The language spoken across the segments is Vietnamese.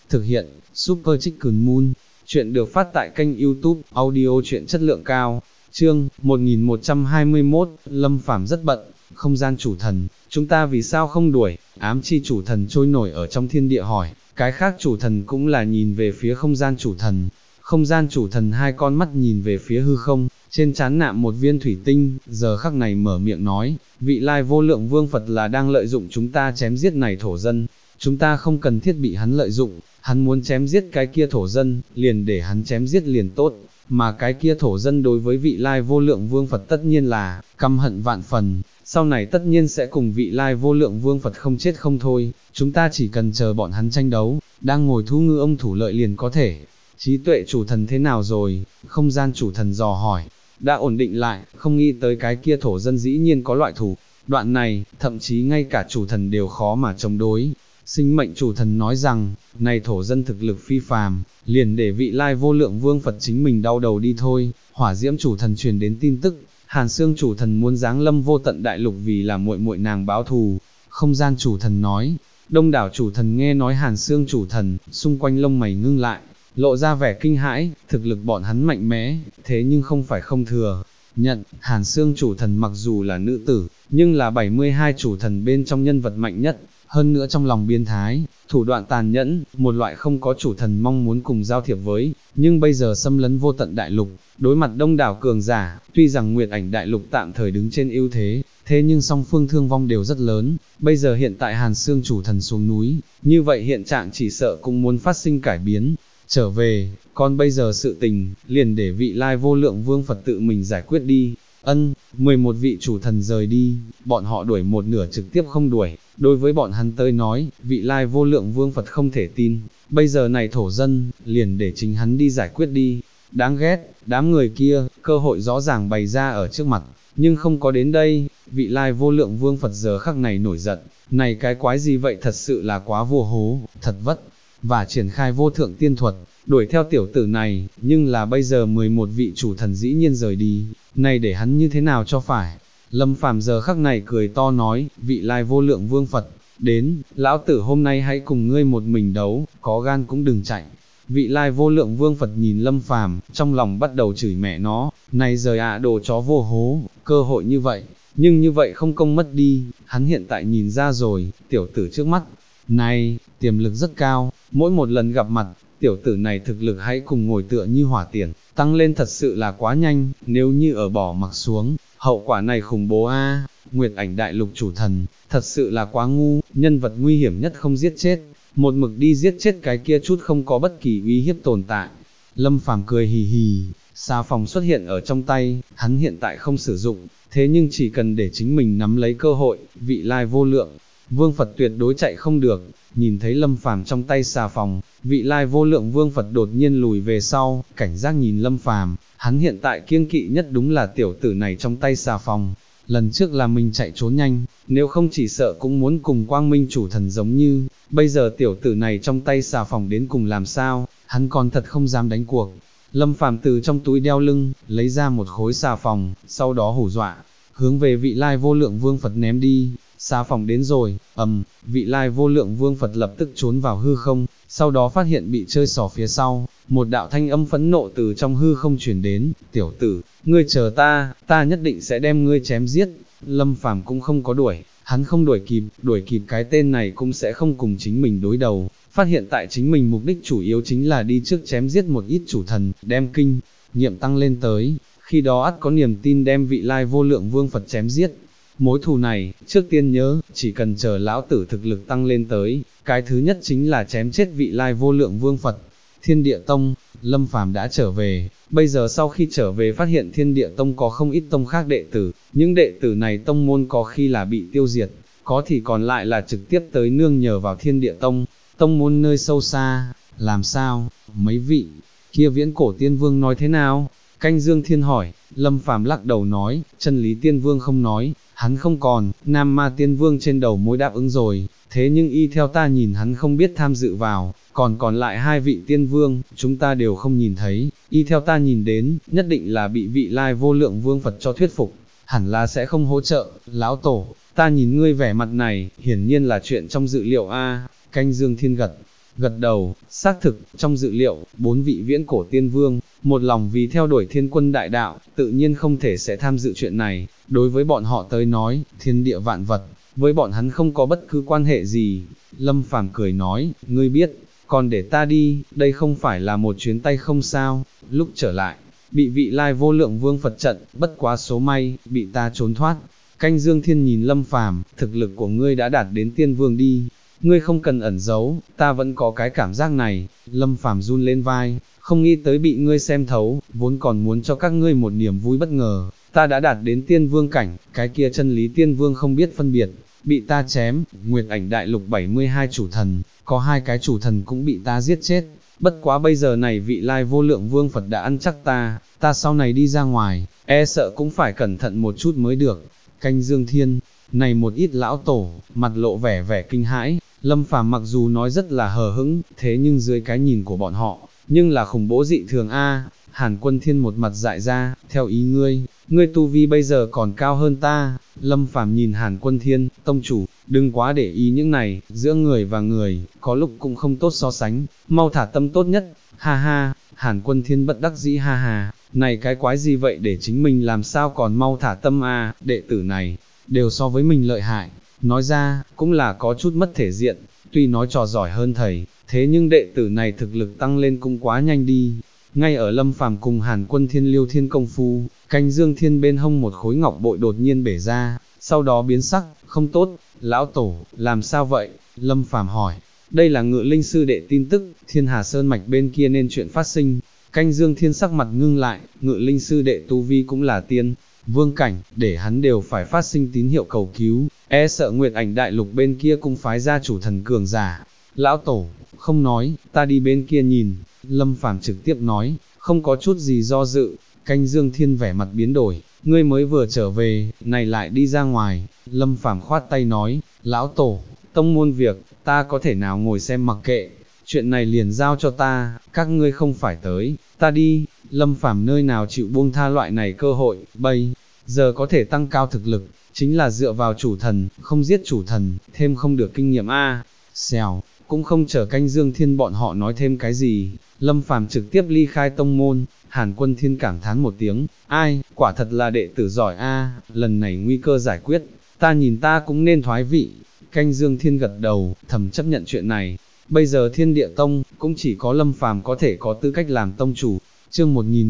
thực hiện, Super Chicken Moon. Chuyện được phát tại kênh YouTube, audio truyện chất lượng cao. Chương 1121, Lâm Phàm rất bận, không gian chủ thần, chúng ta vì sao không đuổi, ám chi chủ thần trôi nổi ở trong thiên địa hỏi, cái khác chủ thần cũng là nhìn về phía không gian chủ thần. Không gian chủ thần hai con mắt nhìn về phía hư không, trên trán nạm một viên thủy tinh, giờ khắc này mở miệng nói, vị lai vô lượng vương Phật là đang lợi dụng chúng ta chém giết này thổ dân, chúng ta không cần thiết bị hắn lợi dụng, hắn muốn chém giết cái kia thổ dân, liền để hắn chém giết liền tốt, mà cái kia thổ dân đối với vị lai vô lượng vương Phật tất nhiên là, căm hận vạn phần, sau này tất nhiên sẽ cùng vị lai vô lượng vương Phật không chết không thôi, chúng ta chỉ cần chờ bọn hắn tranh đấu, đang ngồi thu ngư ông thủ lợi liền có thể. Trí tuệ chủ thần thế nào rồi? Không gian chủ thần dò hỏi, đã ổn định lại, không nghĩ tới cái kia thổ dân dĩ nhiên có loại thủ đoạn này, thậm chí ngay cả chủ thần đều khó mà chống đối. Sinh mệnh chủ thần nói rằng, này thổ dân thực lực phi phàm, liền để vị lai vô lượng vương Phật chính mình đau đầu đi thôi. Hỏa diễm chủ thần truyền đến tin tức, Hàn Xương chủ thần muốn giáng lâm vô tận đại lục vì là muội muội nàng báo thù. Không gian chủ thần nói, đông đảo chủ thần nghe nói Hàn Xương chủ thần, xung quanh lông mày ngưng lại, lộ ra vẻ kinh hãi, thực lực bọn hắn mạnh mẽ, thế nhưng không phải không thừa. Nhận, Hàn Xương chủ thần mặc dù là nữ tử, nhưng là 72 chủ thần bên trong nhân vật mạnh nhất, hơn nữa trong lòng biên thái, thủ đoạn tàn nhẫn, một loại không có chủ thần mong muốn cùng giao thiệp với, nhưng bây giờ xâm lấn vô tận đại lục, đối mặt đông đảo cường giả, tuy rằng Nguyệt Ảnh đại lục tạm thời đứng trên ưu thế, thế nhưng song phương thương vong đều rất lớn, bây giờ hiện tại Hàn Xương chủ thần xuống núi, như vậy hiện trạng chỉ sợ cũng muốn phát sinh cải biến. Trở về, còn bây giờ sự tình, liền để vị lai vô lượng vương Phật tự mình giải quyết đi. 11 vị chủ thần rời đi, bọn họ đuổi một nửa trực tiếp không đuổi, đối với bọn hắn tới nói, vị lai vô lượng vương Phật không thể tin, bây giờ này thổ dân, liền để chính hắn đi giải quyết đi. Đáng ghét, đám người kia, cơ hội rõ ràng bày ra ở trước mặt, nhưng không có đến đây, vị lai vô lượng vương Phật giờ khắc này nổi giận, này cái quái gì vậy thật sự là quá vô hố, thật vất và triển khai vô thượng tiên thuật, đuổi theo tiểu tử này, nhưng là bây giờ 11 vị chủ thần dĩ nhiên rời đi, này để hắn như thế nào cho phải. Lâm Phàm giờ khắc này cười to nói, vị lai vô lượng vương Phật, đến, lão tử hôm nay hãy cùng ngươi một mình đấu, có gan cũng đừng chạy. Vị lai vô lượng vương Phật nhìn Lâm Phàm, trong lòng bắt đầu chửi mẹ nó, này rời đồ chó vô hố, cơ hội như vậy, nhưng như vậy không công mất đi, hắn hiện tại nhìn ra rồi, tiểu tử trước mắt này, tiềm lực rất cao, mỗi một lần gặp mặt, tiểu tử này thực lực hãy cùng ngồi tựa như hỏa tiễn, tăng lên thật sự là quá nhanh, nếu như ở bỏ mặc xuống, hậu quả này khủng bố a. Nguyệt Ảnh đại lục chủ thần, thật sự là quá ngu, nhân vật nguy hiểm nhất không giết chết, một mực đi giết chết cái kia chút không có bất kỳ uy hiếp tồn tại. Lâm Phàm cười hì hì, xà phòng xuất hiện ở trong tay, hắn hiện tại không sử dụng, thế nhưng chỉ cần để chính mình nắm lấy cơ hội, vị lai vô lượng vương Phật tuyệt đối chạy không được. Nhìn thấy Lâm Phàm trong tay xà phòng, vị lai vô lượng vương Phật đột nhiên lùi về sau, cảnh giác nhìn Lâm Phàm, hắn hiện tại kiêng kỵ nhất đúng là tiểu tử này trong tay xà phòng. Lần trước là mình chạy trốn nhanh, nếu không chỉ sợ cũng muốn cùng Quang Minh chủ thần giống như, bây giờ tiểu tử này trong tay xà phòng đến cùng làm sao, hắn còn thật không dám đánh cuộc. Lâm Phàm từ trong túi đeo lưng, lấy ra một khối xà phòng, sau đó hù dọa, hướng về vị lai vô lượng vương Phật ném đi. Xà phòng đến rồi, vị lai vô lượng vương Phật lập tức trốn vào hư không, sau đó phát hiện bị chơi xỏ phía sau, một đạo thanh âm phẫn nộ từ trong hư không chuyển đến, tiểu tử, ngươi chờ ta nhất định sẽ đem ngươi chém giết. Lâm Phàm cũng không có đuổi, hắn không đuổi kịp cái tên này cũng sẽ không cùng chính mình đối đầu, phát hiện tại chính mình mục đích chủ yếu chính là đi trước chém giết một ít chủ thần, đem kinh nghiệm tăng lên tới, khi đó ắt có niềm tin đem vị lai vô lượng vương Phật chém giết. Mối thù này, trước tiên nhớ, chỉ cần chờ lão tử thực lực tăng lên tới, cái thứ nhất chính là chém chết vị lai vô lượng vương Phật. Thiên Địa Tông, Lâm Phàm đã trở về, bây giờ sau khi trở về phát hiện Thiên Địa Tông có không ít tông khác đệ tử, những đệ tử này tông môn có khi là bị tiêu diệt, có thì còn lại là trực tiếp tới nương nhờ vào Thiên Địa Tông, tông môn nơi sâu xa, làm sao, mấy vị, kia viễn cổ tiên vương nói thế nào? Canh Dương Thiên hỏi, Lâm Phàm lắc đầu nói, chân lý tiên vương không nói, hắn không còn, Nam Ma tiên vương trên đầu môi đáp ứng rồi, thế nhưng y theo ta nhìn hắn không biết tham dự vào, còn lại hai vị tiên vương, chúng ta đều không nhìn thấy, y theo ta nhìn đến, nhất định là bị vị lai vô lượng vương Phật cho thuyết phục, hẳn là sẽ không hỗ trợ. Lão tổ, ta nhìn ngươi vẻ mặt này, hiển nhiên là chuyện trong dự liệu a. Canh Dương Thiên gật gật đầu, xác thực, trong dự liệu, 4 vị viễn cổ tiên vương, một lòng vì theo đuổi thiên quân đại đạo, tự nhiên không thể sẽ tham dự chuyện này, đối với bọn họ tới nói, thiên địa vạn vật, với bọn hắn không có bất cứ quan hệ gì. Lâm Phàm cười nói, ngươi biết, còn để ta đi, đây không phải là một chuyến tay không sao, lúc trở lại, bị vị lai vô lượng vương Phật trận, bất quá số may, bị ta trốn thoát. Canh Dương Thiên nhìn Lâm Phàm, thực lực của ngươi đã đạt đến tiên vương đi, ngươi không cần ẩn giấu, ta vẫn có cái cảm giác này. Lâm Phàm run lên vai, không nghĩ tới bị ngươi xem thấu, vốn còn muốn cho các ngươi một niềm vui bất ngờ, ta đã đạt đến tiên vương cảnh, cái kia chân lý tiên vương không biết phân biệt, bị ta chém. Nguyệt Ảnh Đại Lục 72 chủ thần, có 2 cái chủ thần cũng bị ta giết chết, bất quá bây giờ này vị lai vô lượng vương Phật đã ăn chắc ta sau này đi ra ngoài, e sợ cũng phải cẩn thận một chút mới được. Canh Dương Thiên, này một ít lão tổ, mặt lộ vẻ kinh hãi, Lâm Phàm mặc dù nói rất là hờ hững, thế nhưng dưới cái nhìn của bọn họ, nhưng là khủng bố dị thường a. Hàn Quân Thiên một mặt dại ra, theo ý ngươi tu vi bây giờ còn cao hơn ta. Lâm Phàm nhìn Hàn Quân Thiên, tông chủ, đừng quá để ý những này, giữa người và người, có lúc cũng không tốt so sánh, mau thả tâm tốt nhất, ha ha. Hàn Quân Thiên bất đắc dĩ ha ha, này cái quái gì vậy, để chính mình làm sao còn mau thả tâm a, đệ tử này, đều so với mình lợi hại, nói ra, cũng là có chút mất thể diện, tuy nói trò giỏi hơn thầy, thế nhưng đệ tử này thực lực tăng lên cũng quá nhanh đi. Ngay ở Lâm Phàm cùng Hàn Quân Thiên liêu thiên công phu, Canh Dương Thiên bên hông một khối ngọc bội đột nhiên bể ra, sau đó biến sắc, không tốt, lão tổ, làm sao vậy? Lâm Phàm hỏi, đây là Ngự Linh sư đệ tin tức, Thiên Hà Sơn mạch bên kia nên chuyện phát sinh. Canh Dương Thiên sắc mặt ngưng lại, Ngự Linh sư đệ tu vi cũng là tiên vương cảnh, để hắn đều phải phát sinh tín hiệu cầu cứu, e sợ Nguyệt Ảnh Đại Lục bên kia cũng phái ra chủ thần cường giả. Lão tổ, không nói, ta đi bên kia nhìn. Lâm Phàm trực tiếp nói, không có chút gì do dự. Canh Dương Thiên vẻ mặt biến đổi, ngươi mới vừa trở về, này lại đi ra ngoài. Lâm Phàm khoát tay nói, lão tổ, tông môn việc, ta có thể nào ngồi xem mặc kệ, chuyện này liền giao cho ta, các ngươi không phải tới, ta đi. Lâm Phàm nơi nào chịu buông tha loại này cơ hội, bây giờ có thể tăng cao thực lực, chính là dựa vào chủ thần, không giết chủ thần, thêm không được kinh nghiệm a. Xèo, cũng không chờ Canh Dương Thiên bọn họ nói thêm cái gì, Lâm Phàm trực tiếp ly khai tông môn. Hàn Quân Thiên cảm thán một tiếng, ai, quả thật là đệ tử giỏi a, lần này nguy cơ giải quyết, ta nhìn ta cũng nên thoái vị. Canh Dương Thiên gật đầu, thầm chấp nhận chuyện này. Bây giờ Thiên Địa Tông, cũng chỉ có Lâm Phàm có thể có tư cách làm tông chủ. Chương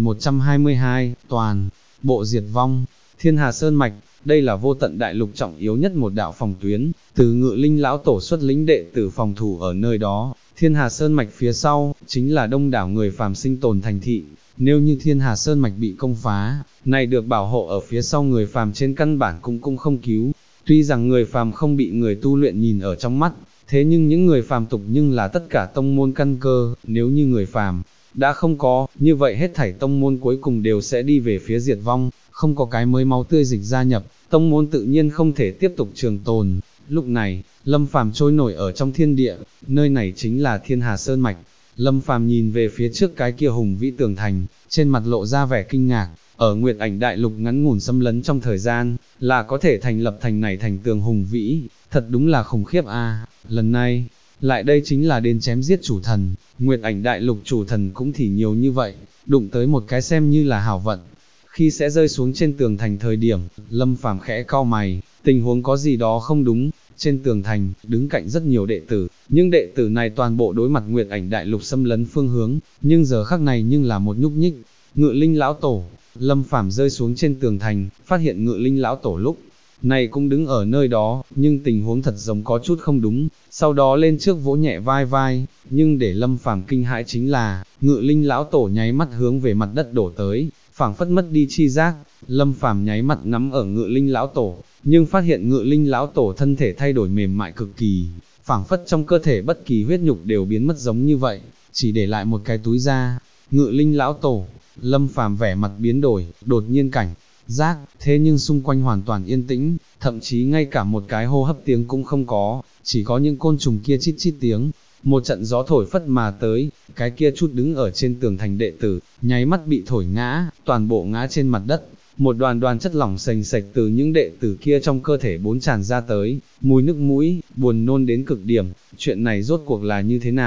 1122, toàn bộ diệt vong. Thiên Hà Sơn mạch, đây là vô tận đại lục trọng yếu nhất một đạo phòng tuyến, từ Ngự Linh lão tổ xuất lĩnh đệ tử phòng thủ ở nơi đó. Thiên Hà Sơn mạch phía sau, chính là đông đảo người phàm sinh tồn thành thị. Nếu như Thiên Hà Sơn mạch bị công phá, này được bảo hộ ở phía sau người phàm trên căn bản cũng không cứu. Tuy rằng người phàm không bị người tu luyện nhìn ở trong mắt, thế nhưng những người phàm tục nhưng là tất cả tông môn căn cơ, nếu như người phàm đã không có, như vậy hết thảy tông môn cuối cùng đều sẽ đi về phía diệt vong, không có cái mới máu tươi dịch gia nhập, tông môn tự nhiên không thể tiếp tục trường tồn. Lúc này, Lâm Phàm trôi nổi ở trong thiên địa, nơi này chính là Thiên Hà Sơn mạch. Lâm Phàm nhìn về phía trước cái kia hùng vĩ tường thành, trên mặt lộ ra vẻ kinh ngạc, ở Nguyệt Ảnh Đại Lục ngắn ngủn xâm lấn trong thời gian, là có thể thành lập thành này thành tường hùng vĩ, thật đúng là khủng khiếp a. Lần này, lại đây chính là đến chém giết chủ thần, Nguyệt Ảnh Đại Lục chủ thần cũng thì nhiều như vậy, đụng tới một cái xem như là hảo vận. Khi sẽ rơi xuống trên tường thành thời điểm, Lâm Phàm khẽ cau mày, tình huống có gì đó không đúng. Trên tường thành, đứng cạnh rất nhiều đệ tử, nhưng đệ tử này toàn bộ đối mặt Nguyệt Ảnh Đại Lục xâm lấn phương hướng, nhưng giờ khắc này nhưng là một nhúc nhích. Ngự Linh lão tổ, Lâm Phàm rơi xuống trên tường thành, phát hiện Ngự Linh lão tổ lúc này cũng đứng ở nơi đó, nhưng tình huống thật giống có chút không đúng, sau đó lên trước vỗ nhẹ vai, nhưng để Lâm Phàm kinh hãi chính là, Ngự Linh lão tổ nháy mắt hướng về mặt đất đổ tới, phảng phất mất đi chi giác. Lâm Phàm nháy mặt nắm ở Ngự Linh lão tổ, nhưng phát hiện Ngự Linh lão tổ thân thể thay đổi mềm mại cực kỳ, phảng phất trong cơ thể bất kỳ huyết nhục đều biến mất giống như vậy, chỉ để lại một cái túi da. Ngự Linh lão tổ, Lâm Phàm vẻ mặt biến đổi, đột nhiên cảnh giác, thế nhưng xung quanh hoàn toàn yên tĩnh, thậm chí ngay cả một cái hô hấp tiếng cũng không có, chỉ có những côn trùng kia chít chít tiếng. Một trận gió thổi phất mà tới, cái kia chút đứng ở trên tường thành đệ tử, nháy mắt bị thổi ngã, toàn bộ ngã trên mặt đất. Một đoàn đoàn chất lỏng sền sệt từ những đệ tử kia trong cơ thể bốn tràn ra tới, mùi nước mũi, buồn nôn đến cực điểm. Chuyện này rốt cuộc là như thế nào?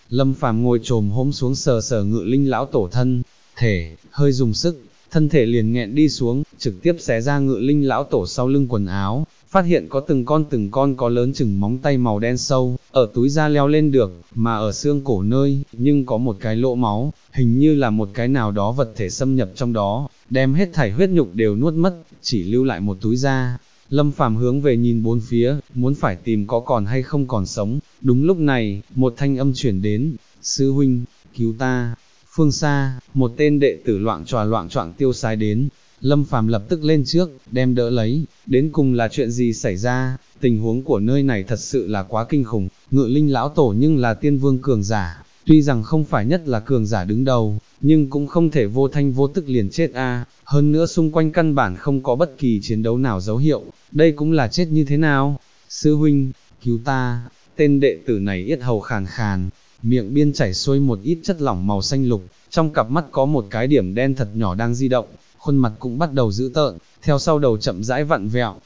Lâm Phàm ngồi trồm hổm xuống sờ sờ Ngự Linh lão tổ thân thể, hơi dùng sức, thân thể liền nghẹn đi xuống, trực tiếp xé ra Ngự Linh lão tổ sau lưng quần áo, phát hiện có từng con có lớn chừng móng tay màu đen sâu, ở túi da leo lên được, mà ở xương cổ nơi, nhưng có một cái lỗ máu, hình như là một cái nào đó vật thể xâm nhập trong đó, đem hết thảy huyết nhục đều nuốt mất, chỉ lưu lại một túi da. Lâm Phàm hướng về nhìn bốn phía, muốn phải tìm có còn hay không còn sống. Đúng lúc này, một thanh âm chuyển đến, sư huynh, cứu ta. Phương xa, một tên đệ tử loạng choạng tiêu sái đến. Lâm Phàm lập tức lên trước, đem đỡ lấy, đến cùng là chuyện gì xảy ra, tình huống của nơi này thật sự là quá kinh khủng. Ngự Linh lão tổ nhưng là tiên vương cường giả, tuy rằng không phải nhất là cường giả đứng đầu, nhưng cũng không thể vô thanh vô tức liền chết a. Hơn nữa xung quanh căn bản không có bất kỳ chiến đấu nào dấu hiệu, đây cũng là chết như thế nào? Sư huynh, cứu ta. Tên đệ tử này yết hầu khàn khàn, miệng biên chảy xuôi một ít chất lỏng màu xanh lục, trong cặp mắt có một cái điểm đen thật nhỏ đang di động, khuôn mặt cũng bắt đầu dữ tợn, theo sau đầu chậm rãi vặn vẹo,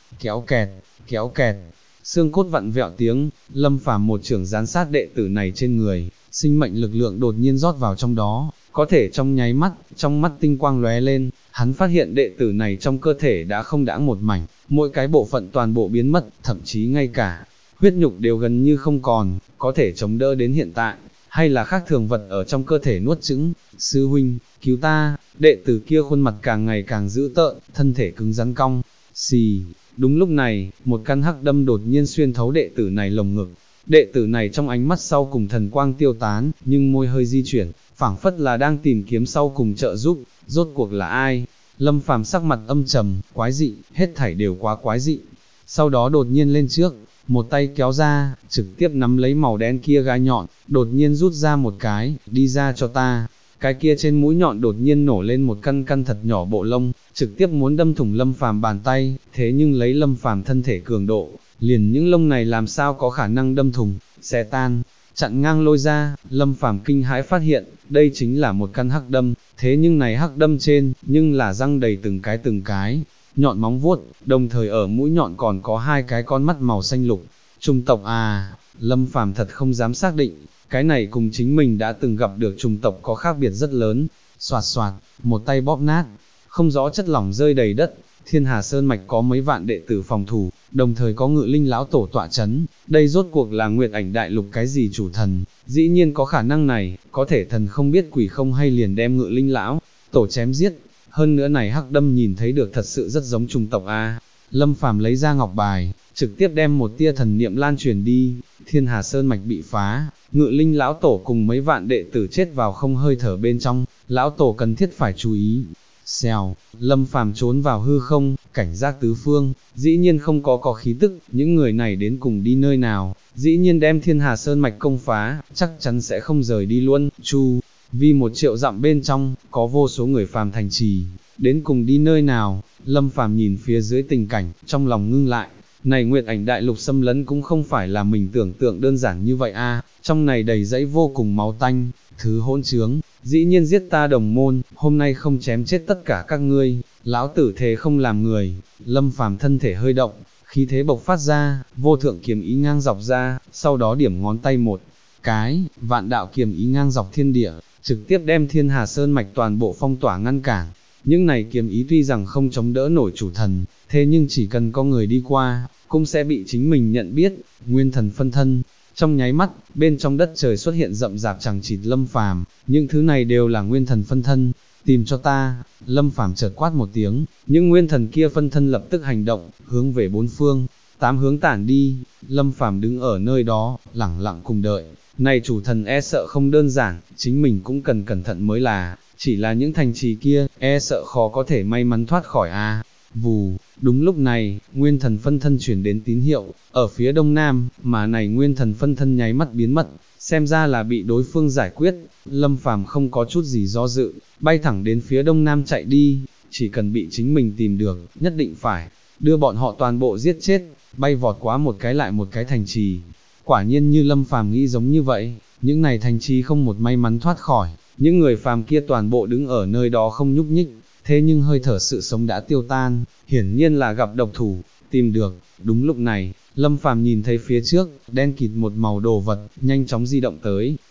kéo kẹt, xương cốt vặn vẹo tiếng. Lâm Phàm một trưởng gián sát đệ tử này trên người, sinh mệnh lực lượng đột nhiên rót vào trong đó, có thể trong nháy mắt, trong mắt tinh quang lóe lên, hắn phát hiện đệ tử này trong cơ thể đã không đãng một mảnh, mỗi cái bộ phận toàn bộ biến mất, thậm chí ngay cả huyết nhục đều gần như không còn, có thể chống đỡ đến hiện tại, hay là khác thường vật ở trong cơ thể nuốt chửng. Sư huynh, cứu ta. Đệ tử kia khuôn mặt càng ngày càng dữ tợn, thân thể cứng rắn cong. Xì. Đúng lúc này, một căn hắc đâm đột nhiên xuyên thấu đệ tử này lồng ngực. Đệ tử này trong ánh mắt sau cùng thần quang tiêu tán, nhưng môi hơi di chuyển, phảng phất là đang tìm kiếm sau cùng trợ giúp. Rốt cuộc là ai? Lâm Phàm sắc mặt âm trầm, quái dị, hết thảy đều quá quái dị. Sau đó đột nhiên lên trước, một tay kéo ra, trực tiếp nắm lấy màu đen kia gai nhọn, đột nhiên rút ra một cái, đi ra cho ta. Cái kia trên mũi nhọn đột nhiên nổ lên một căn thật nhỏ bộ lông, trực tiếp muốn đâm thủng Lâm Phàm bàn tay, thế nhưng lấy Lâm Phàm thân thể cường độ, liền những lông này làm sao có khả năng đâm thủng, xé tan, chặn ngang lôi ra. Lâm Phàm kinh hãi phát hiện, đây chính là một căn hắc đâm, thế nhưng này hắc đâm trên, nhưng là răng đầy từng cái, nhọn móng vuốt, đồng thời ở mũi nhọn còn có hai cái con mắt màu xanh lục. Trùng tộc à? Lâm Phàm thật không dám xác định, cái này cùng chính mình đã từng gặp được trùng tộc có khác biệt rất lớn. Xoạt xoạt, một tay bóp nát, không rõ chất lỏng rơi đầy đất. Thiên Hà Sơn Mạch có mấy vạn đệ tử phòng thủ, đồng thời có Ngự Linh lão tổ tọa chấn, đây rốt cuộc là Nguyệt Ảnh Đại Lục cái gì chủ thần, dĩ nhiên có khả năng này, có thể thần không biết quỷ không hay liền đem Ngự Linh lão tổ chém giết. Hơn nữa này hắc đâm nhìn thấy được thật sự rất giống trùng tộc a. Lâm Phàm lấy ra ngọc bài, trực tiếp đem một tia thần niệm lan truyền đi. Thiên Hà Sơn Mạch bị phá, Ngự Linh lão tổ cùng mấy vạn đệ tử chết vào không hơi thở bên trong, lão tổ cần thiết phải chú ý. Xèo, Lâm Phàm trốn vào hư không, cảnh giác tứ phương, dĩ nhiên không có khí tức, những người này đến cùng đi nơi nào, dĩ nhiên đem Thiên Hà Sơn Mạch công phá, chắc chắn sẽ không rời đi luôn. Chu vì 1 triệu dặm bên trong, có vô số người phàm thành trì, đến cùng đi nơi nào? Lâm Phàm nhìn phía dưới tình cảnh, trong lòng ngưng lại, này Nguyệt Ảnh Đại Lục xâm lấn cũng không phải là mình tưởng tượng đơn giản như vậy a, trong này đầy dẫy vô cùng máu tanh, thứ hỗn trướng, dĩ nhiên giết ta đồng môn, hôm nay không chém chết tất cả các ngươi, lão tử thề không làm người. Lâm Phàm thân thể hơi động, khí thế bộc phát ra, vô thượng kiếm ý ngang dọc ra, sau đó điểm ngón tay một cái, vạn đạo kiếm ý ngang dọc thiên địa, trực tiếp đem Thiên Hà Sơn Mạch toàn bộ phong tỏa ngăn cản. Những này kiếm ý tuy rằng không chống đỡ nổi chủ thần, thế nhưng chỉ cần có người đi qua, cũng sẽ bị chính mình nhận biết. Nguyên thần phân thân, trong nháy mắt, bên trong đất trời xuất hiện rậm rạp chằng chịt Lâm Phàm, những thứ này đều là nguyên thần phân thân. Tìm cho ta. Lâm Phàm chợt quát một tiếng, những nguyên thần kia phân thân lập tức hành động, hướng về 4 phương, 8 hướng tản đi. Lâm Phàm đứng ở nơi đó, lẳng lặng cùng đợi. Này chủ thần e sợ không đơn giản, chính mình cũng cần cẩn thận mới là, chỉ là những thành trì kia, e sợ khó có thể may mắn thoát khỏi a. Vù, đúng lúc này, nguyên thần phân thân chuyển đến tín hiệu, ở phía đông nam, mà này nguyên thần phân thân nháy mắt biến mất, xem ra là bị đối phương giải quyết. Lâm Phàm không có chút gì do dự, bay thẳng đến phía đông nam chạy đi, chỉ cần bị chính mình tìm được, nhất định phải đưa bọn họ toàn bộ giết chết, bay vọt quá một cái lại một cái thành trì. Quả nhiên như Lâm Phàm nghĩ giống như vậy, những này thành trì không một may mắn thoát khỏi, những người phàm kia toàn bộ đứng ở nơi đó không nhúc nhích, thế nhưng hơi thở sự sống đã tiêu tan, hiển nhiên là gặp độc thủ, tìm được. Đúng lúc này, Lâm Phàm nhìn thấy phía trước, đen kịt một màu đồ vật, nhanh chóng di động tới,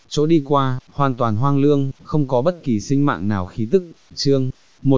chỗ đi qua, hoàn toàn hoang lương, không có bất kỳ sinh mạng nào khí tức. Chương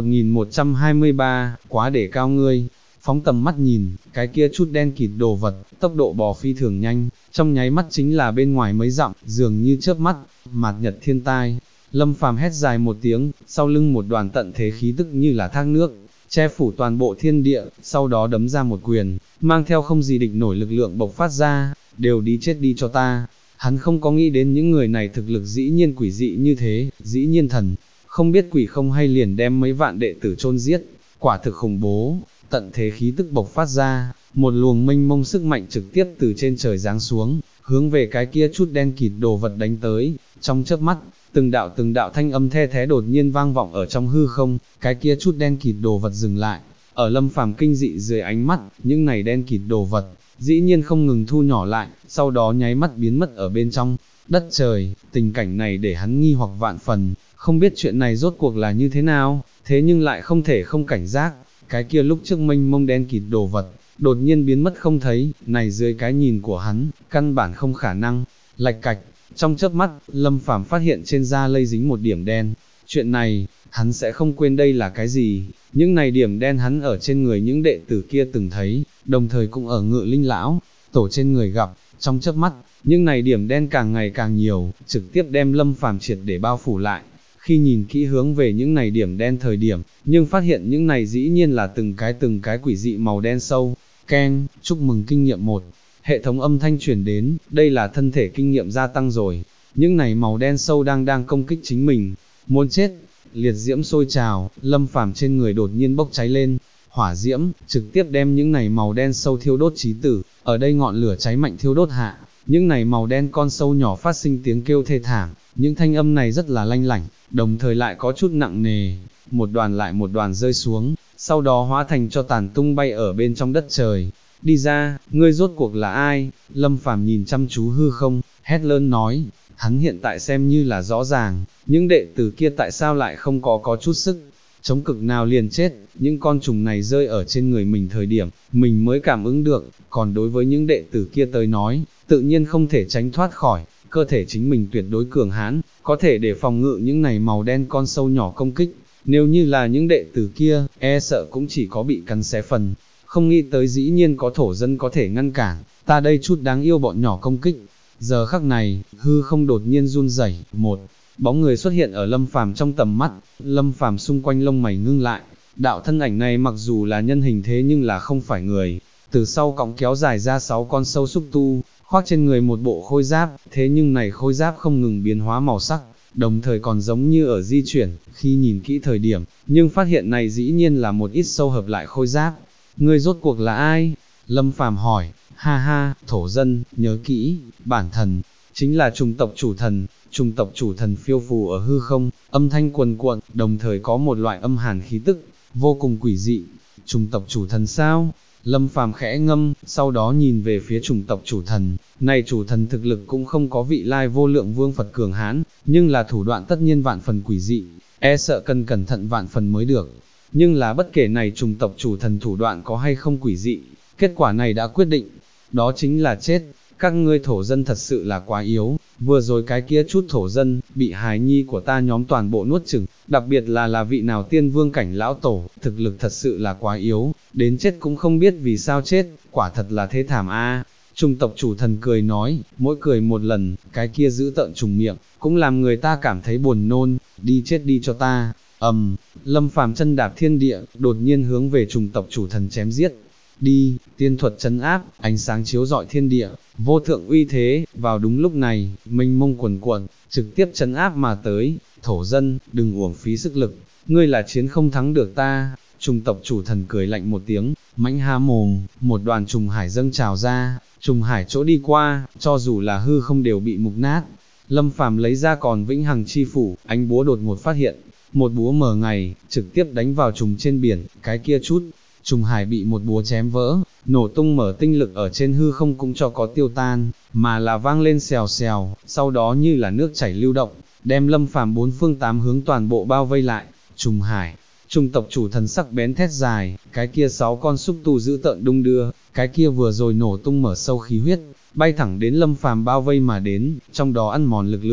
1123, quá để cao ngươi. Phóng tầm mắt nhìn, cái kia chút đen kịt đồ vật, tốc độ bò phi thường nhanh, trong nháy mắt chính là bên ngoài mấy dặm, dường như chớp mắt, mạt nhật thiên tai. Lâm Phàm hét dài một tiếng, sau lưng một đoàn tận thế khí tức như là thác nước, che phủ toàn bộ thiên địa, sau đó đấm ra một quyền, mang theo không gì địch nổi lực lượng bộc phát ra, đều đi chết đi cho ta. Hắn không có nghĩ đến những người này thực lực dĩ nhiên quỷ dị như thế, dĩ nhiên thần, không biết quỷ không hay liền đem mấy vạn đệ tử chôn giết, quả thực khủng bố. Tận thế khí tức bộc phát ra, một luồng mênh mông sức mạnh trực tiếp từ trên trời giáng xuống, hướng về cái kia chút đen kịt đồ vật đánh tới. Trong chớp mắt, từng đạo thanh âm the thé đột nhiên vang vọng ở trong hư không, cái kia chút đen kịt đồ vật dừng lại. Ở Lâm Phàm kinh dị dưới ánh mắt, những này đen kịt đồ vật, dĩ nhiên không ngừng thu nhỏ lại, sau đó nháy mắt biến mất ở bên trong đất trời. Tình cảnh này để hắn nghi hoặc vạn phần, không biết chuyện này rốt cuộc là như thế nào, thế nhưng lại không thể không cảnh giác. Cái kia lúc trước mênh mông đen kịt đồ vật, đột nhiên biến mất không thấy, này dưới cái nhìn của hắn, căn bản không khả năng. Lạch cạch, trong chớp mắt, Lâm Phàm phát hiện trên da lây dính một điểm đen. Chuyện này, hắn sẽ không quên đây là cái gì. Những này điểm đen hắn ở trên người những đệ tử kia từng thấy, đồng thời cũng ở Ngự Linh lão tổ trên người gặp. Trong chớp mắt, những này điểm đen càng ngày càng nhiều, trực tiếp đem Lâm Phàm triệt để bao phủ lại. Khi nhìn kỹ hướng về những này điểm đen thời điểm, nhưng phát hiện những này dĩ nhiên là từng cái quỷ dị màu đen sâu. Keng, chúc mừng kinh nghiệm 1. Hệ thống âm thanh truyền đến, đây là thân thể kinh nghiệm gia tăng rồi. Những này màu đen sâu đang công kích chính mình. Muốn chết, liệt diễm sôi trào, Lâm Phàm trên người đột nhiên bốc cháy lên. Hỏa diễm, trực tiếp đem những này màu đen sâu thiêu đốt chí tử. Ở đây ngọn lửa cháy mạnh thiêu đốt hạ, những này màu đen con sâu nhỏ phát sinh tiếng kêu thê thảm. Những thanh âm này rất là lanh lảnh, đồng thời lại có chút nặng nề, một đoàn lại một đoàn rơi xuống, sau đó hóa thành cho tàn tung bay ở bên trong đất trời. Đi ra, ngươi rốt cuộc là ai? Lâm Phàm nhìn chăm chú hư không, hét lớn nói, hắn hiện tại xem như là rõ ràng, những đệ tử kia tại sao lại không có chút sức, chống cực nào liền chết, những con trùng này rơi ở trên người mình thời điểm, mình mới cảm ứng được, còn đối với những đệ tử kia tới nói, tự nhiên không thể tránh thoát khỏi. Cơ thể chính mình tuyệt đối cường hãn, có thể để phòng ngự những này màu đen con sâu nhỏ công kích, nếu như là những đệ tử kia, e sợ cũng chỉ có bị cắn xé phần, không nghĩ tới dĩ nhiên có thổ dân có thể ngăn cản, ta đây chút đáng yêu bọn nhỏ công kích. Giờ khắc này, hư không đột nhiên run rẩy, một bóng người xuất hiện ở Lâm Phàm trong tầm mắt, Lâm Phàm xung quanh lông mày ngưng lại, đạo thân ảnh này mặc dù là nhân hình thế nhưng là không phải người, từ sau cõng kéo dài ra 6 con sâu xúc tu, khoác trên người một bộ khôi giáp, thế nhưng này khôi giáp không ngừng biến hóa màu sắc, đồng thời còn giống như ở di chuyển, khi nhìn kỹ thời điểm, nhưng phát hiện này dĩ nhiên là một ít sâu hợp lại khôi giáp. Ngươi rốt cuộc là ai? Lâm Phàm hỏi. Ha ha, thổ dân, nhớ kỹ, bản thần, chính là trùng tộc chủ thần phiêu phù ở hư không, âm thanh cuồn cuộn, đồng thời có một loại âm hàn khí tức, vô cùng quỷ dị. Trùng tộc chủ thần sao? Lâm Phàm khẽ ngâm, sau đó nhìn về phía trùng tộc chủ thần, này chủ thần thực lực cũng không có vị lai vô lượng vương Phật cường hãn, nhưng là thủ đoạn tất nhiên vạn phần quỷ dị, e sợ cần cẩn thận vạn phần mới được. Nhưng là bất kể này trùng tộc chủ thần thủ đoạn có hay không quỷ dị, kết quả này đã quyết định, đó chính là chết. Các ngươi thổ dân thật sự là quá yếu, vừa rồi cái kia chút thổ dân, bị hài nhi của ta nhóm toàn bộ nuốt chửng, đặc biệt là vị nào tiên vương cảnh lão tổ, thực lực thật sự là quá yếu, đến chết cũng không biết vì sao chết, quả thật là thế thảm a. Trùng tộc chủ thần cười nói, mỗi cười một lần, cái kia giữ tợn trùng miệng, cũng làm người ta cảm thấy buồn nôn, đi chết đi cho ta. Lâm Phàm chân đạp thiên địa, đột nhiên hướng về trùng tộc chủ thần chém giết. Đi, tiên thuật trấn áp, ánh sáng chiếu rọi thiên địa, vô thượng uy thế, vào đúng lúc này, mênh mông quần cuộn, trực tiếp trấn áp mà tới, thổ dân, đừng uổng phí sức lực, ngươi là chiến không thắng được ta. Trùng tộc chủ thần cười lạnh một tiếng, mãnh há mồm, một đoàn trùng hải dâng trào ra, trùng hải chỗ đi qua, cho dù là hư không đều bị mục nát. Lâm Phàm lấy ra còn vĩnh hằng chi phủ, ánh búa đột ngột phát hiện, một búa mờ ngày, trực tiếp đánh vào trùng trên biển, cái kia chút. Trùng hải bị một búa chém vỡ, nổ tung mở tinh lực ở trên hư không cũng cho có tiêu tan, mà là vang lên xèo xèo, sau đó như là nước chảy lưu động, đem Lâm Phàm bốn phương tám hướng toàn bộ bao vây lại. Trùng hải, trùng tộc chủ thần sắc bén thét dài, cái kia 6 con xúc tu dữ tợn đung đưa, cái kia vừa rồi nổ tung mở sâu khí huyết, bay thẳng đến Lâm Phàm bao vây mà đến, trong đó ăn mòn lực lượng,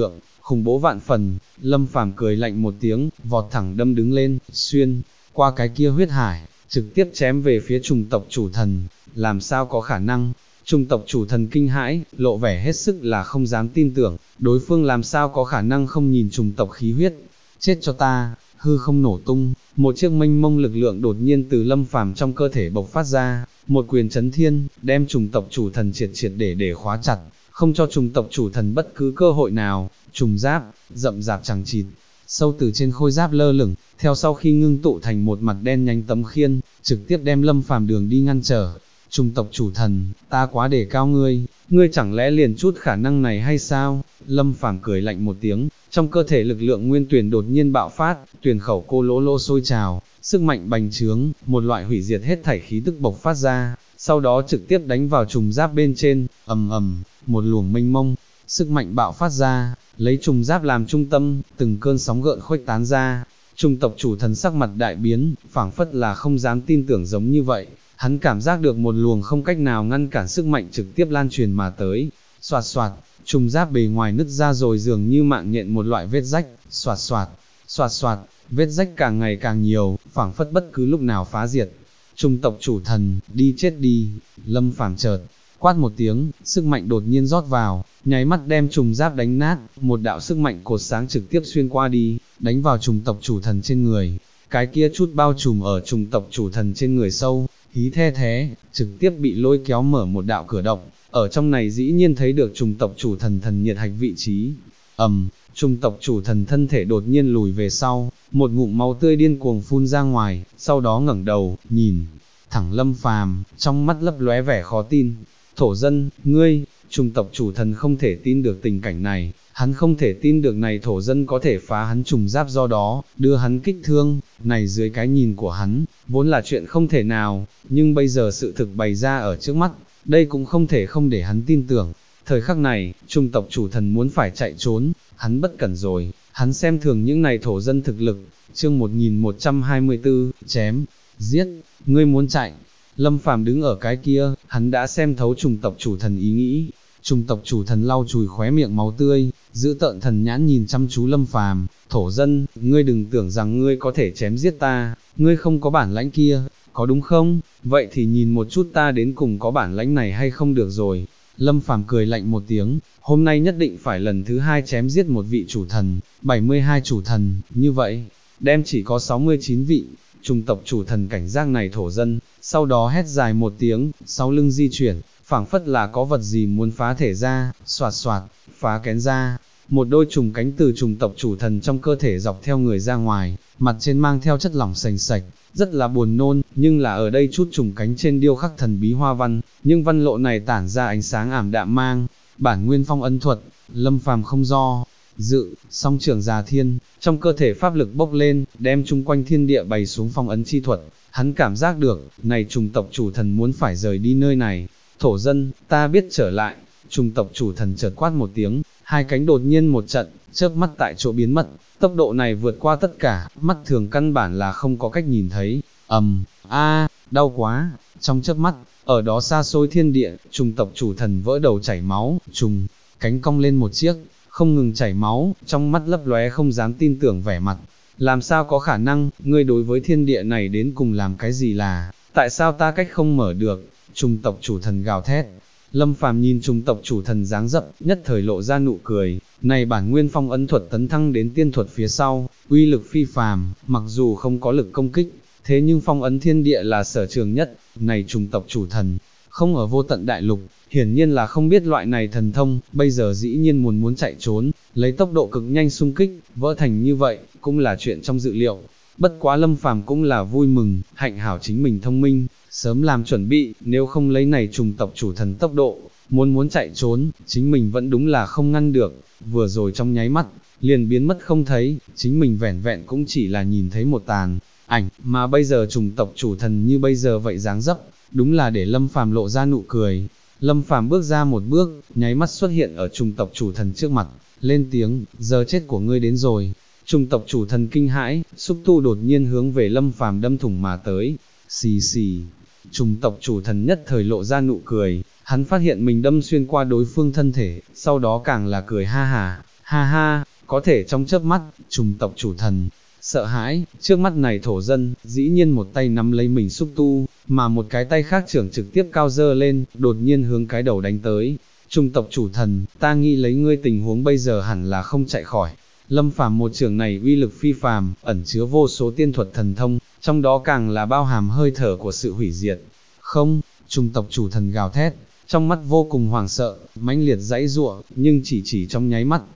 khủng bố vạn phần. Lâm Phàm cười lạnh một tiếng, vọt thẳng đâm đứng lên, xuyên qua cái kia huyết hải, trực tiếp chém về phía trùng tộc chủ thần. Làm sao có khả năng? Trùng tộc chủ thần kinh hãi, lộ vẻ hết sức là không dám tin tưởng, đối phương làm sao có khả năng không nhìn trùng tộc khí huyết. Chết cho ta! Hư không nổ tung, một chiếc mênh mông lực lượng đột nhiên từ Lâm Phàm trong cơ thể bộc phát ra, một quyền chấn thiên, đem trùng tộc chủ thần triệt triệt để khóa chặt, không cho trùng tộc chủ thần bất cứ cơ hội nào. Trùng giáp, rậm rạp chằng chịt, sâu từ trên khôi giáp lơ lửng, theo sau khi ngưng tụ thành một mặt đen nhánh tấm khiên, trực tiếp đem Lâm Phàm đường đi ngăn trở. Trùng tộc chủ thần, ta quá đề cao ngươi chẳng lẽ liền chút khả năng này hay sao? Lâm Phàm cười lạnh một tiếng, trong cơ thể lực lượng nguyên tuyển đột nhiên bạo phát, tuyển khẩu cô lỗ lỗ sôi trào, sức mạnh bành trướng, một loại hủy diệt hết thảy khí tức bộc phát ra, sau đó trực tiếp đánh vào trùng giáp bên trên, ầm ầm, một luồng mênh mông, sức mạnh bạo phát ra, lấy trùng giáp làm trung tâm, từng cơn sóng gợn khuếch tán ra. Trùng tộc chủ thần sắc mặt đại biến, phảng phất là không dám tin tưởng giống như vậy. Hắn cảm giác được một luồng không cách nào ngăn cản sức mạnh trực tiếp lan truyền mà tới. Xoạt xoạt, trùng giáp bề ngoài nứt ra rồi dường như mạng nhện một loại vết rách. Xoạt xoạt, xoạt xoạt, vết rách càng ngày càng nhiều, phảng phất bất cứ lúc nào phá diệt. Trùng tộc chủ thần, đi chết đi! Lâm Phàm chợt quát một tiếng, sức mạnh đột nhiên rót vào, nháy mắt đem trùng giáp đánh nát, một đạo sức mạnh cột sáng trực tiếp xuyên qua đi, đánh vào trùng tộc chủ thần trên người. Cái kia chút bao trùm ở trùng tộc chủ thần trên người sâu, hí the thế, trực tiếp bị lôi kéo mở một đạo cửa động, ở trong này dĩ nhiên thấy được trùng tộc chủ thần thần nhiệt hạch vị trí. Trùng tộc chủ thần thân thể đột nhiên lùi về sau, một ngụm máu tươi điên cuồng phun ra ngoài, sau đó ngẩng đầu, nhìn thẳng Lâm Phàm, trong mắt lấp lóe vẻ khó tin. Thổ dân, ngươi! Trùng tộc chủ thần không thể tin được tình cảnh này, hắn không thể tin được này thổ dân có thể phá hắn trùng giáp, do đó đưa hắn kích thương. Này dưới cái nhìn của hắn, vốn là chuyện không thể nào, nhưng bây giờ sự thực bày ra ở trước mắt, đây cũng không thể không để hắn tin tưởng. Thời khắc này, trùng tộc chủ thần muốn phải chạy trốn, hắn bất cẩn rồi, hắn xem thường những này thổ dân thực lực. Chương 1124, chém, giết, ngươi muốn chạy. Lâm Phàm đứng ở cái kia, hắn đã xem thấu trùng tộc chủ thần ý nghĩ. Trùng tộc chủ thần lau chùi khóe miệng máu tươi, giữ tợn thần nhãn nhìn chăm chú Lâm Phàm. Thổ dân, ngươi đừng tưởng rằng ngươi có thể chém giết ta, ngươi không có bản lãnh kia, có đúng không? Vậy thì nhìn một chút ta đến cùng có bản lãnh này hay không được rồi. Lâm Phàm cười lạnh một tiếng, hôm nay nhất định phải lần thứ hai chém giết một vị chủ thần, 72 chủ thần, như vậy, đem chỉ có 69 vị. Trùng tộc chủ thần cảnh giác này thổ dân, sau đó hét dài một tiếng, sau lưng di chuyển, phảng phất là có vật gì muốn phá thể ra, xoạt xoạt, phá kén ra. Một đôi trùng cánh từ trùng tộc chủ thần trong cơ thể dọc theo người ra ngoài, mặt trên mang theo chất lỏng sành sạch, rất là buồn nôn, nhưng là ở đây chút trùng cánh trên điêu khắc thần bí hoa văn, nhưng văn lộ này tản ra ánh sáng ảm đạm mang, bản nguyên phong ấn thuật. Lâm Phàm không do dự, song trưởng già thiên, trong cơ thể pháp lực bốc lên, đem chung quanh thiên địa bày xuống phong ấn chi thuật. Hắn cảm giác được, này trùng tộc chủ thần muốn phải rời đi nơi này. Thổ dân, ta biết trở lại. Trùng tộc chủ thần chợt quát một tiếng, hai cánh đột nhiên một trận, chớp mắt tại chỗ biến mất. Tốc độ này vượt qua tất cả, mắt thường căn bản là không có cách nhìn thấy. Đau quá! Trong chớp mắt, ở đó xa xôi thiên địa, trùng tộc chủ thần vỡ đầu chảy máu, trùng cánh cong lên một chiếc, không ngừng chảy máu, trong mắt lấp lóe không dám tin tưởng vẻ mặt. Làm sao có khả năng, ngươi đối với thiên địa này đến cùng làm cái gì là, tại sao ta cách không mở được? Trùng tộc chủ thần gào thét. Lâm Phàm nhìn trùng tộc chủ thần dáng dấp, nhất thời lộ ra nụ cười. Này bản nguyên phong ấn thuật tấn thăng đến tiên thuật phía sau, uy lực phi phàm, mặc dù không có lực công kích, thế nhưng phong ấn thiên địa là sở trường nhất. Này trùng tộc chủ thần, không ở vô tận đại lục, hiển nhiên là không biết loại này thần thông, bây giờ dĩ nhiên muốn chạy trốn, lấy tốc độ cực nhanh xung kích, vỡ thành như vậy, cũng là chuyện trong dự liệu. Bất quá Lâm Phàm cũng là vui mừng, hạnh hảo chính mình thông minh, sớm làm chuẩn bị, nếu không lấy này trùng tộc chủ thần tốc độ, muốn chạy trốn, chính mình vẫn đúng là không ngăn được, vừa rồi trong nháy mắt, liền biến mất không thấy, chính mình vẻn vẹn cũng chỉ là nhìn thấy một tàn ảnh, mà bây giờ trùng tộc chủ thần như bây giờ vậy dáng dấp, đúng là để Lâm Phàm lộ ra nụ cười. Lâm Phàm bước ra một bước, nháy mắt xuất hiện ở trùng tộc chủ thần trước mặt, lên tiếng, giờ chết của ngươi đến rồi. Trùng tộc chủ thần kinh hãi, xúc tu đột nhiên hướng về Lâm Phàm đâm thủng mà tới. Xì xì, trùng tộc chủ thần nhất thời lộ ra nụ cười, hắn phát hiện mình đâm xuyên qua đối phương thân thể, sau đó càng là cười ha ha, có thể trong chớp mắt, trùng tộc chủ thần, sợ hãi, trước mắt này thổ dân, dĩ nhiên một tay nắm lấy mình xúc tu, mà một cái tay khác trưởng trực tiếp cao dơ lên, đột nhiên hướng cái đầu đánh tới. Trùng tộc chủ thần, ta nghĩ lấy ngươi tình huống bây giờ hẳn là không chạy khỏi. Lâm Phàm một trường này uy lực phi phàm, ẩn chứa vô số tiên thuật thần thông, trong đó càng là bao hàm hơi thở của sự hủy diệt. Không, trùng tộc chủ thần gào thét, trong mắt vô cùng hoảng sợ, mãnh liệt giãy giụa, nhưng chỉ trong nháy mắt,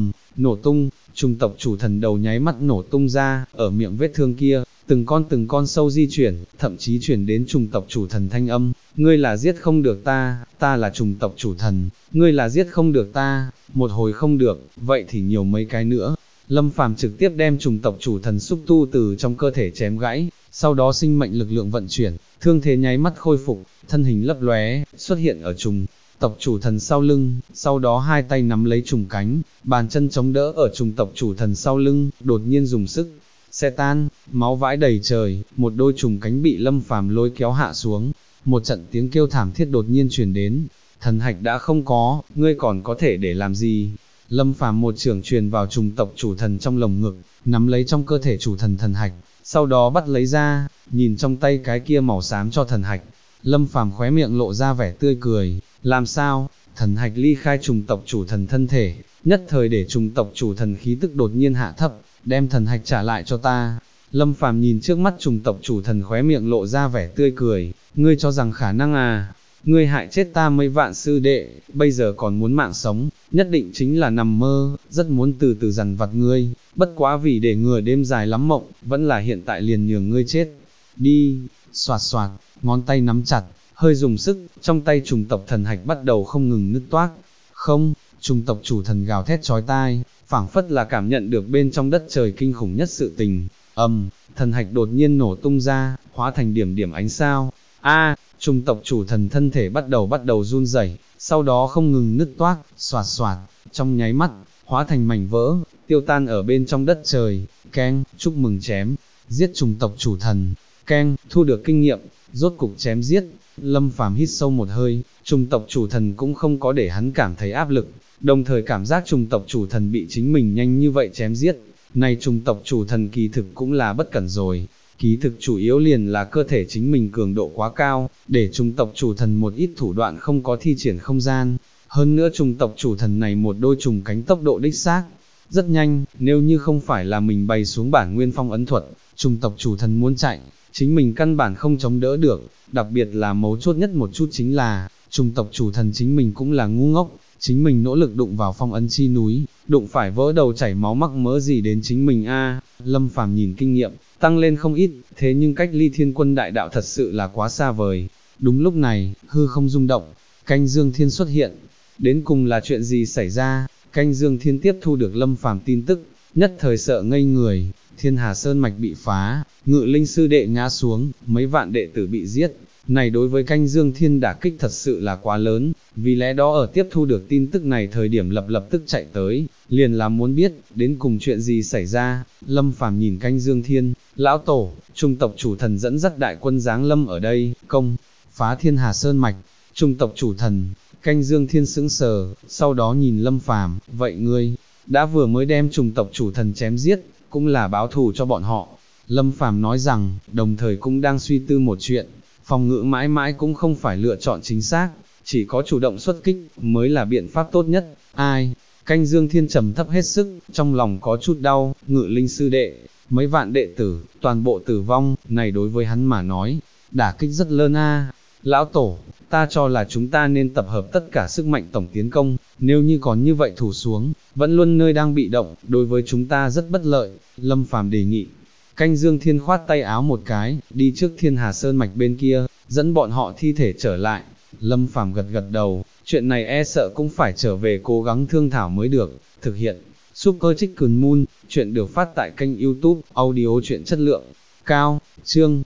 nổ tung, trùng tộc chủ thần đầu nháy mắt nổ tung ra, ở miệng vết thương kia, từng con sâu di chuyển, thậm chí chuyển đến trùng tộc chủ thần thanh âm, ngươi là giết không được ta, ta là trùng tộc chủ thần, ngươi là giết không được ta, một hồi không được, vậy thì nhiều mấy cái nữa. Lâm Phàm trực tiếp đem trùng tộc chủ thần xúc tu từ trong cơ thể chém gãy, sau đó sinh mệnh lực lượng vận chuyển, thương thế nháy mắt khôi phục, thân hình lấp lóe, xuất hiện ở trùng tộc chủ thần sau lưng, sau đó hai tay nắm lấy trùng cánh, bàn chân chống đỡ ở trùng tộc chủ thần sau lưng, đột nhiên dùng sức, xe tan, máu vãi đầy trời, một đôi trùng cánh bị Lâm Phàm lôi kéo hạ xuống, một trận tiếng kêu thảm thiết đột nhiên truyền đến, thần hạch đã không có, ngươi còn có thể để làm gì? Lâm Phàm một trường truyền vào trùng tộc chủ thần trong lồng ngực, nắm lấy trong cơ thể chủ thần thần hạch, sau đó bắt lấy ra, nhìn trong tay cái kia màu xám cho thần hạch, Lâm Phàm khóe miệng lộ ra vẻ tươi cười, làm sao? Thần hạch ly khai trùng tộc chủ thần thân thể, nhất thời để trùng tộc chủ thần khí tức đột nhiên hạ thấp, đem thần hạch trả lại cho ta. Lâm Phàm nhìn trước mắt trùng tộc chủ thần khóe miệng lộ ra vẻ tươi cười, ngươi cho rằng khả năng à? Ngươi hại chết ta mấy vạn sư đệ, bây giờ còn muốn mạng sống, nhất định chính là nằm mơ, rất muốn từ từ dằn vặt ngươi, bất quá vì để ngừa đêm dài lắm mộng, vẫn là hiện tại liền nhường ngươi chết. Đi, xoạt xoạt, ngón tay nắm chặt, hơi dùng sức, trong tay trùng tộc thần hạch bắt đầu không ngừng nứt toác. Không, trùng tộc chủ thần gào thét chói tai, phảng phất là cảm nhận được bên trong đất trời kinh khủng nhất sự tình. Thần hạch đột nhiên nổ tung ra, hóa thành điểm điểm ánh sao. Trùng tộc chủ thần thân thể bắt đầu run rẩy, sau đó không ngừng nứt toác, xoạt xoạt, trong nháy mắt, hóa thành mảnh vỡ, tiêu tan ở bên trong đất trời. Keng, chúc mừng chém, giết trùng tộc chủ thần. Keng, thu được kinh nghiệm, rốt cục chém giết. Lâm Phàm hít sâu một hơi, trùng tộc chủ thần cũng không có để hắn cảm thấy áp lực, đồng thời cảm giác trùng tộc chủ thần bị chính mình nhanh như vậy chém giết. Này trùng tộc chủ thần kỳ thực cũng là bất cẩn rồi, kỳ thực chủ yếu liền là cơ thể chính mình cường độ quá cao, để trùng tộc chủ thần một ít thủ đoạn không có thi triển không gian. Hơn nữa trùng tộc chủ thần này một đôi trùng cánh tốc độ đích xác rất nhanh, nếu như không phải là mình bày xuống bản nguyên phong ấn thuật, trùng tộc chủ thần muốn chạy, chính mình căn bản không chống đỡ được. Đặc biệt là mấu chốt nhất một chút chính là, trùng tộc chủ thần chính mình cũng là ngu ngốc, chính mình nỗ lực đụng vào phong ấn chi núi, đụng phải vỡ đầu chảy máu mắc mớ gì đến chính mình a. Lâm Phàm nhìn kinh nghiệm tăng lên không ít, thế nhưng cách ly thiên quân đại đạo thật sự là quá xa vời. Đúng lúc này, hư không rung động, Canh Dương Thiên xuất hiện. Đến cùng là chuyện gì xảy ra? Canh Dương Thiên tiếp thu được Lâm Phàm tin tức, nhất thời sợ ngây người. Thiên Hà Sơn mạch bị phá, Ngự Linh sư đệ ngã xuống, mấy vạn đệ tử bị giết. Này đối với Canh Dương Thiên đả kích thật sự là quá lớn, vì lẽ đó ở tiếp thu được tin tức này thời điểm lập tức chạy tới, liền là muốn biết, đến cùng chuyện gì xảy ra. Lâm Phàm nhìn Canh Dương Thiên, lão tổ, trung tộc chủ thần dẫn dắt đại quân giáng lâm ở đây, công, phá Thiên Hà Sơn mạch, trung tộc chủ thần. Canh Dương Thiên sững sờ, sau đó nhìn Lâm Phàm, vậy ngươi, đã vừa mới đem trùng tộc chủ thần chém giết, cũng là báo thù cho bọn họ. Lâm Phàm nói rằng, đồng thời cũng đang suy tư một chuyện, phòng ngự mãi mãi cũng không phải lựa chọn chính xác, chỉ có chủ động xuất kích, mới là biện pháp tốt nhất. Ai? Canh Dương Thiên trầm thấp hết sức, trong lòng có chút đau, Ngự Linh sư đệ, mấy vạn đệ tử, toàn bộ tử vong, này đối với hắn mà nói, đả kích rất lớn a. Lão tổ, ta cho là chúng ta nên tập hợp tất cả sức mạnh tổng tiến công, nếu như còn như vậy thủ xuống, vẫn luôn nơi đang bị động, đối với chúng ta rất bất lợi. Lâm Phàm đề nghị. Canh Dương Thiên khoát tay áo một cái, đi trước Thiên Hà Sơn mạch bên kia, dẫn bọn họ thi thể trở lại. Lâm Phàm gật gật đầu, chuyện này e sợ cũng phải trở về cố gắng thương thảo mới được. Thực hiện, Super Chicken Moon, chuyện được phát tại kênh YouTube, audio chuyện chất lượng cao, chương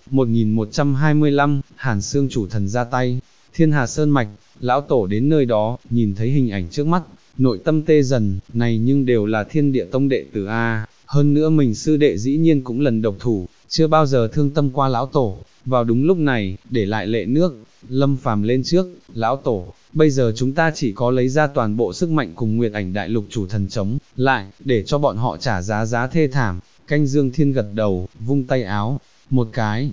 1125, Hàn Xương chủ thần ra tay. Thiên Hà Sơn mạch, lão tổ đến nơi đó, nhìn thấy hình ảnh trước mắt, nội tâm tê dần, này nhưng đều là Thiên Địa Tông đệ tử a. Hơn nữa mình sư đệ dĩ nhiên cũng lần độc thủ, chưa bao giờ thương tâm qua lão tổ. Vào đúng lúc này, để lại lệ nước, Lâm Phàm lên trước, lão tổ, bây giờ chúng ta chỉ có lấy ra toàn bộ sức mạnh cùng Nguyệt Ảnh Đại Lục chủ thần chống lại, để cho bọn họ trả giá thê thảm. Canh Dương Thiên gật đầu, vung tay áo, một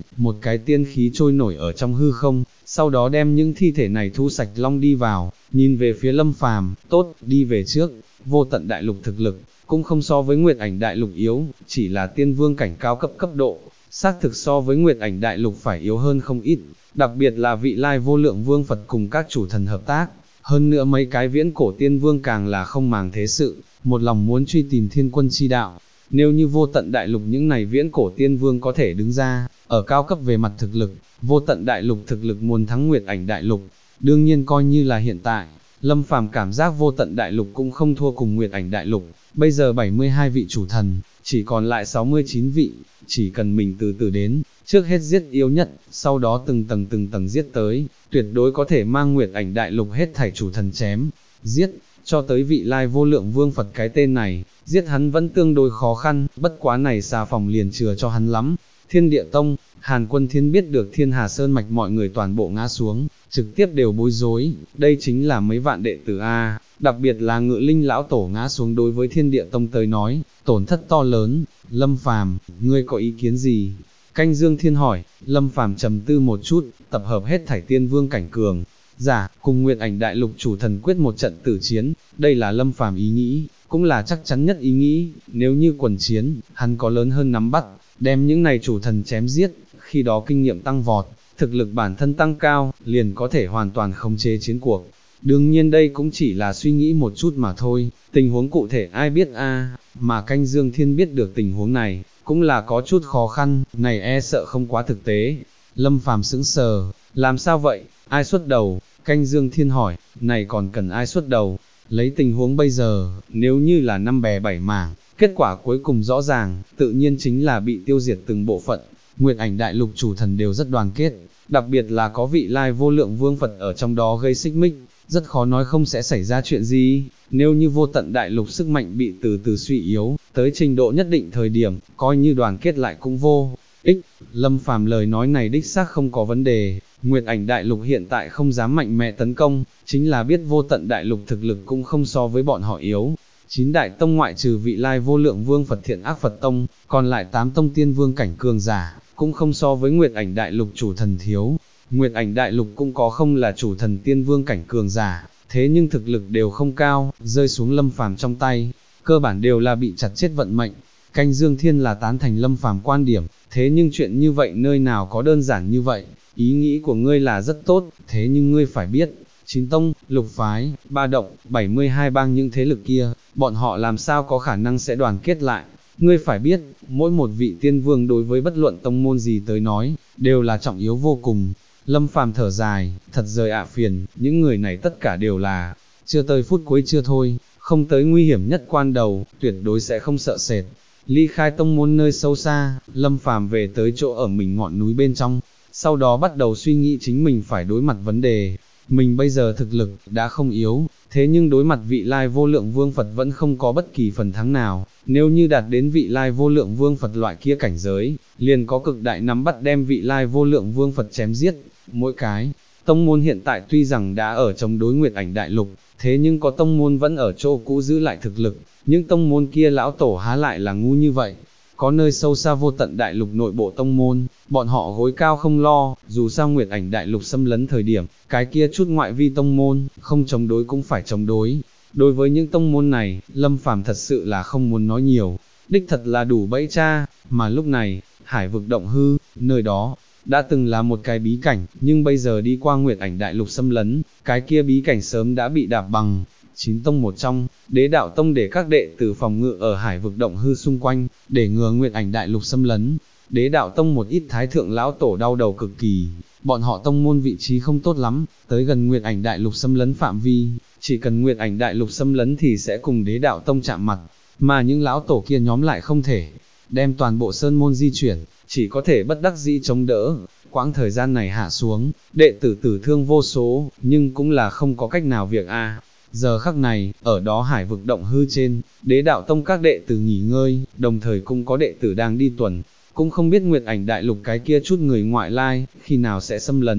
cái tiên khí trôi nổi ở trong hư không, sau đó đem những thi thể này thu sạch long đi vào, nhìn về phía Lâm Phàm, tốt, đi về trước, vô tận đại lục thực lực, cũng không so với Nguyệt Ảnh đại lục yếu, chỉ là tiên vương cảnh cao cấp độ, xác thực so với Nguyệt Ảnh đại lục phải yếu hơn không ít, đặc biệt là vị lai vô lượng vương Phật cùng các chủ thần hợp tác, hơn nữa mấy cái viễn cổ tiên vương càng là không màng thế sự, một lòng muốn truy tìm thiên quân chi đạo. Nếu như vô tận đại lục những này viễn cổ tiên vương có thể đứng ra, ở cao cấp về mặt thực lực, vô tận đại lục thực lực muốn thắng Nguyệt Ảnh đại lục, đương nhiên coi như là hiện tại, Lâm Phàm cảm giác vô tận đại lục cũng không thua cùng Nguyệt Ảnh đại lục, bây giờ 72 vị chủ thần, chỉ còn lại 69 vị, chỉ cần mình từ từ đến, trước hết giết yếu nhất, sau đó từng tầng giết tới, tuyệt đối có thể mang Nguyệt Ảnh đại lục hết thảy chủ thần chém, giết, cho tới vị lai vô lượng vương Phật cái tên này, giết hắn vẫn tương đối khó khăn, bất quá này xà phòng liền chừa cho hắn lắm. Thiên Địa Tông, Hàn Quân Thiên biết được Thiên Hà Sơn mạch mọi người toàn bộ ngã xuống, trực tiếp đều bối rối, đây chính là mấy vạn đệ tử A, đặc biệt là Ngự Linh lão tổ ngã xuống đối với Thiên Địa Tông tới nói, tổn thất to lớn. Lâm Phàm, ngươi có ý kiến gì? Canh Dương Thiên hỏi. Lâm Phàm trầm tư một chút, tập hợp hết thảy tiên vương cảnh cường giả, cùng Nguyệt Ảnh đại lục chủ thần quyết một trận tử chiến, đây là Lâm Phàm ý nghĩ, cũng là chắc chắn nhất ý nghĩ, nếu như quần chiến, hắn có lớn hơn nắm bắt, đem những này chủ thần chém giết, khi đó kinh nghiệm tăng vọt, thực lực bản thân tăng cao, liền có thể hoàn toàn khống chế chiến cuộc. Đương nhiên đây cũng chỉ là suy nghĩ một chút mà thôi, tình huống cụ thể ai biết a, mà Canh Dương Thiên biết được tình huống này, cũng là có chút khó khăn, này e sợ không quá thực tế. Lâm Phàm sững sờ, làm sao vậy, ai xuất đầu? Canh Dương Thiên hỏi, này còn cần ai xuất đầu? Lấy tình huống bây giờ, nếu như là năm bè bảy mảng, kết quả cuối cùng rõ ràng, tự nhiên chính là bị tiêu diệt từng bộ phận. Nguyệt Ảnh đại lục chủ thần đều rất đoàn kết, đặc biệt là có vị lai vô lượng vương Phật ở trong đó gây xích mích, rất khó nói không sẽ xảy ra chuyện gì. Nếu như vô tận đại lục sức mạnh bị từ từ suy yếu, tới trình độ nhất định thời điểm, coi như đoàn kết lại cũng vô ích. Lâm Phàm lời nói này đích xác không có vấn đề, Nguyệt Ảnh đại lục hiện tại không dám mạnh mẽ tấn công, chính là biết vô tận đại lục thực lực cũng không so với bọn họ yếu. 9 đại tông ngoại trừ vị lai vô lượng vương Phật Thiện Ác Phật Tông, còn lại 8 tông tiên vương cảnh cường giả, cũng không so với Nguyệt Ảnh đại lục chủ thần thiếu. Nguyệt Ảnh đại lục cũng có không là chủ thần tiên vương cảnh cường giả, thế nhưng thực lực đều không cao, rơi xuống Lâm Phàm trong tay, cơ bản đều là bị chặt chết vận mệnh. Canh Dương Thiên là tán thành Lâm Phàm quan điểm, thế nhưng chuyện như vậy nơi nào có đơn giản như vậy, ý nghĩ của ngươi là rất tốt, thế nhưng ngươi phải biết, 9 tông, lục phái, 3 động, 72 bang những thế lực kia, bọn họ làm sao có khả năng sẽ đoàn kết lại. Ngươi phải biết, mỗi một vị tiên vương đối với bất luận tông môn gì tới nói, đều là trọng yếu vô cùng. Lâm Phàm thở dài, thật rời ạ phiền, những người này tất cả đều là, chưa tới phút cuối chưa thôi, không tới nguy hiểm nhất quan đầu, tuyệt đối sẽ không sợ sệt. Ly khai tông môn nơi sâu xa, Lâm Phàm về tới chỗ ở mình ngọn núi bên trong, sau đó bắt đầu suy nghĩ chính mình phải đối mặt vấn đề. Mình bây giờ thực lực đã không yếu, thế nhưng đối mặt vị lai vô lượng vương Phật vẫn không có bất kỳ phần thắng nào. Nếu như đạt đến vị lai vô lượng vương Phật loại kia cảnh giới, liền có cực đại nắm bắt đem vị lai vô lượng vương Phật chém giết. Mỗi cái tông môn hiện tại tuy rằng đã ở chống đối Nguyệt Ảnh đại lục, thế nhưng có tông môn vẫn ở chỗ cũ giữ lại thực lực, những tông môn kia lão tổ há lại là ngu như vậy. Có nơi sâu xa vô tận đại lục nội bộ tông môn, bọn họ gối cao không lo, dù sao Nguyệt Ảnh đại lục xâm lấn thời điểm, cái kia chút ngoại vi tông môn, không chống đối cũng phải chống đối. Đối với những tông môn này, Lâm Phàm thật sự là không muốn nói nhiều, đích thật là đủ bẫy cha, mà lúc này, Hải vực động hư, nơi đó, đã từng là một cái bí cảnh, nhưng bây giờ đi qua Nguyệt Ảnh đại lục xâm lấn, cái kia bí cảnh sớm đã bị đạp bằng. 9 tông một trong, Đế Đạo Tông để các đệ tử phòng ngự ở Hải vực động hư xung quanh, để ngừa Nguyệt Ảnh đại lục xâm lấn. Đế Đạo Tông một ít thái thượng lão tổ đau đầu cực kỳ, bọn họ tông môn vị trí không tốt lắm, tới gần Nguyệt Ảnh đại lục xâm lấn phạm vi, chỉ cần Nguyệt Ảnh đại lục xâm lấn thì sẽ cùng Đế Đạo Tông chạm mặt, mà những lão tổ kia nhóm lại không thể đem toàn bộ sơn môn di chuyển, chỉ có thể bất đắc dĩ chống đỡ. Quãng thời gian này hạ xuống, đệ tử tử thương vô số, nhưng cũng là không có cách nào việc a. Giờ khắc này, ở đó Hải vực động hư trên, Đế Đạo Tông các đệ tử nghỉ ngơi, đồng thời cũng có đệ tử đang đi tuần, cũng không biết Nguyệt Ảnh đại lục cái kia chút người ngoại lai, khi nào sẽ xâm lấn.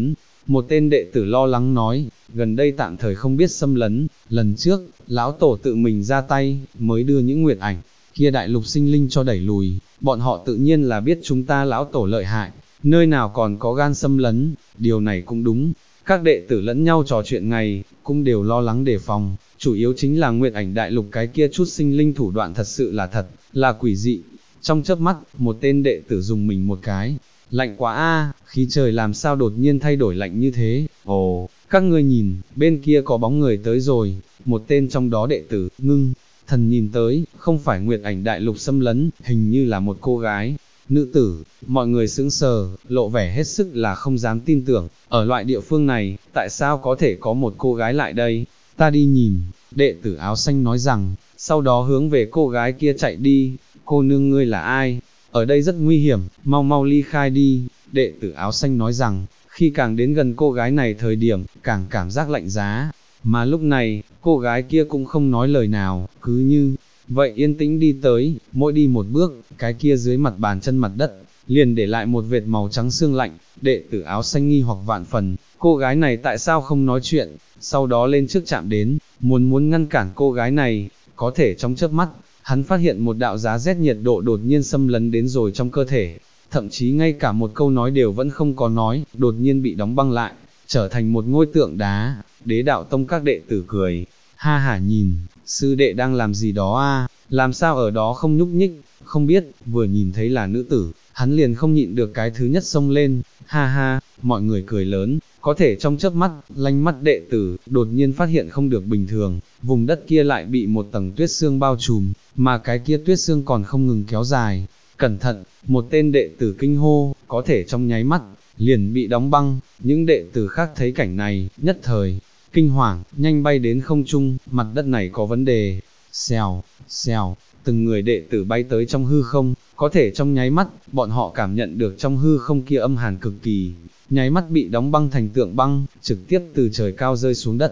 Một tên đệ tử lo lắng nói, gần đây tạm thời không biết xâm lấn, lần trước, lão tổ tự mình ra tay, mới đưa những nguyệt ảnh, kia đại lục sinh linh cho đẩy lùi, bọn họ tự nhiên là biết chúng ta lão tổ lợi hại, nơi nào còn có gan xâm lấn, điều này cũng đúng. Các đệ tử lẫn nhau trò chuyện ngày, cũng đều lo lắng đề phòng, chủ yếu chính là nguyệt ảnh đại lục cái kia chút sinh linh thủ đoạn thật sự là thật, là quỷ dị. Trong chớp mắt, một tên đệ tử dùng mình một cái, lạnh quá a, khí trời làm sao đột nhiên thay đổi lạnh như thế, ồ, các ngươi nhìn, bên kia có bóng người tới rồi, một tên trong đó đệ tử, ngưng, thần nhìn tới, không phải nguyệt ảnh đại lục xâm lấn, hình như là một cô gái, nữ tử, mọi người sững sờ, lộ vẻ hết sức là không dám tin tưởng, ở loại địa phương này, tại sao có thể có một cô gái lại đây, ta đi nhìn, đệ tử áo xanh nói rằng, sau đó hướng về cô gái kia chạy đi, cô nương ngươi là ai, ở đây rất nguy hiểm, mau mau ly khai đi, đệ tử áo xanh nói rằng, khi càng đến gần cô gái này thời điểm, càng cảm giác lạnh giá, mà lúc này, cô gái kia cũng không nói lời nào, cứ như vậy yên tĩnh đi tới, mỗi đi một bước, cái kia dưới mặt bàn chân mặt đất, liền để lại một vệt màu trắng xương lạnh, đệ tử áo xanh nghi hoặc vạn phần, cô gái này tại sao không nói chuyện, sau đó lên trước chạm đến, muốn ngăn cản cô gái này, có thể trong chớp mắt, hắn phát hiện một đạo giá rét nhiệt độ đột nhiên xâm lấn đến rồi trong cơ thể, thậm chí ngay cả một câu nói đều vẫn không có nói, đột nhiên bị đóng băng lại, trở thành một ngôi tượng đá, Đế đạo tông các đệ tử cười, ha hả nhìn, sư đệ đang làm gì đó a? Làm sao ở đó không nhúc nhích, không biết, vừa nhìn thấy là nữ tử, hắn liền không nhịn được cái thứ nhất xông lên, ha ha, mọi người cười lớn, có thể trong chớp mắt, lanh mắt đệ tử, đột nhiên phát hiện không được bình thường, vùng đất kia lại bị một tầng tuyết sương bao trùm, mà cái kia tuyết sương còn không ngừng kéo dài, cẩn thận, một tên đệ tử kinh hô, có thể trong nháy mắt, liền bị đóng băng, những đệ tử khác thấy cảnh này, nhất thời, kinh hoàng, nhanh bay đến không trung, mặt đất này có vấn đề, xèo, xèo, từng người đệ tử bay tới trong hư không, có thể trong nháy mắt, bọn họ cảm nhận được trong hư không kia âm hàn cực kỳ, nháy mắt bị đóng băng thành tượng băng, trực tiếp từ trời cao rơi xuống đất,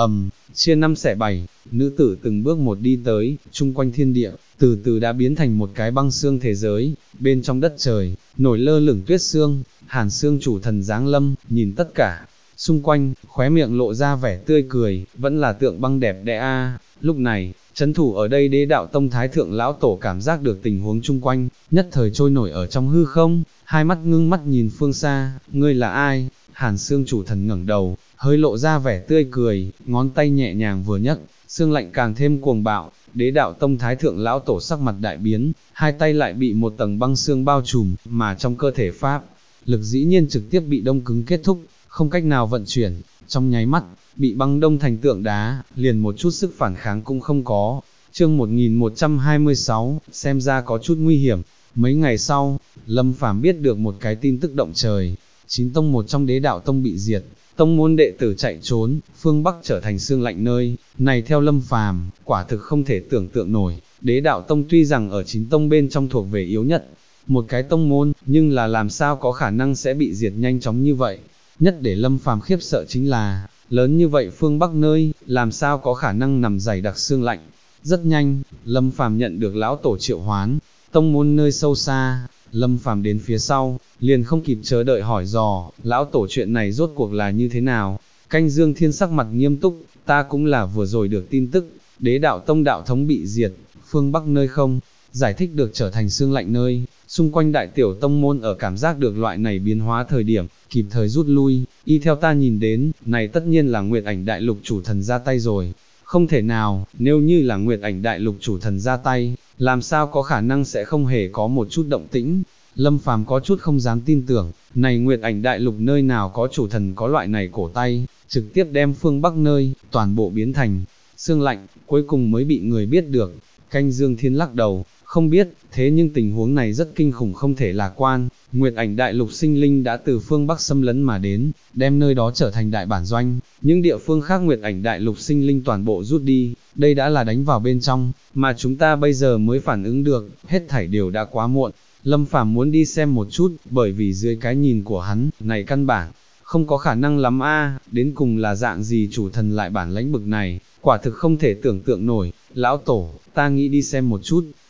chia năm xẻ bảy, nữ tử từng bước một đi tới, chung quanh thiên địa, từ từ đã biến thành một cái băng xương thế giới, bên trong đất trời, nổi lơ lửng tuyết xương, hàn xương chủ thần giáng lâm, nhìn tất cả, xung quanh, khóe miệng lộ ra vẻ tươi cười, vẫn là tượng băng đẹp đẽ a. Lúc này, trấn thủ ở đây Đế đạo tông thái thượng lão tổ cảm giác được tình huống chung quanh, nhất thời trôi nổi ở trong hư không, hai mắt ngưng mắt nhìn phương xa, ngươi là ai? Hàn xương chủ thần ngẩng đầu, hơi lộ ra vẻ tươi cười, ngón tay nhẹ nhàng vừa nhấc, xương lạnh càng thêm cuồng bạo, Đế đạo tông thái thượng lão tổ sắc mặt đại biến, hai tay lại bị một tầng băng xương bao trùm, mà trong cơ thể pháp, lực dĩ nhiên trực tiếp bị đông cứng kết thúc, không cách nào vận chuyển, trong nháy mắt, bị băng đông thành tượng đá, liền một chút sức phản kháng cũng không có. Chương 1126, xem ra có chút nguy hiểm. Mấy ngày sau, Lâm Phàm biết được một cái tin tức động trời, 9 tông một trong Đế đạo tông bị diệt, tông môn đệ tử chạy trốn, phương Bắc trở thành xương lạnh nơi, này theo Lâm Phàm, quả thực không thể tưởng tượng nổi, Đế đạo tông tuy rằng ở 9 tông bên trong thuộc về yếu nhất, một cái tông môn, nhưng là làm sao có khả năng sẽ bị diệt nhanh chóng như vậy. Nhất để Lâm Phàm khiếp sợ chính là, lớn như vậy phương Bắc nơi, làm sao có khả năng nằm dày đặc xương lạnh. Rất nhanh, Lâm Phàm nhận được lão tổ triệu hoán, tông môn nơi sâu xa, Lâm Phàm đến phía sau, liền không kịp chờ đợi hỏi dò, lão tổ chuyện này rốt cuộc là như thế nào. Canh Dương Thiên sắc mặt nghiêm túc, ta cũng là vừa rồi được tin tức, Đế đạo tông đạo thống bị diệt, phương Bắc nơi không, giải thích được trở thành xương lạnh nơi, xung quanh đại tiểu tông môn ở cảm giác được loại này biến hóa thời điểm, kịp thời rút lui, y theo ta nhìn đến, này tất nhiên là Nguyệt ảnh đại lục chủ thần ra tay rồi, không thể nào, nếu như là Nguyệt ảnh đại lục chủ thần ra tay, làm sao có khả năng sẽ không hề có một chút động tĩnh. Lâm Phàm có chút không dám tin tưởng, này Nguyệt ảnh đại lục nơi nào có chủ thần có loại này cổ tay, trực tiếp đem phương Bắc nơi, toàn bộ biến thành xương lạnh, cuối cùng mới bị người biết được. Canh Dương Thiên lắc đầu, không biết, thế nhưng tình huống này rất kinh khủng không thể lạc quan, Nguyệt ảnh đại lục sinh linh đã từ phương Bắc xâm lấn mà đến, đem nơi đó trở thành đại bản doanh, những địa phương khác Nguyệt ảnh đại lục sinh linh toàn bộ rút đi, đây đã là đánh vào bên trong, mà chúng ta bây giờ mới phản ứng được, hết thảy đều đã quá muộn. Lâm Phàm muốn đi xem một chút, bởi vì dưới cái nhìn của hắn, này căn bản, không có khả năng lắm a, đến cùng là dạng gì chủ thần lại bản lãnh bực này, quả thực không thể tưởng tượng nổi, lão tổ, ta nghĩ đi xem một chút.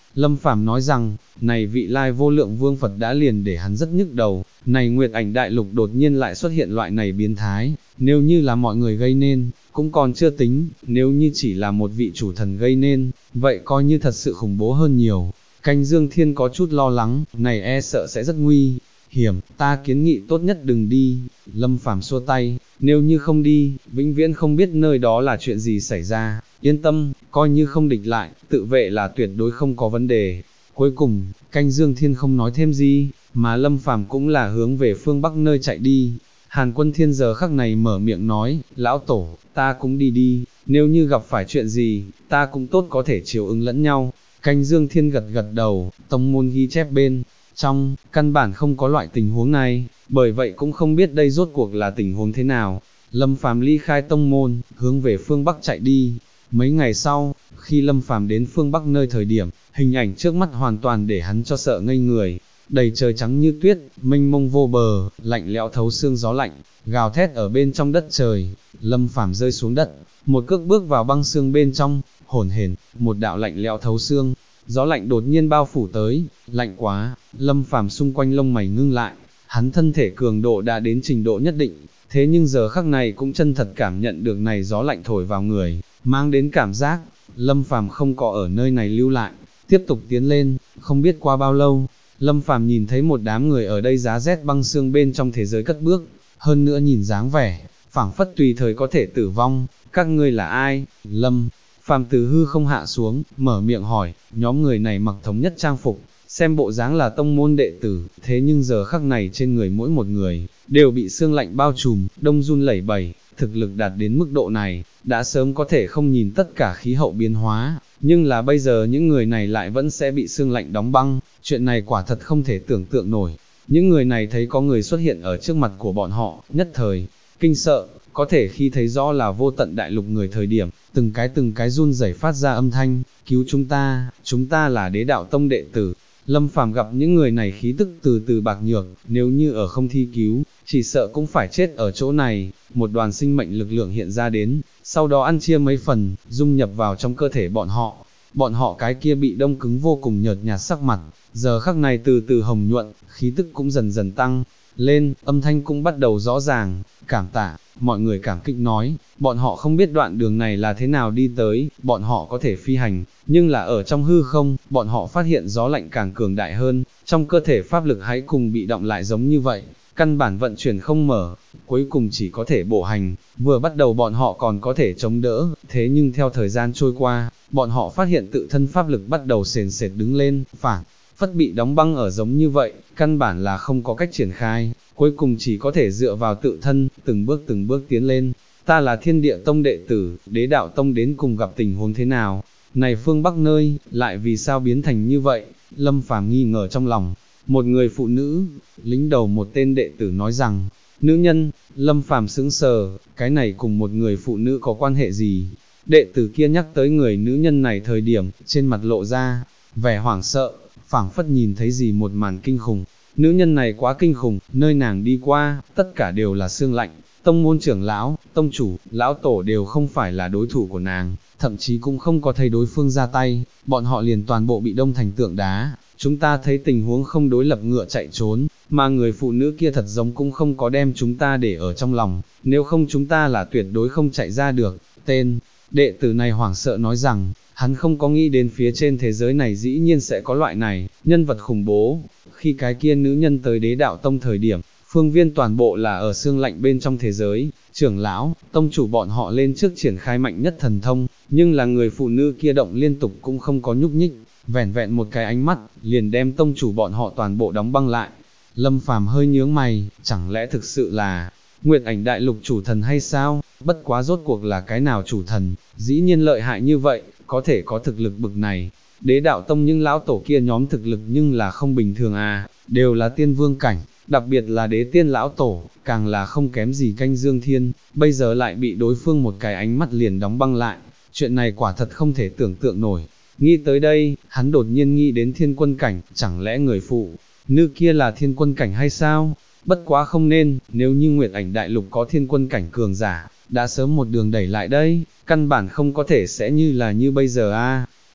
Lâm Phàm nói rằng, này vị lai vô lượng vương Phật đã liền để hắn rất nhức đầu, này Nguyệt Ảnh Đại Lục đột nhiên lại xuất hiện loại này biến thái, nếu như là mọi người gây nên, cũng còn chưa tính, nếu như chỉ là một vị chủ thần gây nên, vậy coi như thật sự khủng bố hơn nhiều. Canh Dương Thiên có chút lo lắng, này e sợ sẽ rất nguy hiểm, ta kiến nghị tốt nhất đừng đi. Lâm Phàm xua tay, nếu như không đi, vĩnh viễn không biết nơi đó là chuyện gì xảy ra, yên tâm, coi như không địch lại, tự vệ là tuyệt đối không có vấn đề. Cuối cùng, Canh Dương Thiên không nói thêm gì, mà Lâm Phàm cũng là hướng về phương Bắc nơi chạy đi. Hàn Quân Thiên giờ khắc này mở miệng nói, lão tổ, ta cũng đi đi, nếu như gặp phải chuyện gì, ta cũng tốt có thể chiều ứng lẫn nhau. Canh Dương Thiên gật gật đầu, tông môn ghi chép bên trong, căn bản không có loại tình huống này, bởi vậy cũng không biết đây rốt cuộc là tình huống thế nào. Lâm Phàm ly khai tông môn, hướng về phương Bắc chạy đi. Mấy ngày sau, khi Lâm Phàm đến phương Bắc nơi thời điểm, hình ảnh trước mắt hoàn toàn để hắn cho sợ ngây người. Đầy trời trắng như tuyết, mênh mông vô bờ, lạnh lẽo thấu xương gió lạnh, gào thét ở bên trong đất trời. Lâm Phàm rơi xuống đất, một cước bước vào băng xương bên trong, hổn hển, một đạo lạnh lẽo thấu xương, gió lạnh đột nhiên bao phủ tới, lạnh quá. Lâm Phàm xung quanh lông mày ngưng lại, hắn thân thể cường độ đã đến trình độ nhất định, thế nhưng giờ khắc này cũng chân thật cảm nhận được này gió lạnh thổi vào người, mang đến cảm giác. Lâm Phàm không có ở nơi này lưu lại, tiếp tục tiến lên. Không biết qua bao lâu, Lâm Phàm nhìn thấy một đám người ở đây giá rét băng xương bên trong thế giới cất bước, hơn nữa nhìn dáng vẻ, phảng phất tùy thời có thể tử vong. Các ngươi là ai? Lâm Phàm từ hư không hạ xuống, mở miệng hỏi. Nhóm người này mặc thống nhất trang phục, xem bộ dáng là tông môn đệ tử, thế nhưng giờ khắc này trên người mỗi một người, đều bị sương lạnh bao trùm, đông run lẩy bẩy. Thực lực đạt đến mức độ này, đã sớm có thể không nhìn tất cả khí hậu biến hóa, nhưng là bây giờ những người này lại vẫn sẽ bị sương lạnh đóng băng, chuyện này quả thật không thể tưởng tượng nổi. Những người này thấy có người xuất hiện ở trước mặt của bọn họ, nhất thời kinh sợ, có thể khi thấy rõ là Vô Tận Đại Lục người thời điểm, từng cái run rẩy phát ra âm thanh, cứu chúng ta là Đế Đạo Tông đệ tử. Lâm Phàm gặp những người này khí tức từ từ bạc nhược, nếu như ở không thi cứu, chỉ sợ cũng phải chết ở chỗ này. Một đoàn sinh mệnh lực lượng hiện ra đến, sau đó ăn chia mấy phần, dung nhập vào trong cơ thể bọn họ. Bọn họ cái kia bị đông cứng vô cùng nhợt nhạt sắc mặt, giờ khắc này từ từ hồng nhuận, khí tức cũng dần dần tăng lên, âm thanh cũng bắt đầu rõ ràng. Cảm tạ, mọi người cảm kích nói, bọn họ không biết đoạn đường này là thế nào đi tới, bọn họ có thể phi hành, nhưng là ở trong hư không, bọn họ phát hiện gió lạnh càng cường đại hơn, trong cơ thể pháp lực hãy cùng bị động lại giống như vậy, căn bản vận chuyển không mở, cuối cùng chỉ có thể bộ hành. Vừa bắt đầu bọn họ còn có thể chống đỡ, thế nhưng theo thời gian trôi qua, bọn họ phát hiện tự thân pháp lực bắt đầu sền sệt đứng lên, phảng phất bị đóng băng ở giống như vậy, căn bản là không có cách triển khai, cuối cùng chỉ có thể dựa vào tự thân, từng bước tiến lên. Ta là Thiên Địa Tông đệ tử, Đế Đạo Tông đến cùng gặp tình huống thế nào? Này phương Bắc nơi, lại vì sao biến thành như vậy? Lâm Phàm nghi ngờ trong lòng. Một người phụ nữ, lính đầu một tên đệ tử nói rằng, nữ nhân. Lâm Phàm sững sờ, cái này cùng một người phụ nữ có quan hệ gì? Đệ tử kia nhắc tới người nữ nhân này thời điểm, trên mặt lộ ra vẻ hoảng sợ, phảng phất nhìn thấy gì một màn kinh khủng. Nữ nhân này quá kinh khủng, nơi nàng đi qua, tất cả đều là sương lạnh. Tông môn trưởng lão, tông chủ, lão tổ đều không phải là đối thủ của nàng, thậm chí cũng không có thấy đối phương ra tay, bọn họ liền toàn bộ bị đông thành tượng đá. Chúng ta thấy tình huống không đối lập ngựa chạy trốn, mà người phụ nữ kia thật giống cũng không có đem chúng ta để ở trong lòng, nếu không chúng ta là tuyệt đối không chạy ra được. Tên đệ tử này hoảng sợ nói rằng, hắn không có nghĩ đến phía trên thế giới này dĩ nhiên sẽ có loại này, nhân vật khủng bố. Khi cái kia nữ nhân tới Đế Đạo Tông thời điểm, phương viên toàn bộ là ở xương lạnh bên trong thế giới, trưởng lão, tông chủ bọn họ lên trước triển khai mạnh nhất thần thông, nhưng là người phụ nữ kia động liên tục cũng không có nhúc nhích, vẻn vẹn một cái ánh mắt, liền đem tông chủ bọn họ toàn bộ đóng băng lại. Lâm Phàm hơi nhướng mày, chẳng lẽ thực sự là Nguyệt Ảnh Đại Lục chủ thần hay sao? Bất quá rốt cuộc là cái nào chủ thần, dĩ nhiên lợi hại như vậy, có thể có thực lực bực này. Đế Đạo Tông những lão tổ kia nhóm thực lực nhưng là không bình thường à, đều là tiên vương cảnh, đặc biệt là đế tiên lão tổ, càng là không kém gì Canh Dương Thiên, bây giờ lại bị đối phương một cái ánh mắt liền đóng băng lại, chuyện này quả thật không thể tưởng tượng nổi. Nghĩ tới đây, hắn đột nhiên nghĩ đến thiên quân cảnh, chẳng lẽ người phụ nữ kia là thiên quân cảnh hay sao? Bất quá không nên, nếu như Nguyệt Ảnh Đại Lục có thiên quân cảnh cường giả, đã sớm một đường đẩy lại đây, căn bản không có thể sẽ như là như bây giờ a.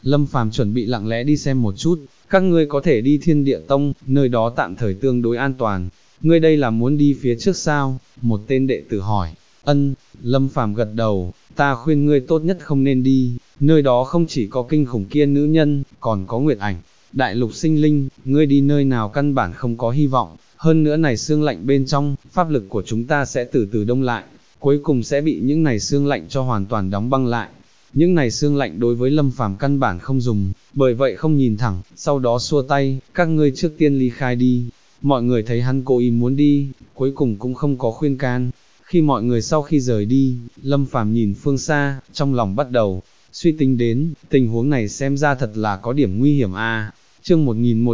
Lâm Phàm chuẩn bị lặng lẽ đi xem một chút, các ngươi có thể đi Thiên Địa Tông, nơi đó tạm thời tương đối an toàn. Ngươi đây là muốn đi phía trước sao? Một tên đệ tử hỏi. Ân, Lâm Phàm gật đầu, ta khuyên ngươi tốt nhất không nên đi, nơi đó không chỉ có kinh khủng kia nữ nhân, còn có Nguyệt Ảnh, đại lục sinh linh, ngươi đi nơi nào căn bản không có hy vọng, hơn nữa này xương lạnh bên trong, pháp lực của chúng ta sẽ từ từ đông lại, cuối cùng sẽ bị những này xương lạnh cho hoàn toàn đóng băng lại. Những này xương lạnh đối với Lâm Phàm căn bản không dùng, bởi vậy không nhìn thẳng, sau đó xua tay, các ngươi trước tiên ly khai đi. Mọi người thấy hắn cố ý muốn đi, cuối cùng cũng không có khuyên can. Khi mọi người sau khi rời đi, Lâm Phàm nhìn phương xa, trong lòng bắt đầu suy tính đến, tình huống này xem ra thật là có điểm nguy hiểm a. Chương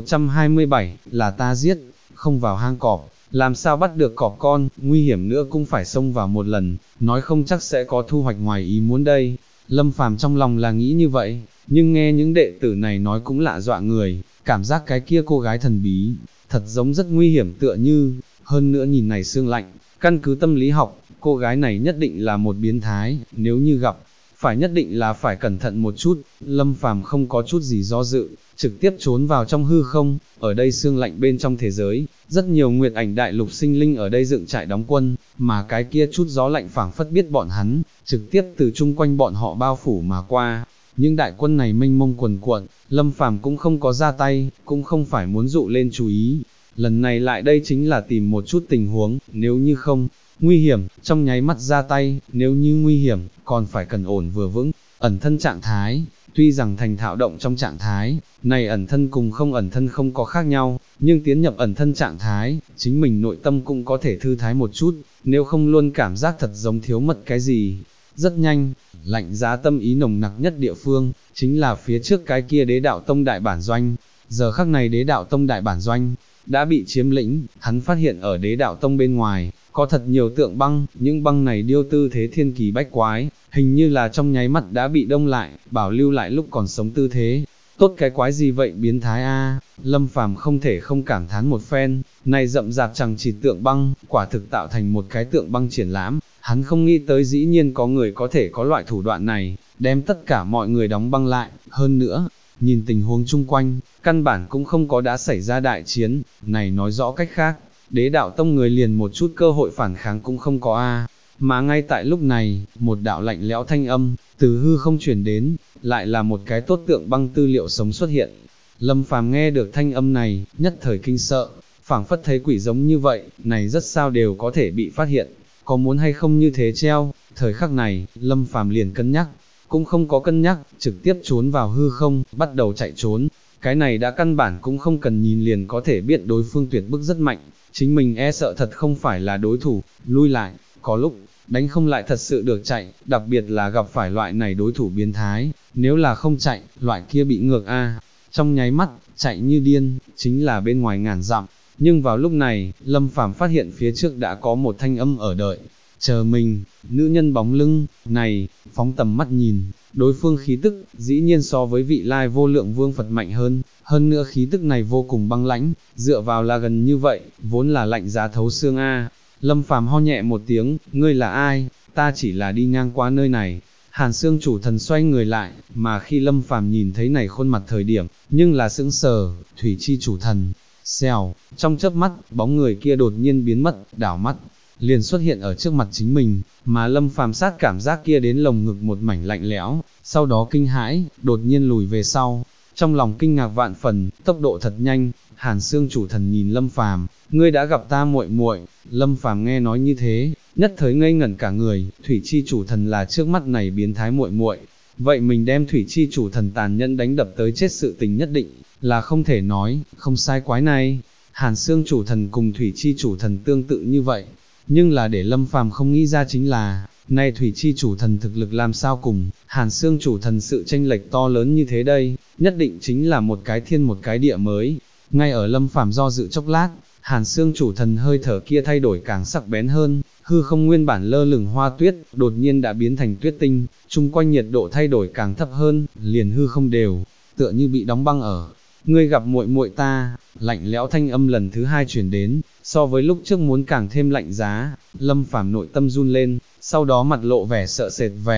1127, là ta giết, không vào hang cọp, làm sao bắt được cọp con, nguy hiểm nữa cũng phải xông vào một lần, nói không chắc sẽ có thu hoạch ngoài ý muốn đây. Lâm Phàm trong lòng là nghĩ như vậy, nhưng nghe những đệ tử này nói cũng lạ dọa người, cảm giác cái kia cô gái thần bí, thật giống rất nguy hiểm tựa như, hơn nữa nhìn này xương lạnh, căn cứ tâm lý học, cô gái này nhất định là một biến thái, nếu như gặp, phải nhất định là phải cẩn thận một chút. Lâm Phàm không có chút gì do dự, trực tiếp trốn vào trong hư không, ở đây xương lạnh bên trong thế giới, rất nhiều Nguyệt Ảnh đại lục sinh linh ở đây dựng trại đóng quân, mà cái kia chút gió lạnh phảng phất biết bọn hắn, trực tiếp từ chung quanh bọn họ bao phủ mà qua. Những đại quân này mênh mông quần cuộn, Lâm Phàm cũng không có ra tay, cũng không phải muốn dụ lên chú ý. Lần này lại đây chính là tìm một chút tình huống, nếu như không, nguy hiểm, trong nháy mắt ra tay, nếu như nguy hiểm, còn phải cần ổn vừa vững, ẩn thân trạng thái. Tuy rằng thành thạo động trong trạng thái, này ẩn thân cùng không ẩn thân không có khác nhau, nhưng tiến nhập ẩn thân trạng thái, chính mình nội tâm cũng có thể thư thái một chút, nếu không luôn cảm giác thật giống thiếu mất cái gì. Rất nhanh, lạnh giá tâm ý nồng nặc nhất địa phương, chính là phía trước cái kia Đế Đạo Tông đại bản doanh. Giờ khắc này Đế Đạo Tông đại bản doanh đã bị chiếm lĩnh, hắn phát hiện ở Đế Đạo Tông bên ngoài, có thật nhiều tượng băng, những băng này điêu tư thế thiên kỳ bách quái, hình như là trong nháy mắt đã bị đông lại, bảo lưu lại lúc còn sống tư thế. Tốt cái quái gì vậy biến thái a? Lâm Phàm không thể không cảm thán một phen, này rậm rạp chẳng chỉ tượng băng, quả thực tạo thành một cái tượng băng triển lãm, hắn không nghĩ tới dĩ nhiên có người có thể có loại thủ đoạn này, đem tất cả mọi người đóng băng lại, hơn nữa, nhìn tình huống chung quanh, căn bản cũng không có đã xảy ra đại chiến, này nói rõ cách khác, Đế Đạo Tông người liền một chút cơ hội phản kháng cũng không có a. Mà ngay tại lúc này, một đạo lạnh lẽo thanh âm, từ hư không chuyển đến, lại là một cái tốt tượng băng tư liệu sống xuất hiện. Lâm Phàm nghe được thanh âm này, nhất thời kinh sợ, phảng phất thấy quỷ giống như vậy, này rất sao đều có thể bị phát hiện, có muốn hay không như thế treo. Thời khắc này, Lâm Phàm liền cân nhắc, cũng không có cân nhắc, trực tiếp trốn vào hư không, bắt đầu chạy trốn. Cái này đã căn bản cũng không cần nhìn liền có thể biết đối phương tuyệt bức rất mạnh, chính mình e sợ thật không phải là đối thủ, lui lại, có lúc, đánh không lại thật sự được chạy, đặc biệt là gặp phải loại này đối thủ biến thái, nếu là không chạy, loại kia bị ngược a. Trong nháy mắt, chạy như điên, chính là bên ngoài ngàn dặm, nhưng vào lúc này, Lâm Phàm phát hiện phía trước đã có một thanh âm ở đợi, chờ mình, nữ nhân bóng lưng, này, phóng tầm mắt nhìn, đối phương khí tức, dĩ nhiên so với vị lai vô lượng vương Phật mạnh hơn nữa khí tức này vô cùng băng lãnh, dựa vào là gần như vậy, vốn là lạnh giá thấu xương a. Lâm Phàm ho nhẹ một tiếng, ngươi là ai, ta chỉ là đi ngang qua nơi này. Hàn Xương chủ thần xoay người lại, mà khi Lâm Phàm nhìn thấy này khuôn mặt thời điểm, nhưng là sững sờ, Thủy Chi chủ thần, xèo, trong chớp mắt, bóng người kia đột nhiên biến mất, đảo mắt, liền xuất hiện ở trước mặt chính mình, mà Lâm Phàm sát cảm giác kia đến lồng ngực một mảnh lạnh lẽo, sau đó kinh hãi, đột nhiên lùi về sau, trong lòng kinh ngạc vạn phần, tốc độ thật nhanh. Hàn Xương chủ thần nhìn Lâm Phàm, ngươi đã gặp ta muội muội. Lâm Phàm nghe nói như thế, nhất thời ngây ngẩn cả người, Thủy Chi chủ thần là trước mắt này biến thái muội muội, vậy mình đem Thủy Chi chủ thần tàn nhẫn đánh đập tới chết sự tình nhất định là không thể nói, không sai quái này. Hàn Xương chủ thần cùng Thủy Chi chủ thần tương tự như vậy, nhưng là để Lâm Phàm không nghĩ ra chính là, nay Thủy Chi chủ thần thực lực làm sao cùng Hàn Xương chủ thần sự tranh lệch to lớn như thế đây, nhất định chính là một cái thiên một cái địa mới. Ngay ở Lâm Phàm do dự chốc lát, Hàn Xương chủ thần hơi thở kia thay đổi càng sắc bén hơn, hư không nguyên bản lơ lửng hoa tuyết, đột nhiên đã biến thành tuyết tinh, chung quanh nhiệt độ thay đổi càng thấp hơn, liền hư không đều, tựa như bị đóng băng ở. Ngươi gặp muội muội ta, lạnh lẽo thanh âm lần thứ hai chuyển đến, so với lúc trước muốn càng thêm lạnh giá. Lâm Phàm nội tâm run lên, sau đó mặt lộ vẻ sợ sệt vẻ,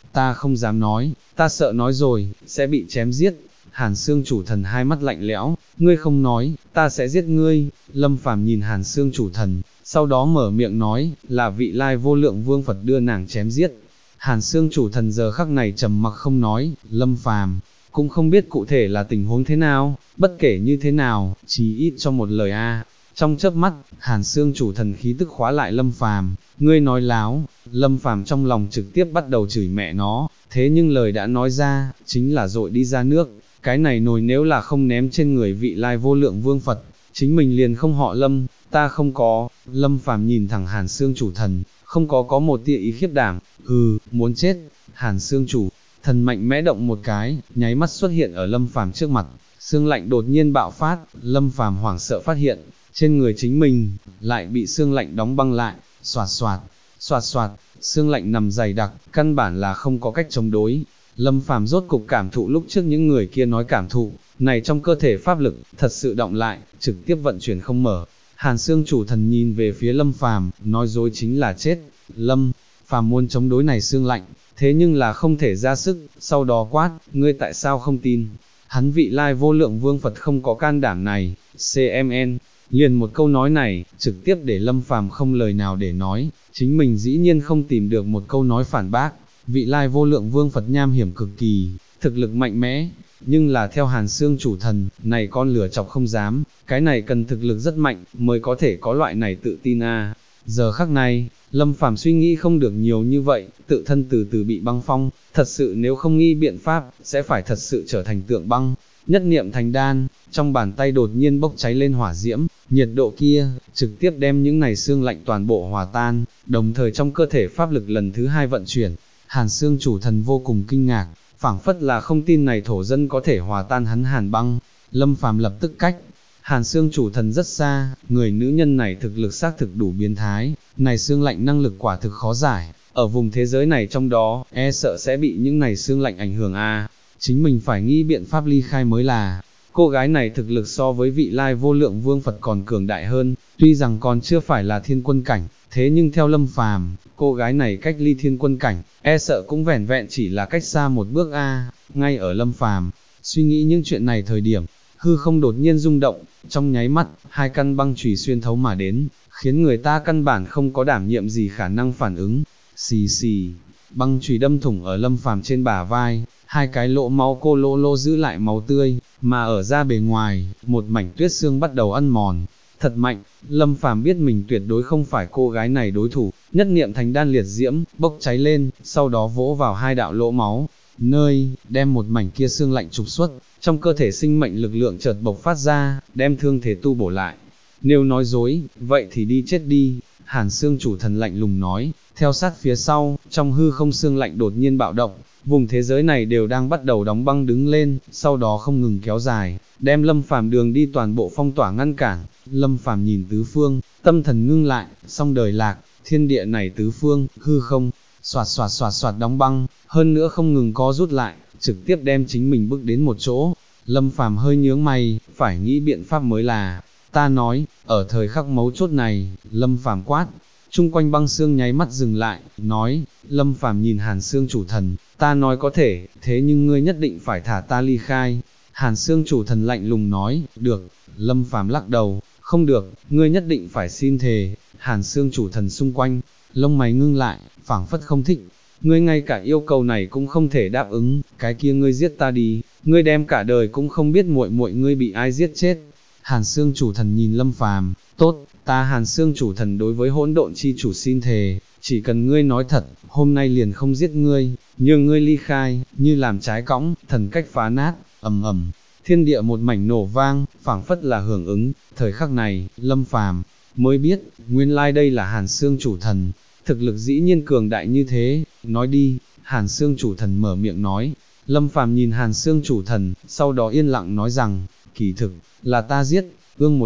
ta không dám nói, ta sợ nói rồi, sẽ bị chém giết. Hàn Xương chủ thần hai mắt lạnh lẽo, ngươi không nói, ta sẽ giết ngươi. Lâm Phàm nhìn Hàn Xương chủ thần, sau đó mở miệng nói, là vị lai vô lượng vương Phật đưa nàng chém giết. Hàn Xương chủ thần giờ khắc này trầm mặc không nói, Lâm Phàm cũng không biết cụ thể là tình huống thế nào, bất kể như thế nào, chỉ ít cho một lời a. Trong chớp mắt, Hàn Xương chủ thần khí tức khóa lại Lâm Phàm, ngươi nói láo. Lâm Phàm trong lòng trực tiếp bắt đầu chửi mẹ nó, thế nhưng lời đã nói ra, chính là dội đi ra nước. Cái này nồi nếu là không ném trên người vị lai vô lượng vương Phật, chính mình liền không họ Lâm, ta không có. Lâm Phàm nhìn thẳng Hàn Xương chủ thần, không có một tia ý khiếp đảm, muốn chết. Hàn Xương chủ thần mạnh mẽ động một cái, nháy mắt xuất hiện ở Lâm Phàm trước mặt, xương lạnh đột nhiên bạo phát. Lâm Phàm hoảng sợ phát hiện, trên người chính mình lại bị xương lạnh đóng băng lại, xoạt xoạt, xoạt xoạt, xương lạnh nằm dày đặc, căn bản là không có cách chống đối. Lâm Phàm rốt cục cảm thụ lúc trước những người kia nói cảm thụ, này trong cơ thể pháp lực, thật sự động lại, trực tiếp vận chuyển không mở. Hàn Xương chủ thần nhìn về phía Lâm Phàm, nói dối chính là chết. Lâm Phàm muốn chống đối này xương lạnh, thế nhưng là không thể ra sức, sau đó quát, ngươi tại sao không tin? Hắn vị lai vô lượng vương Phật không có can đảm này, CMN. Liền một câu nói này, trực tiếp để Lâm Phàm không lời nào để nói, chính mình dĩ nhiên không tìm được một câu nói phản bác. Vị lai vô lượng vương Phật nham hiểm cực kỳ, thực lực mạnh mẽ, nhưng là theo Hàn Xương chủ thần, này con lửa chọc không dám, cái này cần thực lực rất mạnh, mới có thể có loại này tự tin a. Giờ khắc này, Lâm Phàm suy nghĩ không được nhiều như vậy, tự thân từ từ bị băng phong, thật sự nếu không nghĩ biện pháp, sẽ phải thật sự trở thành tượng băng. Nhất niệm thành đan, trong bàn tay đột nhiên bốc cháy lên hỏa diễm, nhiệt độ kia, trực tiếp đem những này xương lạnh toàn bộ hòa tan, đồng thời trong cơ thể pháp lực lần thứ hai vận chuyển. Hàn Xương chủ thần vô cùng kinh ngạc, phảng phất là không tin này thổ dân có thể hòa tan hắn hàn băng. Lâm Phàm lập tức cách Hàn Xương chủ thần rất xa, người nữ nhân này thực lực xác thực đủ biến thái, này xương lạnh năng lực quả thực khó giải, ở vùng thế giới này trong đó, e sợ sẽ bị những này xương lạnh ảnh hưởng a. Chính mình phải nghĩ biện pháp ly khai mới là. Cô gái này thực lực so với vị lai vô lượng vương Phật còn cường đại hơn, tuy rằng còn chưa phải là thiên quân cảnh, thế nhưng theo Lâm Phàm, cô gái này cách ly thiên quân cảnh, e sợ cũng vẻn vẹn chỉ là cách xa một bước a. Ngay ở Lâm Phàm suy nghĩ những chuyện này thời điểm, hư không đột nhiên rung động, trong nháy mắt, hai căn băng chùy xuyên thấu mà đến, khiến người ta căn bản không có đảm nhiệm gì khả năng phản ứng. Xì xì, băng chùy đâm thủng ở Lâm Phàm trên bả vai, hai cái lỗ máu cô lô lô giữ lại máu tươi, mà ở ra bề ngoài, một mảnh tuyết xương bắt đầu ăn mòn. Thật mạnh, Lâm Phàm biết mình tuyệt đối không phải cô gái này đối thủ, nhất niệm thành đan liệt diễm, bốc cháy lên, sau đó vỗ vào hai đạo lỗ máu, nơi, đem một mảnh kia xương lạnh trục xuất, trong cơ thể sinh mệnh lực lượng chợt bộc phát ra, đem thương thể tu bổ lại. Nếu nói dối, vậy thì đi chết đi. Hàn Xương chủ thần lạnh lùng nói, theo sát phía sau, trong hư không xương lạnh đột nhiên bạo động, vùng thế giới này đều đang bắt đầu đóng băng đứng lên, sau đó không ngừng kéo dài, đem Lâm Phàm đường đi toàn bộ phong tỏa ngăn cản. Lâm Phàm nhìn tứ phương, tâm thần ngưng lại, xong đời lạc, thiên địa này tứ phương, hư không, xoạt xoạt xoạt xoạt đóng băng, hơn nữa không ngừng co rút lại, trực tiếp đem chính mình bước đến một chỗ. Lâm Phàm hơi nhướng mày, phải nghĩ biện pháp mới là. Ta nói, ở thời khắc mấu chốt này, Lâm Phàm quát, chung quanh băng xương nháy mắt dừng lại, nói, Lâm Phàm nhìn Hàn Xương chủ thần, ta nói có thể, thế nhưng ngươi nhất định phải thả ta ly khai. Hàn Xương chủ thần lạnh lùng nói, được. Lâm Phàm lắc đầu, không được, ngươi nhất định phải xin thề. Hàn Xương chủ thần xung quanh, lông mày ngưng lại, phảng phất không thích. Ngươi ngay cả yêu cầu này cũng không thể đáp ứng, cái kia ngươi giết ta đi, ngươi đem cả đời cũng không biết muội muội ngươi bị ai giết chết. Hàn Xương chủ thần nhìn Lâm Phàm, tốt, ta Hàn Xương chủ thần đối với hỗn độn chi chủ xin thề, chỉ cần ngươi nói thật, hôm nay liền không giết ngươi, nhường ngươi ly khai, như làm trái cõng, thần cách phá nát, ầm ầm, thiên địa một mảnh nổ vang, phảng phất là hưởng ứng. Thời khắc này, Lâm Phàm mới biết, nguyên lai đây là Hàn Xương chủ thần, thực lực dĩ nhiên cường đại như thế. Nói đi. Hàn Xương chủ thần mở miệng nói. Lâm Phàm nhìn Hàn Xương chủ thần, sau đó yên lặng nói rằng, kỳ thực, là ta giết. Ương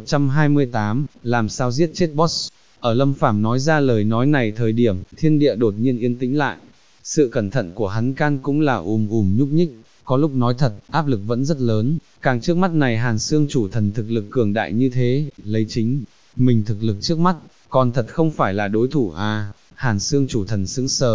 1128, làm sao giết chết boss. Ở Lâm Phàm nói ra lời nói này thời điểm, thiên địa đột nhiên yên tĩnh lại. Sự cẩn thận của hắn can cũng là nhúc nhích, có lúc nói thật, áp lực vẫn rất lớn, càng trước mắt này Hàn Xương chủ thần thực lực cường đại như thế, lấy chính mình thực lực trước mắt, còn thật không phải là đối thủ à. Hàn Xương chủ thần sững sờ,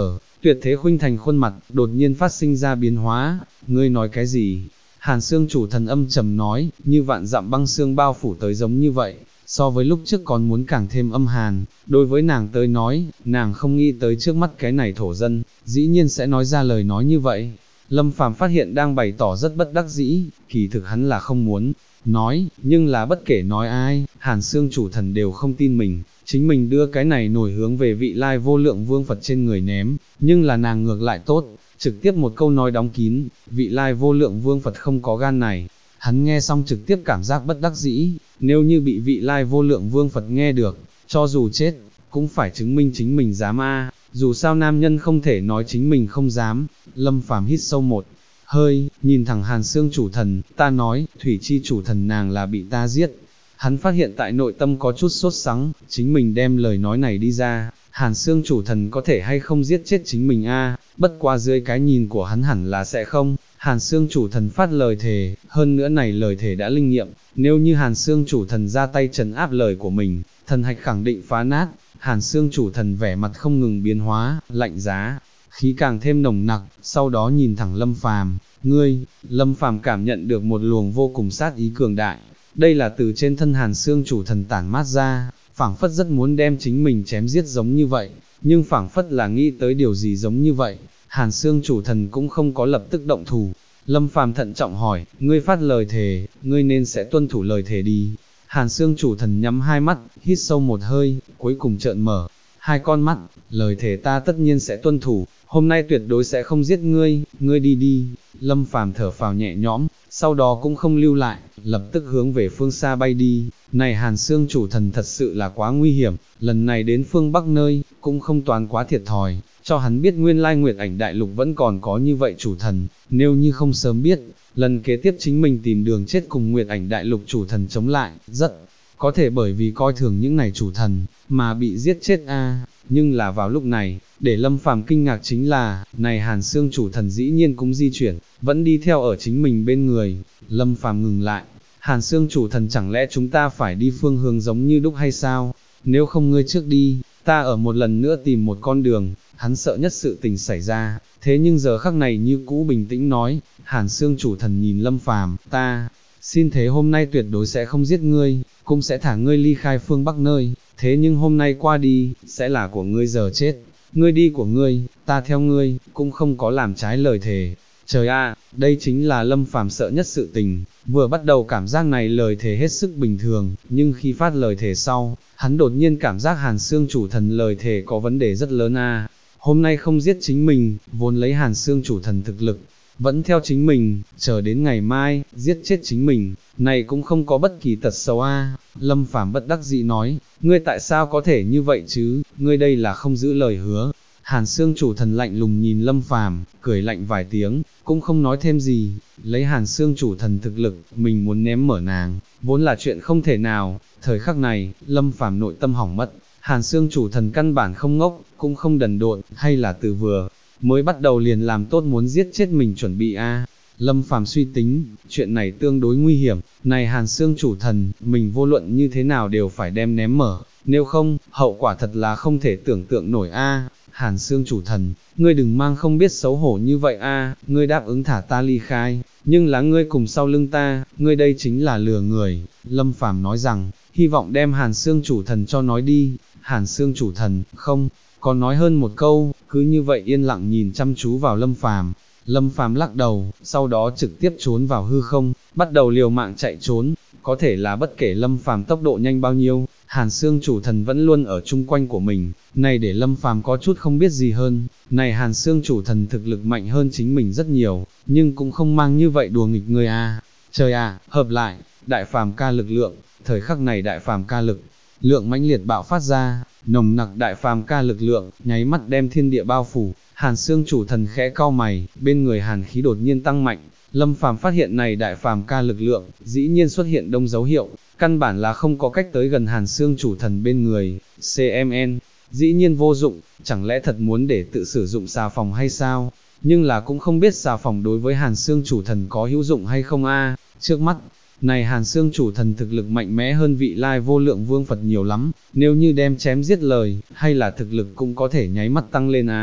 Tuyệt thế khuynh thành khuôn mặt, đột nhiên phát sinh ra biến hóa, ngươi nói cái gì? Hàn Xương chủ thần âm trầm nói, như vạn dặm băng xương bao phủ tới giống như vậy, so với lúc trước còn muốn càng thêm âm hàn, đối với nàng tới nói, nàng không nghĩ tới trước mắt cái này thổ dân, dĩ nhiên sẽ nói ra lời nói như vậy. Lâm Phàm phát hiện đang bày tỏ rất bất đắc dĩ, kỳ thực hắn là không muốn nói, nhưng là bất kể nói ai, Hàn Xương chủ thần đều không tin mình, chính mình đưa cái này nổi hướng về vị lai vô lượng vương Phật trên người ném, nhưng là nàng ngược lại tốt, trực tiếp một câu nói đóng kín, vị lai vô lượng vương Phật không có gan này. Hắn nghe xong trực tiếp cảm giác bất đắc dĩ, nếu như bị vị lai vô lượng vương Phật nghe được, cho dù chết, cũng phải chứng minh chính mình dám a. Dù sao nam nhân không thể nói chính mình không dám. Lâm Phàm hít sâu một hơi, nhìn thẳng Hàn Xương chủ thần, ta nói, thủy chi chủ thần nàng là bị ta giết. Hắn phát hiện tại nội tâm có chút sốt sắng, chính mình đem lời nói này đi ra, Hàn Xương chủ thần có thể hay không giết chết chính mình a? Bất qua dưới cái nhìn của hắn hẳn là sẽ không. Hàn Xương chủ thần phát lời thề, hơn nữa này lời thề đã linh nghiệm, nếu như Hàn Xương chủ thần ra tay trấn áp lời của mình, thần hạch khẳng định phá nát. Hàn Xương chủ thần vẻ mặt không ngừng biến hóa, lạnh giá, khí càng thêm nồng nặc, sau đó nhìn thẳng Lâm Phàm, ngươi. Lâm Phàm cảm nhận được một luồng vô cùng sát ý cường đại, đây là từ trên thân Hàn Xương chủ thần tản mát ra, phảng phất rất muốn đem chính mình chém giết giống như vậy, nhưng phảng phất là nghĩ tới điều gì giống như vậy. Hàn Xương chủ thần cũng không có lập tức động thủ. Lâm Phàm thận trọng hỏi, ngươi phát lời thề, ngươi nên sẽ tuân thủ lời thề đi. Hàn Xương chủ thần nhắm hai mắt, hít sâu một hơi, cuối cùng trợn mở hai con mắt, lời thề ta tất nhiên sẽ tuân thủ, hôm nay tuyệt đối sẽ không giết ngươi, ngươi đi đi. Lâm Phàm thở phào nhẹ nhõm, sau đó cũng không lưu lại, lập tức hướng về phương xa bay đi. Này Hàn Xương chủ thần thật sự là quá nguy hiểm, lần này đến phương Bắc nơi, cũng không toán quá thiệt thòi, cho hắn biết nguyên lai Nguyệt Ảnh Đại Lục vẫn còn có như vậy chủ thần, nếu như không sớm biết, lần kế tiếp chính mình tìm đường chết cùng Nguyệt Ảnh Đại Lục chủ thần chống lại, rất có thể bởi vì coi thường những này chủ thần, mà bị giết chết a. Nhưng là vào lúc này, để Lâm Phàm kinh ngạc chính là, này Hàn Xương chủ thần dĩ nhiên cũng di chuyển, vẫn đi theo ở chính mình bên người. Lâm Phàm ngừng lại, Hàn Xương chủ thần chẳng lẽ chúng ta phải đi phương hướng giống như đúc hay sao? Nếu không ngươi trước đi, ta ở một lần nữa tìm một con đường. Hắn sợ nhất sự tình xảy ra, thế nhưng giờ khắc này như cũ bình tĩnh nói. Hàn Xương chủ thần nhìn Lâm Phàm, ta xin thế hôm nay tuyệt đối sẽ không giết ngươi, cũng sẽ thả ngươi ly khai phương Bắc nơi, thế nhưng hôm nay qua đi, sẽ là của ngươi giờ chết, ngươi đi của ngươi, ta theo ngươi, cũng không có làm trái lời thề. Trời a, đây chính là Lâm Phàm sợ nhất sự tình, vừa bắt đầu cảm giác này lời thề hết sức bình thường, nhưng khi phát lời thề sau, hắn đột nhiên cảm giác Hàn Xương chủ thần lời thề có vấn đề rất lớn a. Hôm nay không giết chính mình, vốn lấy Hàn Xương chủ thần thực lực, vẫn theo chính mình, chờ đến ngày mai, giết chết chính mình, này cũng không có bất kỳ tật xấu a. Lâm Phàm bất đắc dĩ nói, ngươi tại sao có thể như vậy chứ, ngươi đây là không giữ lời hứa. Hàn Xương chủ thần lạnh lùng nhìn Lâm Phàm, cười lạnh vài tiếng, cũng không nói thêm gì. Lấy Hàn Xương chủ thần thực lực, mình muốn ném mở nàng, vốn là chuyện không thể nào. Thời khắc này, Lâm Phàm nội tâm hỏng mất. Hàn Xương chủ thần căn bản không ngốc, cũng không đần độn, hay là từ vừa mới bắt đầu liền làm tốt muốn giết chết mình chuẩn bị a. Lâm Phàm suy tính, chuyện này tương đối nguy hiểm, này Hàn Xương chủ thần, mình vô luận như thế nào đều phải đem ném mở, nếu không, hậu quả thật là không thể tưởng tượng nổi a. Hàn Xương chủ thần, ngươi đừng mang không biết xấu hổ như vậy a, ngươi đáp ứng thả ta ly khai, nhưng là ngươi cùng sau lưng ta, ngươi đây chính là lừa người. Lâm Phàm nói rằng, hy vọng đem Hàn Xương chủ thần cho nói đi. Hàn Xương chủ thần, không, còn nói hơn một câu, cứ như vậy yên lặng nhìn chăm chú vào Lâm Phàm. Lâm Phàm lắc đầu, sau đó trực tiếp trốn vào hư không, bắt đầu liều mạng chạy trốn. Có thể là bất kể Lâm Phàm tốc độ nhanh bao nhiêu, Hàn Xương chủ thần vẫn luôn ở chung quanh của mình, này để Lâm Phàm có chút không biết gì hơn. Này Hàn Xương chủ thần thực lực mạnh hơn chính mình rất nhiều, nhưng cũng không mang như vậy đùa nghịch người a. Trời à, hợp lại, đại phàm ca lực lượng, thời khắc này đại phàm ca lực lượng mãnh liệt bạo phát ra, nồng nặc đại phàm ca lực lượng, nháy mắt đem thiên địa bao phủ. Hàn Xương chủ thần khẽ cau mày, bên người hàn khí đột nhiên tăng mạnh. Lâm Phàm phát hiện này đại phàm ca lực lượng, dĩ nhiên xuất hiện đông dấu hiệu, căn bản là không có cách tới gần Hàn Xương chủ thần bên người. CMN, dĩ nhiên vô dụng, chẳng lẽ thật muốn để tự sử dụng xà phòng hay sao? Nhưng là cũng không biết xà phòng đối với Hàn Xương chủ thần có hữu dụng hay không a. Trước mắt, này Hàn Xương chủ thần thực lực mạnh mẽ hơn vị lai vô lượng vương Phật nhiều lắm, nếu như đem chém giết lời, hay là thực lực cũng có thể nháy mắt tăng lên a.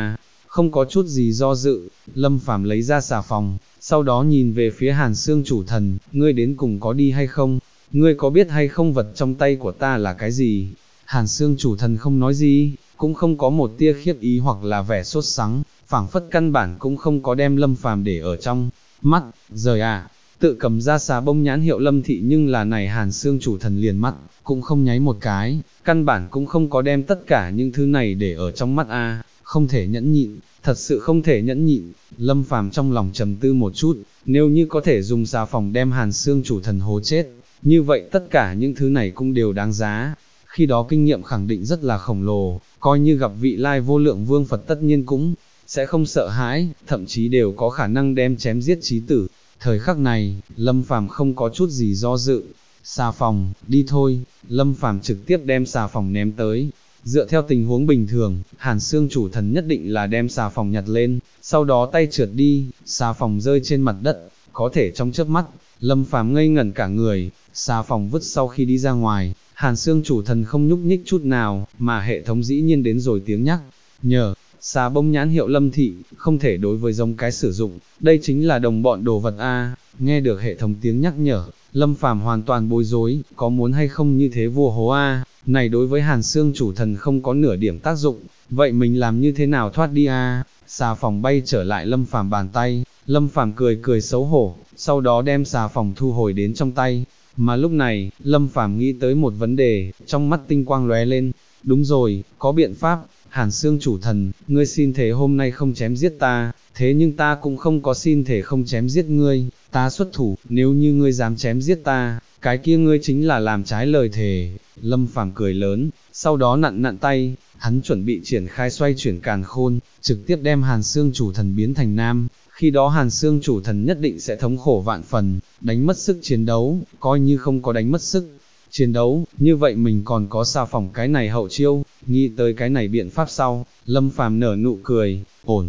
không có chút gì do dự, Lâm Phàm lấy ra xà phòng, sau đó nhìn về phía Hàn Xương chủ thần, ngươi đến cùng có đi hay không? Ngươi có biết hay không vật trong tay của ta là cái gì? Hàn Xương chủ thần không nói gì, cũng không có một tia khiếp ý hoặc là vẻ sốt sắng, phảng phất căn bản cũng không có đem Lâm Phàm để ở trong mắt, rời tự cầm ra xà bông nhãn hiệu Lâm thị, nhưng là này Hàn Xương chủ thần liền mắt, cũng không nháy một cái, căn bản cũng không có đem tất cả những thứ này để ở trong mắt không thể nhẫn nhịn, thật sự không thể nhẫn nhịn. Lâm Phàm trong lòng trầm tư một chút, nếu như có thể dùng xà phòng đem Hàn Xương chủ thần hố chết, như vậy tất cả những thứ này cũng đều đáng giá. Khi đó kinh nghiệm khẳng định rất là khổng lồ, coi như gặp vị lai vô lượng vương Phật tất nhiên cũng sẽ không sợ hãi, thậm chí đều có khả năng đem chém giết chí tử. Thời khắc này, Lâm Phàm không có chút gì do dự, xà phòng, đi thôi. Lâm Phàm trực tiếp đem xà phòng ném tới. Dựa theo tình huống bình thường, Hàn Xương chủ thần nhất định là đem xà phòng nhặt lên, sau đó tay trượt đi, xà phòng rơi trên mặt đất, có thể trong chớp mắt, Lâm Phàm ngây ngẩn cả người, xà phòng vứt sau khi đi ra ngoài, Hàn Xương chủ thần không nhúc nhích chút nào, mà hệ thống dĩ nhiên đến rồi tiếng nhắc nhở, xà bông nhãn hiệu Lâm thị, không thể đối với giống cái sử dụng, đây chính là đồng bọn đồ vật Nghe được hệ thống tiếng nhắc nhở, Lâm Phàm hoàn toàn bối rối, có muốn hay không như thế vua hố này đối với Hàn Xương chủ thần không có nửa điểm tác dụng, vậy mình làm như thế nào thoát đi Xà phòng bay trở lại Lâm Phàm bàn tay, Lâm Phàm cười cười xấu hổ, sau đó đem xà phòng thu hồi đến trong tay. Mà lúc này, Lâm Phàm nghĩ tới một vấn đề, trong mắt tinh quang lóe lên, đúng rồi, có biện pháp. Hàn Xương chủ thần, ngươi xin thề hôm nay không chém giết ta, thế nhưng ta cũng không có xin thề không chém giết ngươi, ta xuất thủ, nếu như ngươi dám chém giết ta, cái kia ngươi chính là làm trái lời thề. Lâm Phàm cười lớn, sau đó nặn nặn tay, hắn chuẩn bị triển khai xoay chuyển càn khôn, trực tiếp đem Hàn Xương chủ thần biến thành nam, khi đó Hàn Xương chủ thần nhất định sẽ thống khổ vạn phần, đánh mất sức chiến đấu, coi như không có đánh mất sức chiến đấu, như vậy mình còn có xà phòng cái này hậu chiêu. Nghĩ tới cái này biện pháp sau, Lâm Phàm nở nụ cười, ổn.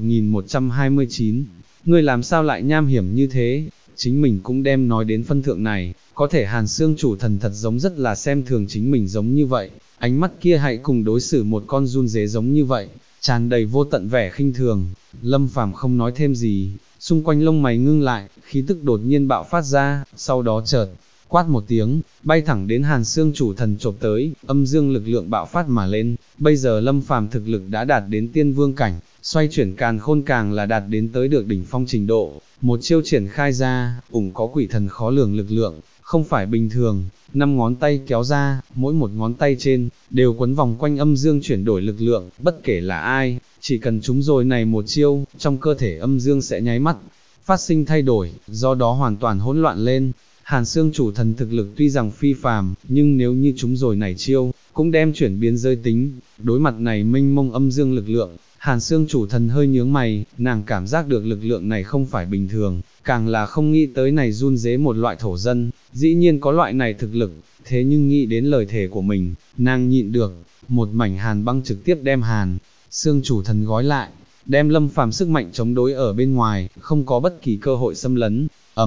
1129, ngươi làm sao lại nham hiểm như thế, chính mình cũng đem nói đến phân thượng này, có thể Hàn Xương chủ thần thật giống rất là xem thường chính mình giống như vậy, ánh mắt kia hãy cùng đối xử một con giun dế giống như vậy, tràn đầy vô tận vẻ khinh thường. Lâm Phàm không nói thêm gì, xung quanh lông mày ngưng lại, khí tức đột nhiên bạo phát ra, sau đó chợt quát một tiếng, bay thẳng đến Hàn Xương chủ thần chộp tới, âm dương lực lượng bạo phát mà lên. Bây giờ Lâm Phàm thực lực đã đạt đến tiên vương cảnh, xoay chuyển càn khôn càng là đạt đến tới được đỉnh phong trình độ, một chiêu triển khai ra, có quỷ thần khó lường lực lượng, không phải bình thường. 5 ngón tay kéo ra, mỗi một ngón tay trên, đều quấn vòng quanh âm dương chuyển đổi lực lượng, bất kể là ai, chỉ cần chúng rồi này một chiêu, trong cơ thể âm dương sẽ nháy mắt phát sinh thay đổi, do đó hoàn toàn hỗn loạn lên. Hàn Xương chủ thần thực lực tuy rằng phi phàm, nhưng nếu như chúng rồi này chiêu, cũng đem chuyển biến giới tính. Đối mặt này mênh mông âm dương lực lượng, Hàn Xương chủ thần hơi nhướng mày, nàng cảm giác được lực lượng này không phải bình thường, càng là không nghĩ tới này run dế một loại thổ dân, dĩ nhiên có loại này thực lực, thế nhưng nghĩ đến lời thề của mình, nàng nhịn được, một mảnh hàn băng trực tiếp đem Hàn Xương chủ thần gói lại, đem Lâm Phàm sức mạnh chống đối ở bên ngoài, không có bất kỳ cơ hội xâm lấn.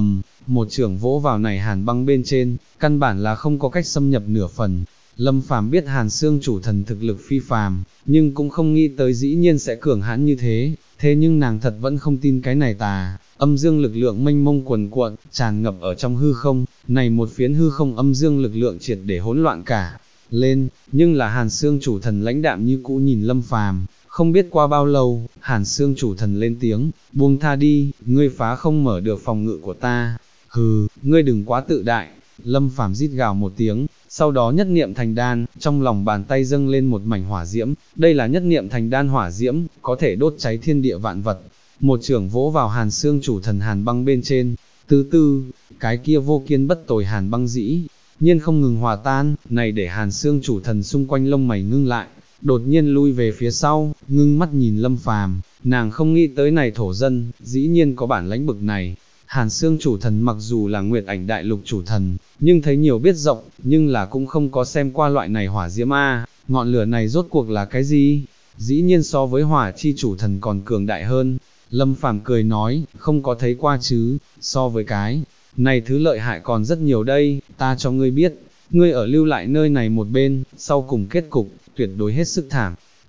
Một chưởng vỗ vào này hàn băng bên trên, căn bản là không có cách xâm nhập nửa phần. Lâm Phàm biết Hàn Xương chủ thần thực lực phi phàm, nhưng cũng không nghĩ tới dĩ nhiên sẽ cường hãn như thế, thế nhưng nàng thật vẫn không tin cái này âm dương lực lượng mênh mông quần cuộn, tràn ngập ở trong hư không, này một phiến hư không âm dương lực lượng triệt để hỗn loạn cả lên, nhưng là Hàn Xương chủ thần lãnh đạm như cũ nhìn Lâm Phàm. Không biết qua bao lâu, Hàn Xương chủ thần lên tiếng, buông tha đi, ngươi phá không mở được phòng ngự của ta, hừ, ngươi đừng quá tự đại. Lâm Phàm rít gào một tiếng, sau đó nhất niệm thành đan, trong lòng bàn tay dâng lên một mảnh hỏa diễm, đây là nhất niệm thành đan hỏa diễm, có thể đốt cháy thiên địa vạn vật. Một chưởng vỗ vào Hàn Xương chủ thần hàn băng bên trên, từ từ, cái kia vô kiên bất tồi hàn băng dĩ nhiên không ngừng hòa tan, này để Hàn Xương chủ thần xung quanh lông mày ngưng lại, đột nhiên lui về phía sau, ngưng mắt nhìn Lâm Phàm, nàng không nghĩ tới này thổ dân, dĩ nhiên có bản lãnh bực này. Hàn Xương chủ thần mặc dù là Nguyệt Ảnh Đại Lục chủ thần, nhưng thấy nhiều biết rộng, nhưng là cũng không có xem qua loại này hỏa diễm ngọn lửa này rốt cuộc là cái gì? Dĩ nhiên so với hỏa chi chủ thần còn cường đại hơn. Lâm Phàm cười nói, không có thấy qua chứ, so với cái này thứ lợi hại còn rất nhiều đây, ta cho ngươi biết, ngươi ở lưu lại nơi này một bên, sau cùng kết cục, tuyệt đối hết sức thảm.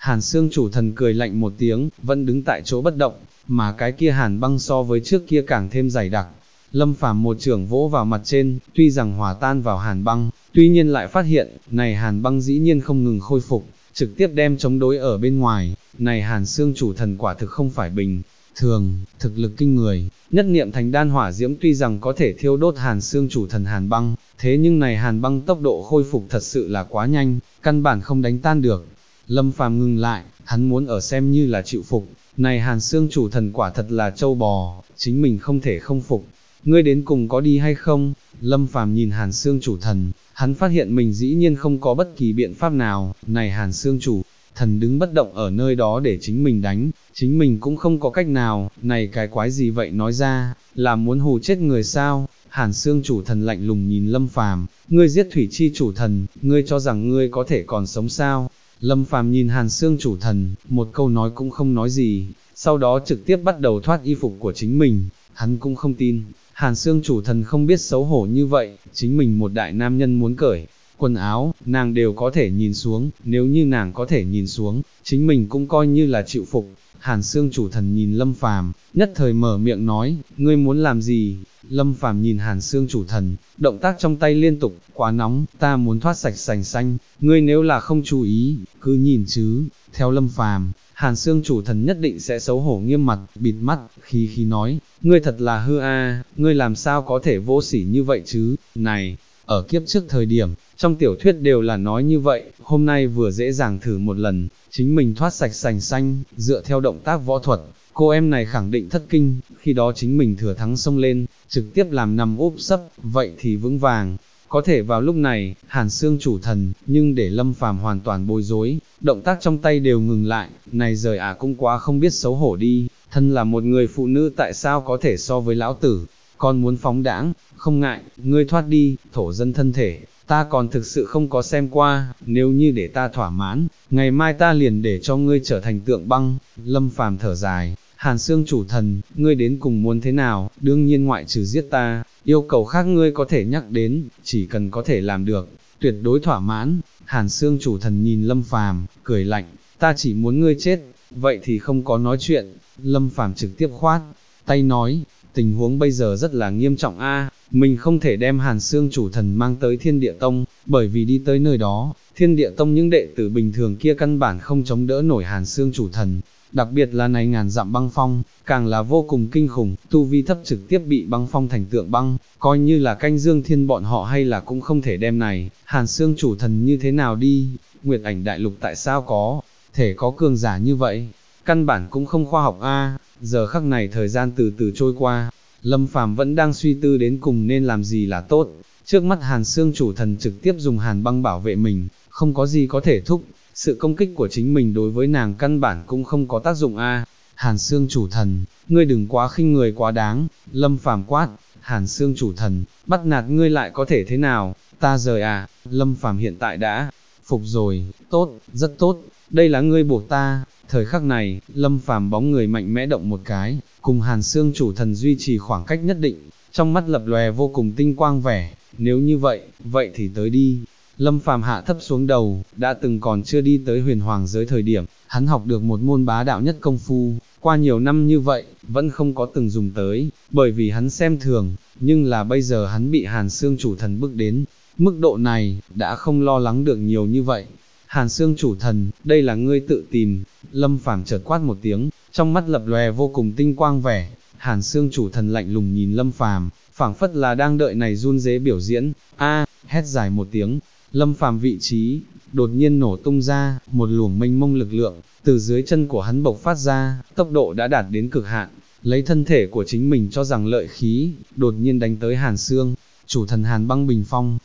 Hàn Xương chủ thần cười lạnh một tiếng, vẫn đứng tại chỗ bất động, mà cái kia hàn băng so với trước kia càng thêm dày đặc. Lâm Phàm một trưởng vỗ vào mặt trên, tuy rằng hòa tan vào hàn băng, tuy nhiên lại phát hiện, này hàn băng dĩ nhiên không ngừng khôi phục, trực tiếp đem chống đối ở bên ngoài, này Hàn Xương chủ thần quả thực không phải bình thường, thực lực kinh người, nhất niệm thành đan hỏa diễm tuy rằng có thể thiêu đốt Hàn Xương chủ thần hàn băng, thế nhưng này hàn băng tốc độ khôi phục thật sự là quá nhanh, căn bản không đánh tan được. Lâm Phàm ngừng lại, hắn muốn ở xem như là chịu phục, này Hàn Xương chủ thần quả thật là trâu bò, chính mình không thể không phục. Ngươi đến cùng có đi hay không? Lâm Phàm nhìn Hàn Xương chủ thần, hắn phát hiện mình dĩ nhiên không có bất kỳ biện pháp nào, này Hàn Xương chủ thần đứng bất động ở nơi đó để chính mình đánh, chính mình cũng không có cách nào, này cái quái gì vậy nói ra, là muốn hù chết người sao? Hàn Xương chủ thần lạnh lùng nhìn Lâm Phàm, ngươi giết thủy chi chủ thần, ngươi cho rằng ngươi có thể còn sống sao? Lâm Phàm nhìn Hàn Xương chủ thần, một câu nói cũng không nói gì, sau đó trực tiếp bắt đầu thoát y phục của chính mình, hắn cũng không tin, Hàn Xương chủ thần không biết xấu hổ như vậy, chính mình một đại nam nhân muốn cởi quần áo, nàng đều có thể nhìn xuống, nếu như nàng có thể nhìn xuống, chính mình cũng coi như là chịu phục. Hàn Xương chủ thần nhìn Lâm Phàm, nhất thời mở miệng nói, ngươi muốn làm gì? Lâm Phàm nhìn Hàn Xương chủ thần, động tác trong tay liên tục, quá nóng, ta muốn thoát sạch sành xanh, ngươi nếu là không chú ý, cứ nhìn chứ. Theo Lâm Phàm, Hàn Xương chủ thần nhất định sẽ xấu hổ nghiêm mặt, bịt mắt, khí nói, ngươi thật là hư a, ngươi làm sao có thể vô sỉ như vậy chứ? Này, ở kiếp trước thời điểm, trong tiểu thuyết đều là nói như vậy, hôm nay vừa dễ dàng thử một lần, chính mình thoát sạch sành xanh, dựa theo động tác võ thuật, cô em này khẳng định thất kinh, khi đó chính mình thừa thắng xông lên, trực tiếp làm nằm úp sấp, vậy thì vững vàng. Có thể vào lúc này, Hàn Xương chủ thần, nhưng để Lâm Phàm hoàn toàn bối rối, động tác trong tay đều ngừng lại, này rời cũng quá không biết xấu hổ đi, thân là một người phụ nữ tại sao có thể so với lão tử, con muốn phóng đãng, không ngại, ngươi thoát đi, thổ dân thân thể, ta còn thực sự không có xem qua, nếu như để ta thỏa mãn, ngày mai ta liền để cho ngươi trở thành tượng băng. Lâm Phàm thở dài, Hàn Xương chủ thần, ngươi đến cùng muốn thế nào, đương nhiên ngoại trừ giết ta, yêu cầu khác ngươi có thể nhắc đến, chỉ cần có thể làm được, tuyệt đối thỏa mãn. Hàn Xương chủ thần nhìn Lâm Phàm, cười lạnh, ta chỉ muốn ngươi chết, vậy thì không có nói chuyện. Lâm Phàm trực tiếp khoát tay nói, tình huống bây giờ rất là nghiêm trọng a, mình không thể đem Hàn Xương chủ thần mang tới Thiên Địa Tông, bởi vì đi tới nơi đó, Thiên Địa Tông những đệ tử bình thường kia căn bản không chống đỡ nổi Hàn Xương chủ thần, đặc biệt là này ngàn dặm băng phong, càng là vô cùng kinh khủng, tu vi thấp trực tiếp bị băng phong thành tượng băng, coi như là canh dương thiên bọn họ hay là cũng không thể đem này, Hàn Xương chủ thần như thế nào đi, Nguyệt Ảnh Đại Lục tại sao có thể có cường giả như vậy, căn bản cũng không khoa học a. Giờ khắc này thời gian từ từ trôi qua, Lâm Phàm vẫn đang suy tư đến cùng nên làm gì là tốt, trước mắt Hàn Xương chủ thần trực tiếp dùng hàn băng bảo vệ mình, không có gì có thể thúc, sự công kích của chính mình đối với nàng căn bản cũng không có tác dụng a. Hàn Xương chủ thần, ngươi đừng quá khinh người quá đáng, Lâm Phàm quát, Hàn Xương chủ thần, bắt nạt ngươi lại có thể thế nào, ta rời Lâm Phàm hiện tại đã phục rồi, tốt, rất tốt, đây là ngươi buộc ta. Thời khắc này, Lâm Phàm bóng người mạnh mẽ động một cái, cùng Hàn Xương chủ thần duy trì khoảng cách nhất định, trong mắt lập lòe vô cùng tinh quang vẻ, nếu như vậy, vậy thì tới đi. Lâm Phàm hạ thấp xuống đầu, đã từng còn chưa đi tới huyền hoàng giới thời điểm, hắn học được một môn bá đạo nhất công phu, qua nhiều năm như vậy, vẫn không có từng dùng tới, bởi vì hắn xem thường, nhưng là bây giờ hắn bị Hàn Xương chủ thần bước đến, mức độ này, đã không lo lắng được nhiều như vậy. Hàn Xương chủ thần, đây là ngươi tự tìm. Lâm Phàm chợt quát một tiếng, trong mắt lập lòe vô cùng tinh quang vẻ. Hàn Xương chủ thần lạnh lùng nhìn Lâm Phàm, phảng phất là đang đợi này run rế biểu diễn. Hét dài một tiếng, Lâm Phàm vị trí đột nhiên nổ tung ra, một luồng mênh mông lực lượng từ dưới chân của hắn bộc phát ra, tốc độ đã đạt đến cực hạn, lấy thân thể của chính mình cho rằng lợi khí, đột nhiên đánh tới Hàn Xương chủ thần Hàn Băng Bình Phong.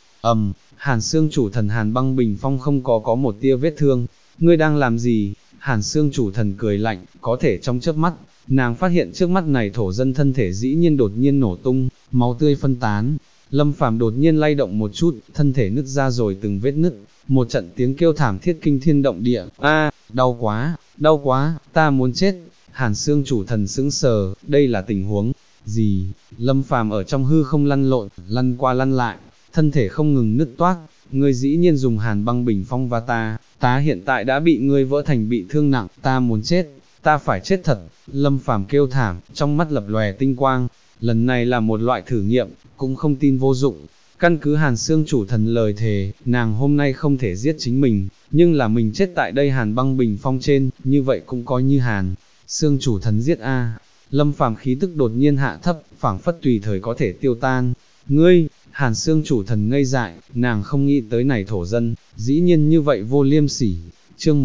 Hàn Xương chủ thần Hàn Băng Bình Phong không có một tia vết thương. Ngươi đang làm gì? Hàn Xương chủ thần cười lạnh, có thể trong chớp mắt, nàng phát hiện trước mắt này thổ dân thân thể dĩ nhiên đột nhiên nổ tung, máu tươi phân tán. Lâm Phàm đột nhiên lay động một chút, thân thể nứt ra rồi từng vết nứt, một trận tiếng kêu thảm thiết kinh thiên động địa. Đau quá, ta muốn chết. Hàn Xương chủ thần sững sờ, đây là tình huống gì? Lâm Phàm ở trong hư không lăn lộn, lăn qua lăn lại, thân thể không ngừng nứt toác, ngươi dĩ nhiên dùng hàn băng bình phong và ta hiện tại đã bị ngươi vỡ thành bị thương nặng, ta muốn chết, ta phải chết thật, Lâm Phàm kêu thảm, trong mắt lập lòe tinh quang, lần này là một loại thử nghiệm, cũng không tin vô dụng. Căn cứ Hàn Xương chủ thần lời thề, nàng hôm nay không thể giết chính mình, nhưng là mình chết tại đây hàn băng bình phong trên, như vậy cũng coi như Hàn Xương chủ thần giết a. Lâm Phàm khí tức đột nhiên hạ thấp, phảng phất tùy thời có thể tiêu tan. Ngươi, Hàn Xương chủ thần ngây dại, nàng không nghĩ tới này thổ dân, dĩ nhiên như vậy vô liêm sỉ. Chương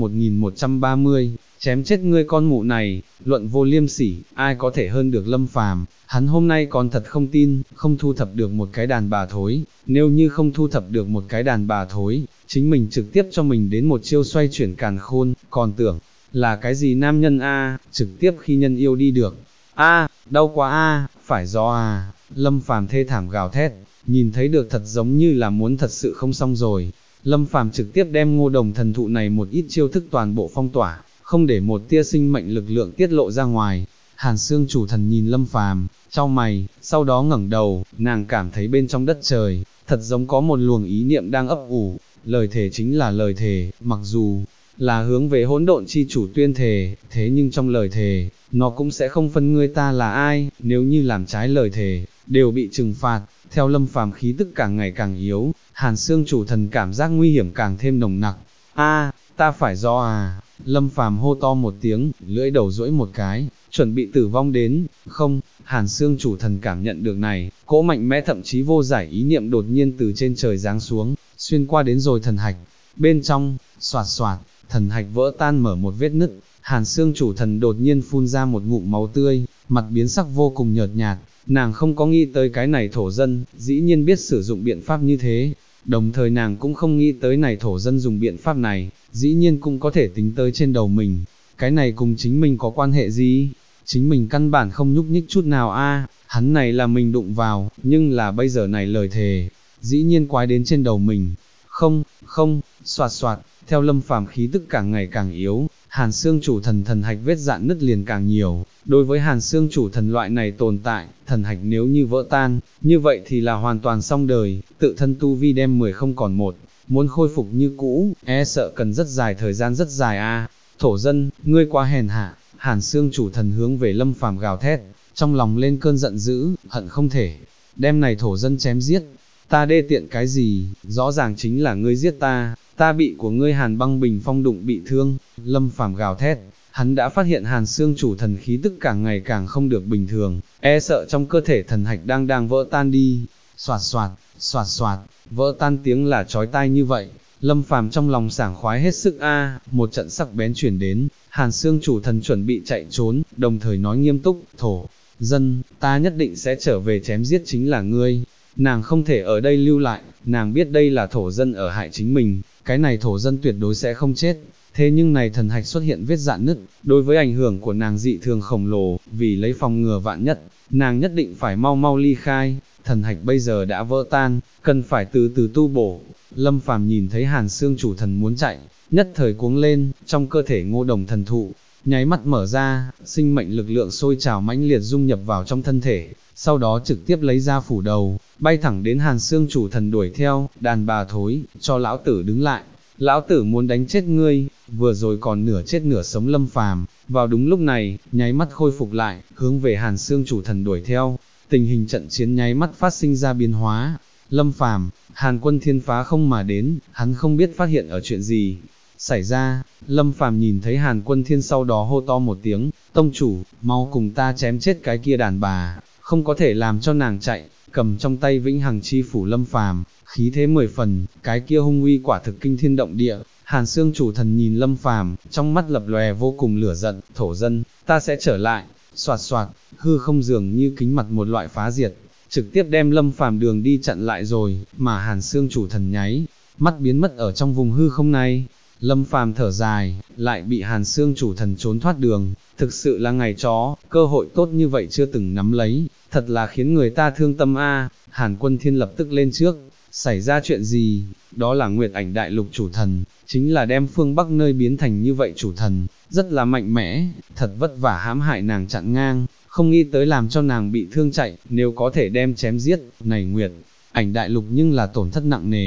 1130, chém chết ngươi con mụ này, luận vô liêm sỉ, ai có thể hơn được Lâm Phàm, hắn hôm nay còn thật không tin, không thu thập được một cái đàn bà thối, nếu như không thu thập được một cái đàn bà thối, chính mình trực tiếp cho mình đến một chiêu xoay chuyển càn khôn, còn tưởng là cái gì nam nhân a, trực tiếp khi nhân yêu đi được. A, đau quá a, phải do a. Lâm Phàm thê thảm gào thét, nhìn thấy được thật giống như là muốn thật sự không xong rồi. Lâm Phàm trực tiếp đem Ngô Đồng thần thụ này một ít chiêu thức toàn bộ phong tỏa, không để một tia sinh mệnh lực lượng tiết lộ ra ngoài. Hàn Xương chủ thần nhìn Lâm Phàm, chau mày, sau đó ngẩng đầu, nàng cảm thấy bên trong đất trời, thật giống có một luồng ý niệm đang ấp ủ. Lời thề chính là lời thề, mặc dù là hướng về hỗn độn chi chủ tuyên thề, thế nhưng trong lời thề, nó cũng sẽ không phân ngươi ta là ai, nếu như làm trái lời thề, đều bị trừng phạt. Theo Lâm Phàm khí tức càng ngày càng yếu, Hàn Xương chủ thần cảm giác nguy hiểm càng thêm nồng nặc. A, ta phải do à, Lâm Phàm hô to một tiếng, lưỡi đầu duỗi một cái, chuẩn bị tử vong đến, không, Hàn Xương chủ thần cảm nhận được này, cỗ mạnh mẽ thậm chí vô giải ý niệm đột nhiên từ trên trời giáng xuống, xuyên qua đến rồi thần hạch, bên trong, xoạt xoạt, thần hạch vỡ tan mở một vết nứt, Hàn Xương chủ thần đột nhiên phun ra một ngụm máu tươi, mặt biến sắc vô cùng nhợt nhạt, nàng không có nghĩ tới cái này thổ dân, dĩ nhiên biết sử dụng biện pháp như thế, đồng thời nàng cũng không nghĩ tới này thổ dân dùng biện pháp này, dĩ nhiên cũng có thể tính tới trên đầu mình, cái này cùng chính mình có quan hệ gì, chính mình căn bản không nhúc nhích chút nào a, hắn này là mình đụng vào, nhưng là bây giờ này lời thề, dĩ nhiên quái đến trên đầu mình, không, xoạt xoạt, theo Lâm Phàm khí tức càng ngày càng yếu, Hàn Xương chủ thần thần hạch vết dạn nứt liền càng nhiều, đối với Hàn Xương chủ thần loại này tồn tại, thần hạch nếu như vỡ tan, như vậy thì là hoàn toàn xong đời, tự thân tu vi đem 10 không còn một, muốn khôi phục như cũ, sợ cần rất dài thời gian rất dài a. Thổ dân, ngươi quá hèn hạ, Hàn Xương chủ thần hướng về Lâm Phàm gào thét, trong lòng lên cơn giận dữ, hận không thể, đem này thổ dân chém giết, ta đê tiện cái gì, rõ ràng chính là ngươi giết ta bị của ngươi hàn băng bình phong đụng bị thương, Lâm Phàm gào thét, hắn đã phát hiện Hàn Xương chủ thần khí tức càng ngày càng không được bình thường, sợ trong cơ thể thần hạch đang vỡ tan đi, xoạt xoạt, xoạt xoạt, vỡ tan tiếng là chói tai như vậy, Lâm Phàm trong lòng sảng khoái hết sức a, một trận sắc bén chuyển đến, Hàn Xương chủ thần chuẩn bị chạy trốn, đồng thời nói nghiêm túc, thổ dân, ta nhất định sẽ trở về chém giết chính là ngươi. Nàng không thể ở đây lưu lại, nàng biết đây là thổ dân ở hại chính mình, cái này thổ dân tuyệt đối sẽ không chết, thế nhưng này thần hạch xuất hiện vết dạn nứt, đối với ảnh hưởng của nàng dị thường khổng lồ, vì lấy phòng ngừa vạn nhất, nàng nhất định phải mau mau ly khai, thần hạch bây giờ đã vỡ tan, cần phải từ từ tu bổ. Lâm Phàm nhìn thấy Hàn Xương chủ thần muốn chạy, nhất thời cuống lên, trong cơ thể Ngô Đồng thần thụ, nháy mắt mở ra, sinh mệnh lực lượng sôi trào mãnh liệt dung nhập vào trong thân thể, sau đó trực tiếp lấy ra phủ đầu, bay thẳng đến Hàn Xương chủ thần đuổi theo, đàn bà thối, cho lão tử đứng lại, lão tử muốn đánh chết ngươi, vừa rồi còn nửa chết nửa sống Lâm Phàm, vào đúng lúc này, nháy mắt khôi phục lại, hướng về Hàn Xương chủ thần đuổi theo, tình hình trận chiến nháy mắt phát sinh ra biến hóa, Lâm Phàm, Hàn Quân Thiên phá không mà đến, hắn không biết phát hiện ở chuyện gì xảy ra, Lâm Phàm nhìn thấy Hàn Quân Thiên sau đó hô to một tiếng, tông chủ, mau cùng ta chém chết cái kia đàn bà, không có thể làm cho nàng chạy, cầm trong tay vĩnh hằng chi phủ Lâm Phàm, khí thế 10 phần, cái kia hung uy quả thực kinh thiên động địa. Hàn Xương chủ thần nhìn Lâm Phàm, trong mắt lập lòe vô cùng lửa giận, thổ dân, ta sẽ trở lại, xoạt xoạt, hư không dường như kính mặt một loại phá diệt, trực tiếp đem Lâm Phàm đường đi chặn lại rồi, mà Hàn Xương chủ thần nháy mắt biến mất ở trong vùng hư không này. Lâm Phàm thở dài, lại bị Hàn Xương chủ thần trốn thoát đường, thực sự là ngày chó, cơ hội tốt như vậy chưa từng nắm lấy, thật là khiến người ta thương tâm a. Hàn Quân Thiên lập tức lên trước, xảy ra chuyện gì, đó là Nguyệt Ảnh Đại Lục chủ thần, chính là đem phương Bắc nơi biến thành như vậy chủ thần, rất là mạnh mẽ, thật vất vả hãm hại nàng chặn ngang, không nghĩ tới làm cho nàng bị thương chạy, nếu có thể đem chém giết, này Nguyệt Ảnh Đại Lục nhưng là tổn thất nặng nề.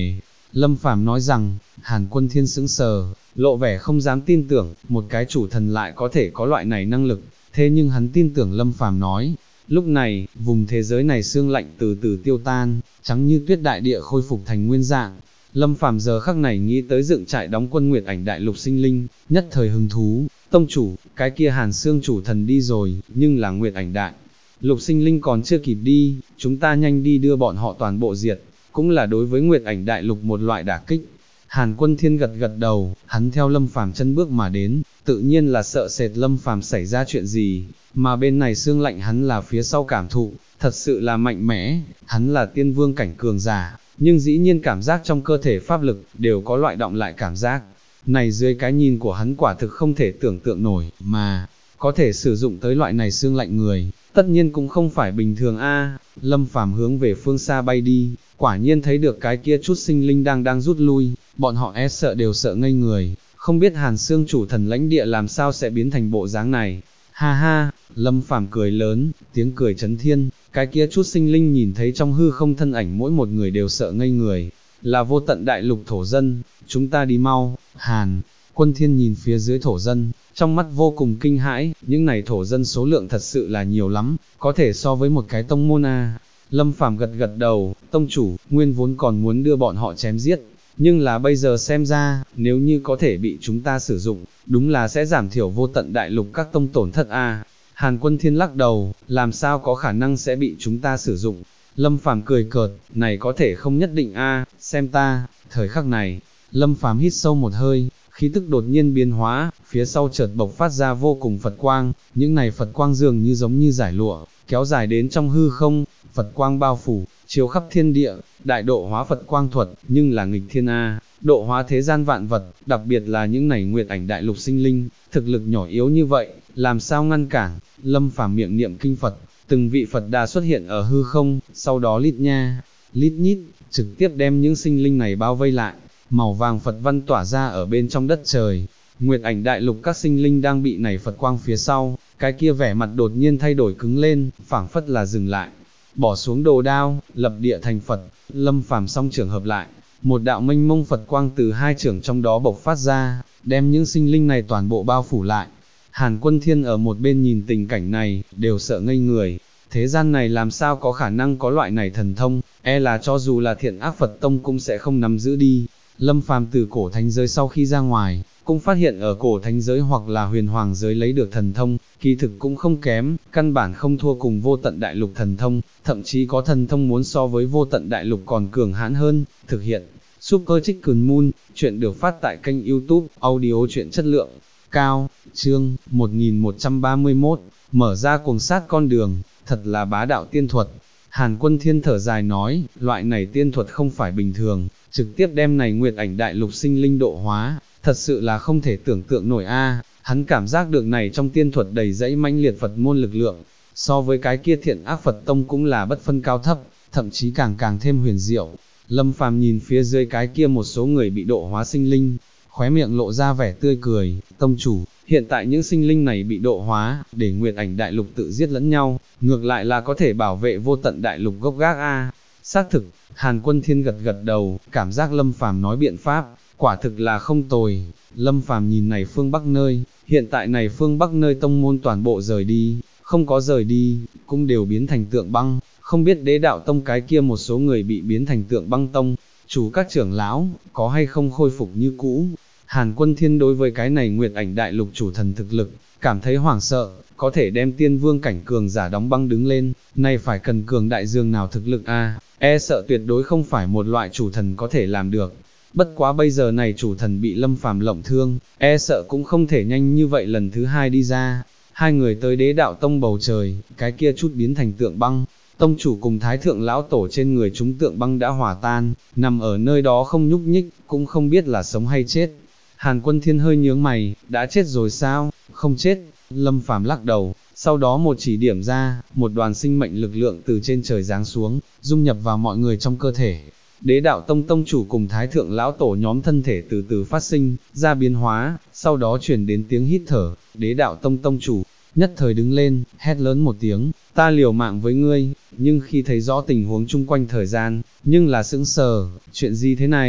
Lâm Phàm nói rằng. Hàn Quân Thiên sững sờ, lộ vẻ không dám tin tưởng, một cái chủ thần lại có thể có loại này năng lực, thế nhưng hắn tin tưởng Lâm Phàm nói. Lúc này, vùng thế giới này sương lạnh từ từ tiêu tan, trắng như tuyết đại địa khôi phục thành nguyên dạng. Lâm Phàm giờ khắc này nghĩ tới dựng trại đóng quân Nguyệt Ảnh Đại Lục sinh linh, nhất thời hứng thú. Tông chủ, cái kia Hàn Xương chủ thần đi rồi, nhưng là Nguyệt Ảnh Đại Lục sinh linh còn chưa kịp đi, chúng ta nhanh đi đưa bọn họ toàn bộ diệt, cũng là đối với Nguyệt Ảnh Đại Lục một loại đả kích. Hàn Quân Thiên gật gật đầu, hắn theo Lâm Phàm chân bước mà đến, tự nhiên là sợ sệt Lâm Phàm xảy ra chuyện gì, mà bên này xương lạnh hắn là phía sau cảm thụ, thật sự là mạnh mẽ, hắn là tiên vương cảnh cường giả, nhưng dĩ nhiên cảm giác trong cơ thể pháp lực đều có loại động lại cảm giác. Này dưới cái nhìn của hắn quả thực không thể tưởng tượng nổi, mà có thể sử dụng tới loại này xương lạnh người, tất nhiên cũng không phải bình thường a. Lâm Phàm hướng về phương xa bay đi, quả nhiên thấy được cái kia chút sinh linh đang rút lui, bọn họ e sợ đều sợ ngây người, không biết Hàn Xương chủ thần lãnh địa làm sao sẽ biến thành bộ dáng này. Ha ha, Lâm Phàm cười lớn, tiếng cười chấn thiên, cái kia chút sinh linh nhìn thấy trong hư không thân ảnh mỗi một người đều sợ ngây người, là vô tận đại lục thổ dân, chúng ta đi mau. Hàn Quân Thiên nhìn phía dưới thổ dân, trong mắt vô cùng kinh hãi, những này thổ dân số lượng thật sự là nhiều lắm, có thể so với một cái tông môn a. Lâm Phàm gật gật đầu, tông chủ, nguyên vốn còn muốn đưa bọn họ chém giết, nhưng là bây giờ xem ra, nếu như có thể bị chúng ta sử dụng, đúng là sẽ giảm thiểu vô tận đại lục các tông tổn thất a. Hàn Quân Thiên lắc đầu, làm sao có khả năng sẽ bị chúng ta sử dụng. Lâm Phàm cười cợt, này có thể không nhất định a, xem ta. Thời khắc này, Lâm Phàm hít sâu một hơi, khí tức đột nhiên biến hóa, phía sau chợt bộc phát ra vô cùng Phật quang, những này Phật quang dường như giống như giải lụa, kéo dài đến trong hư không, Phật quang bao phủ, chiếu khắp thiên địa, đại độ hóa Phật quang thuật, nhưng là nghịch thiên a, độ hóa thế gian vạn vật, đặc biệt là những này Nguyệt Ảnh Đại Lục sinh linh, thực lực nhỏ yếu như vậy, làm sao ngăn cản. Lâm Phàm miệng niệm kinh Phật, từng vị Phật đà xuất hiện ở hư không, sau đó lít nha, lít nhít, trực tiếp đem những sinh linh này bao vây lại, màu vàng Phật văn tỏa ra ở bên trong đất trời. Nguyệt Ảnh Đại Lục các sinh linh đang bị này Phật quang phía sau, cái kia vẻ mặt đột nhiên thay đổi cứng lên, phảng phất là dừng lại, bỏ xuống đồ đao, lập địa thành Phật. Lâm Phàm song trưởng hợp lại, một đạo mênh mông Phật quang từ hai trưởng trong đó bộc phát ra, đem những sinh linh này toàn bộ bao phủ lại. Hàn Quân Thiên ở một bên nhìn tình cảnh này, đều sợ ngây người, thế gian này làm sao có khả năng có loại này thần thông, e là cho dù là thiện ác Phật tông cũng sẽ không nắm giữ đi. Lâm Phàm từ cổ thánh giới sau khi ra ngoài, cũng phát hiện ở cổ thánh giới hoặc là huyền hoàng giới lấy được thần thông, kỳ thực cũng không kém, căn bản không thua cùng vô tận đại lục thần thông, thậm chí có thần thông muốn so với vô tận đại lục còn cường hãn hơn. Thực hiện, Super Chicken Moon, chuyện được phát tại kênh YouTube, audio chuyện chất lượng cao, chương 1131, mở ra cuồng sát con đường, thật là bá đạo tiên thuật. Hàn Quân Thiên thở dài nói, loại này tiên thuật không phải bình thường, trực tiếp đem này Nguyệt Ảnh Đại Lục sinh linh độ hóa, thật sự là không thể tưởng tượng nổi a. Hắn cảm giác được này trong tiên thuật đầy dẫy mãnh liệt Phật môn lực lượng, so với cái kia thiện ác Phật tông cũng là bất phân cao thấp, thậm chí càng thêm huyền diệu. Lâm Phàm nhìn phía dưới cái kia một số người bị độ hóa sinh linh, khóe miệng lộ ra vẻ tươi cười, tông chủ, hiện tại những sinh linh này bị độ hóa, để Nguyệt Ảnh Đại Lục tự giết lẫn nhau, ngược lại là có thể bảo vệ vô tận đại lục gốc gác a. Xác thực, Hàn Quân Thiên gật gật đầu, cảm giác Lâm Phàm nói biện pháp, quả thực là không tồi. Lâm Phàm nhìn này phương Bắc nơi, hiện tại này phương Bắc nơi tông môn toàn bộ rời đi, không có rời đi, cũng đều biến thành tượng băng, không biết Đế Đạo Tông cái kia một số người bị biến thành tượng băng tông, chủ các trưởng lão, có hay không khôi phục như cũ. Hàn Quân Thiên đối với cái này Nguyệt Ảnh Đại Lục chủ thần thực lực, cảm thấy hoảng sợ, có thể đem tiên vương cảnh cường giả đóng băng đứng lên, này phải cần cường đại dương nào thực lực a, e sợ tuyệt đối không phải một loại chủ thần có thể làm được. Bất quá bây giờ này chủ thần bị Lâm Phàm lộng thương, e sợ cũng không thể nhanh như vậy lần thứ hai đi ra. Hai người tới Đế Đạo Tông bầu trời, cái kia chút biến thành tượng băng, tông chủ cùng thái thượng lão tổ trên người chúng tượng băng đã hòa tan, nằm ở nơi đó không nhúc nhích, cũng không biết là sống hay chết. Hàn Quân Thiên hơi nhướng mày, đã chết rồi sao? Không chết. Lâm Phàm lắc đầu, sau đó một chỉ điểm ra, một đoàn sinh mệnh lực lượng từ trên trời giáng xuống, dung nhập vào mọi người trong cơ thể. Đế Đạo Tông tông chủ cùng thái thượng lão tổ nhóm thân thể từ từ phát sinh ra biến hóa, sau đó truyền đến tiếng hít thở. Đế Đạo Tông tông chủ nhất thời đứng lên, hét lớn một tiếng, ta liều mạng với ngươi. Nhưng khi thấy rõ tình huống chung quanh thời gian, nhưng là sững sờ, chuyện gì thế này?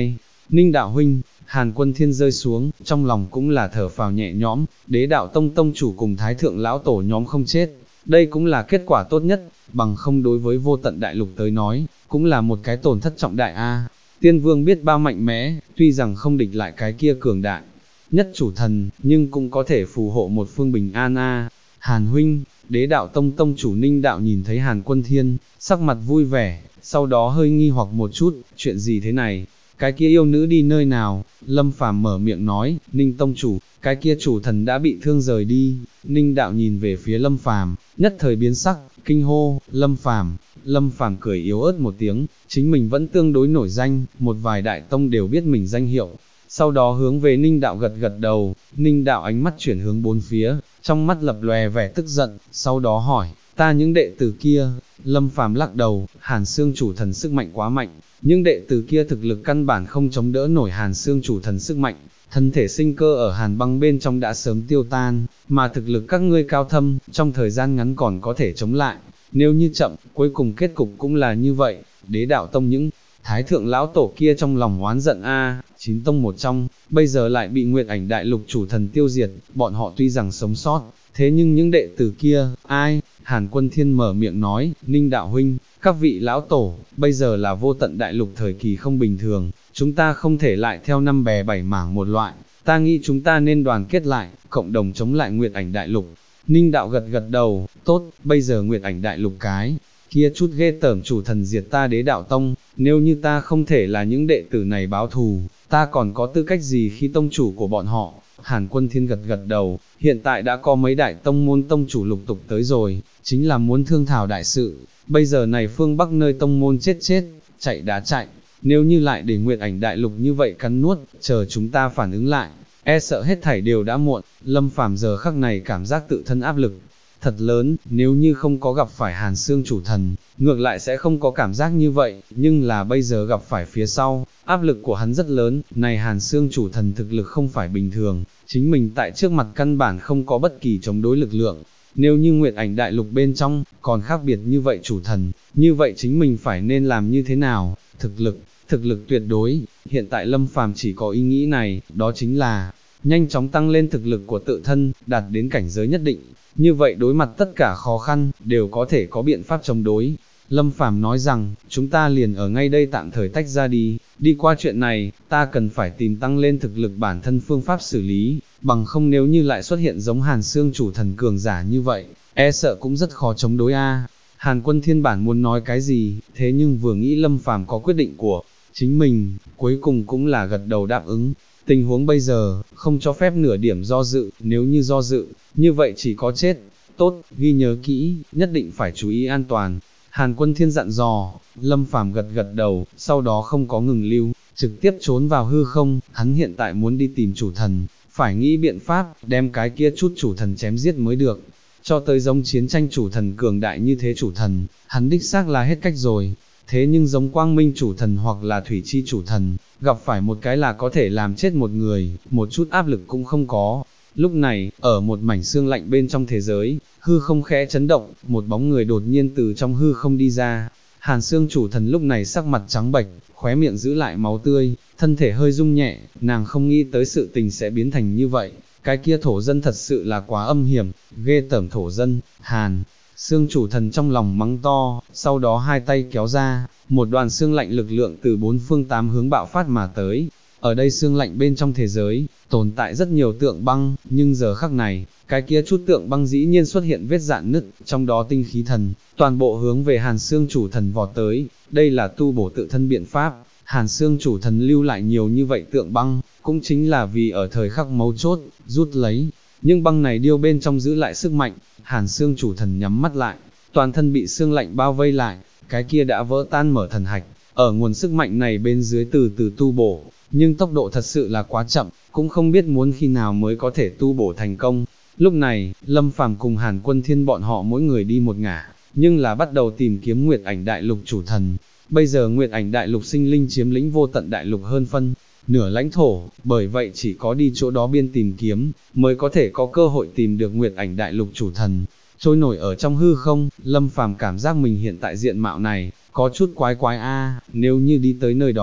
Ninh đạo huynh, Hàn Quân Thiên rơi xuống, trong lòng cũng là thở phào nhẹ nhõm, Đế đạo tông tông chủ cùng thái thượng lão tổ nhóm không chết, đây cũng là kết quả tốt nhất, bằng không đối với vô tận đại lục tới nói, cũng là một cái tổn thất trọng đại a. Tiên vương biết bao mạnh mẽ, tuy rằng không địch lại cái kia cường đại nhất chủ thần, nhưng cũng có thể phù hộ một phương bình an a. Hàn huynh, Đế đạo tông tông chủ Ninh đạo nhìn thấy Hàn Quân Thiên, sắc mặt vui vẻ, sau đó hơi nghi hoặc một chút, chuyện gì thế này, cái kia yêu nữ đi nơi nào? Lâm Phàm mở miệng nói, Ninh tông chủ, cái kia chủ thần đã bị thương rời đi. Ninh đạo nhìn về phía Lâm Phàm, nhất thời biến sắc, kinh hô, Lâm Phàm. Lâm Phàm cười yếu ớt một tiếng, chính mình vẫn tương đối nổi danh, một vài đại tông đều biết mình danh hiệu. Sau đó hướng về Ninh đạo gật gật đầu, Ninh đạo ánh mắt chuyển hướng bốn phía, trong mắt lập lòe vẻ tức giận, sau đó hỏi, ta những đệ tử kia. Lâm Phàm lắc đầu, Hàn Xương chủ thần sức mạnh quá mạnh, nhưng đệ tử kia thực lực căn bản không chống đỡ nổi Hàn Xương chủ thần sức mạnh, thân thể sinh cơ ở Hàn băng bên trong đã sớm tiêu tan, mà thực lực các ngươi cao thâm, trong thời gian ngắn còn có thể chống lại, nếu như chậm, cuối cùng kết cục cũng là như vậy. Đế đạo tông những thái thượng lão tổ kia trong lòng oán giận a, chín tông một trong, bây giờ lại bị Nguyệt Ảnh Đại Lục chủ thần tiêu diệt, bọn họ tuy rằng sống sót, thế nhưng những đệ tử kia, ai? Hàn Quân Thiên mở miệng nói, Ninh đạo huynh, các vị lão tổ, bây giờ là vô tận đại lục thời kỳ không bình thường, chúng ta không thể lại theo năm bè bảy mảng một loại, ta nghĩ chúng ta nên đoàn kết lại, cộng đồng chống lại Nguyệt Ảnh Đại Lục. Ninh đạo gật gật đầu, tốt, bây giờ Nguyệt Ảnh Đại Lục cái kia chút ghê tởm chủ thần diệt ta Đế đạo tông, nếu như ta không thể là những đệ tử này báo thù, ta còn có tư cách gì khi tông chủ của bọn họ? Hàn Quân Thiên gật gật đầu, hiện tại đã có mấy đại tông môn tông chủ lục tục tới rồi, chính là muốn thương thảo đại sự, bây giờ này phương Bắc nơi tông môn chết, chạy đá chạy, nếu như lại để Nguyệt Ảnh Đại Lục như vậy cắn nuốt, chờ chúng ta phản ứng lại, e sợ hết thảy đều đã muộn. Lâm Phàm giờ khắc này cảm giác tự thân áp lực thật lớn, nếu như không có gặp phải Hàn Xương chủ thần, ngược lại sẽ không có cảm giác như vậy, nhưng là bây giờ gặp phải phía sau, áp lực của hắn rất lớn, này Hàn Xương chủ thần thực lực không phải bình thường, chính mình tại trước mặt căn bản không có bất kỳ chống đối lực lượng, nếu như Nguyệt Ảnh Đại Lục bên trong, còn khác biệt như vậy chủ thần, như vậy chính mình phải nên làm như thế nào? Thực lực tuyệt đối, hiện tại Lâm Phàm chỉ có ý nghĩ này, đó chính là nhanh chóng tăng lên thực lực của tự thân, đạt đến cảnh giới nhất định, như vậy đối mặt tất cả khó khăn, đều có thể có biện pháp chống đối. Lâm Phàm nói rằng, chúng ta liền ở ngay đây tạm thời tách ra đi qua chuyện này, ta cần phải tìm tăng lên thực lực bản thân phương pháp xử lý, bằng không nếu như lại xuất hiện giống Hàn Xương chủ thần cường giả như vậy, e sợ cũng rất khó chống đối a. Hàn Quân Thiên bản muốn nói cái gì, thế nhưng vừa nghĩ Lâm Phàm có quyết định của chính mình, cuối cùng cũng là gật đầu đáp ứng. Tình huống bây giờ, không cho phép nửa điểm do dự, nếu như do dự, như vậy chỉ có chết. Tốt, ghi nhớ kỹ, nhất định phải chú ý an toàn. Hàn Quân Thiên dặn dò, Lâm Phàm gật gật đầu, sau đó không có ngừng lưu, trực tiếp trốn vào hư không, hắn hiện tại muốn đi tìm chủ thần, phải nghĩ biện pháp, đem cái kia chút chủ thần chém giết mới được. Cho tới giống chiến tranh chủ thần cường đại như thế chủ thần, hắn đích xác là hết cách rồi. Thế nhưng giống quang minh chủ thần hoặc là thủy chi chủ thần, gặp phải một cái là có thể làm chết một người, một chút áp lực cũng không có. Lúc này, ở một mảnh xương lạnh bên trong thế giới, hư không khẽ chấn động, một bóng người đột nhiên từ trong hư không đi ra. Hàn Xương chủ thần lúc này sắc mặt trắng bệch, khóe miệng giữ lại máu tươi, thân thể hơi rung nhẹ, nàng không nghĩ tới sự tình sẽ biến thành như vậy. Cái kia thổ dân thật sự là quá âm hiểm, ghê tởm thổ dân. Hàn Xương chủ thần trong lòng mắng to, sau đó hai tay kéo ra, một đoàn xương lạnh lực lượng từ bốn phương tám hướng bạo phát mà tới. Ở đây xương lạnh bên trong thế giới, tồn tại rất nhiều tượng băng, nhưng giờ khắc này, cái kia chút tượng băng dĩ nhiên xuất hiện vết rạn nứt, trong đó tinh khí thần, toàn bộ hướng về Hàn Xương chủ thần vọt tới, đây là tu bổ tự thân biện pháp. Hàn Xương chủ thần lưu lại nhiều như vậy tượng băng, cũng chính là vì ở thời khắc mấu chốt, rút lấy, nhưng băng này điêu bên trong giữ lại sức mạnh. Hàn Xương chủ thần nhắm mắt lại, toàn thân bị xương lạnh bao vây lại, cái kia đã vỡ tan mở thần hạch, ở nguồn sức mạnh này bên dưới từ từ tu bổ, nhưng tốc độ thật sự là quá chậm, cũng không biết muốn khi nào mới có thể tu bổ thành công. Lúc này, Lâm Phàm cùng Hàn Quân Thiên bọn họ mỗi người đi một ngả, nhưng là bắt đầu tìm kiếm Nguyệt Ảnh Đại Lục chủ thần. Bây giờ Nguyệt Ảnh Đại Lục sinh linh chiếm lĩnh vô tận đại lục hơn phân nửa lãnh thổ, bởi vậy chỉ có đi chỗ đó biên tìm kiếm, mới có thể có cơ hội tìm được Nguyệt Ảnh Đại Lục chủ thần. Trôi nổi ở trong hư không, Lâm Phàm cảm giác mình hiện tại diện mạo này, có chút quái quái a, nếu như đi tới nơi đó,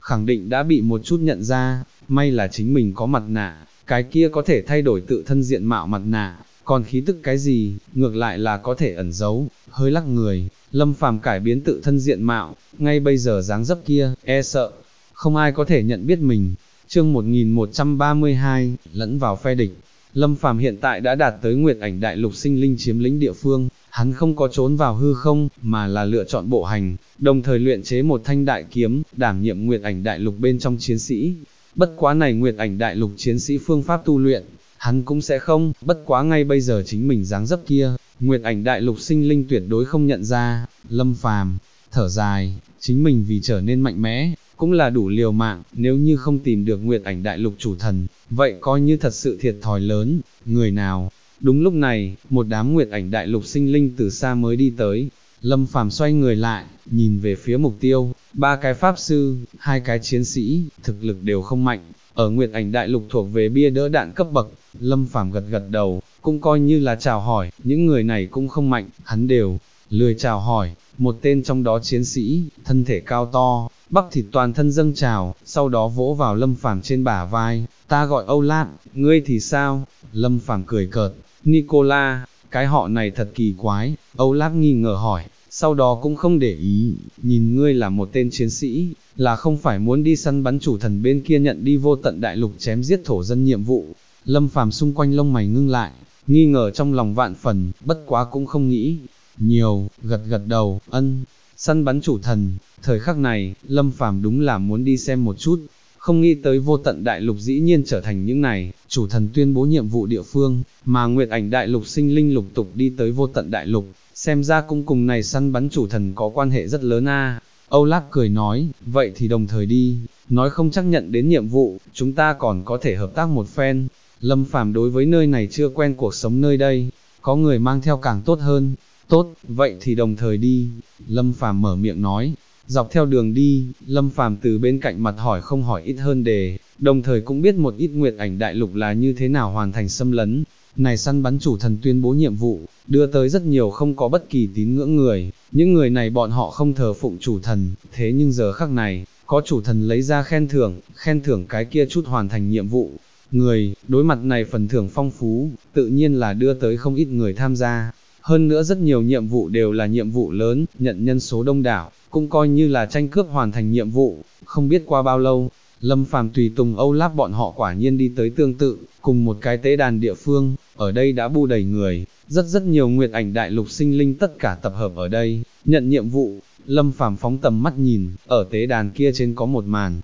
khẳng định đã bị một chút nhận ra, may là chính mình có mặt nạ, cái kia có thể thay đổi tự thân diện mạo mặt nạ, còn khí tức cái gì, ngược lại là có thể ẩn giấu, hơi lắc người, Lâm Phàm cải biến tự thân diện mạo, ngay bây giờ dáng dấp kia, e sợ, không ai có thể nhận biết mình. Chương 1132, lẫn vào phe địch. Lâm Phàm hiện tại đã đạt tới Nguyệt Ảnh Đại Lục sinh linh chiếm lĩnh địa phương, hắn không có trốn vào hư không, mà là lựa chọn bộ hành, đồng thời luyện chế một thanh đại kiếm, đảm nhiệm Nguyệt Ảnh Đại Lục bên trong chiến sĩ. Bất quá này Nguyệt Ảnh Đại Lục chiến sĩ phương pháp tu luyện, hắn cũng sẽ không, bất quá ngay bây giờ chính mình dáng dấp kia, Nguyệt Ảnh Đại Lục sinh linh tuyệt đối không nhận ra. Lâm Phàm thở dài, chính mình vì trở nên mạnh mẽ, cũng là đủ liều mạng, nếu như không tìm được Nguyệt Ảnh Đại Lục chủ thần, vậy coi như thật sự thiệt thòi lớn, người nào. Đúng lúc này, một đám Nguyệt Ảnh Đại Lục sinh linh từ xa mới đi tới, Lâm Phàm xoay người lại, nhìn về phía mục tiêu, 3 cái pháp sư, 2 cái chiến sĩ, thực lực đều không mạnh, ở Nguyệt Ảnh Đại Lục thuộc về bia đỡ đạn cấp bậc. Lâm Phàm gật gật đầu, cũng coi như là chào hỏi, những người này cũng không mạnh, hắn đều lười chào hỏi. Một tên trong đó chiến sĩ, thân thể cao to, bắp thịt toàn thân dâng trào, sau đó vỗ vào Lâm Phàm trên bả vai, ta gọi Âu Lát, ngươi thì sao? Lâm Phàm cười cợt, Nicola, cái họ này thật kỳ quái, Âu Lát nghi ngờ hỏi, sau đó cũng không để ý, nhìn ngươi là một tên chiến sĩ, là không phải muốn đi săn bắn chủ thần bên kia nhận đi vô tận đại lục chém giết thổ dân nhiệm vụ. Lâm Phàm xung quanh lông mày ngưng lại, nghi ngờ trong lòng vạn phần, bất quá cũng không nghĩ nhiều, gật gật đầu, ân, săn bắn chủ thần. Thời khắc này, Lâm Phàm đúng là muốn đi xem một chút, không nghĩ tới vô tận đại lục dĩ nhiên trở thành những này, chủ thần tuyên bố nhiệm vụ địa phương, mà Nguyệt Ảnh Đại Lục sinh linh lục tục đi tới vô tận đại lục, xem ra cũng cùng này săn bắn chủ thần có quan hệ rất lớn a. Âu Lát cười nói, vậy thì đồng thời đi, nói không chắc nhận đến nhiệm vụ, chúng ta còn có thể hợp tác một phen. Lâm Phàm đối với nơi này chưa quen cuộc sống nơi đây, có người mang theo càng tốt hơn. Tốt, vậy thì đồng thời đi, Lâm Phàm mở miệng nói. Dọc theo đường đi, Lâm Phàm từ bên cạnh mặt hỏi không hỏi ít hơn đề, đồng thời cũng biết một ít Nguyệt Ảnh Đại Lục là như thế nào hoàn thành xâm lấn. Này săn bắn chủ thần tuyên bố nhiệm vụ, đưa tới rất nhiều không có bất kỳ tín ngưỡng người, những người này bọn họ không thờ phụng chủ thần, thế nhưng giờ khắc này, có chủ thần lấy ra khen thưởng cái kia chút hoàn thành nhiệm vụ. Người, đối mặt này phần thưởng phong phú, tự nhiên là đưa tới không ít người tham gia. Hơn nữa rất nhiều nhiệm vụ đều là nhiệm vụ lớn, nhận nhân số đông đảo, cũng coi như là tranh cướp hoàn thành nhiệm vụ. Không biết qua bao lâu, Lâm Phàm tùy tùng Âu Lát bọn họ quả nhiên đi tới tương tự, cùng một cái tế đàn địa phương, ở đây đã bu đầy người, rất nhiều Nguyệt Ảnh Đại Lục sinh linh tất cả tập hợp ở đây, nhận nhiệm vụ. Lâm Phàm phóng tầm mắt nhìn, ở tế đàn kia trên có một màn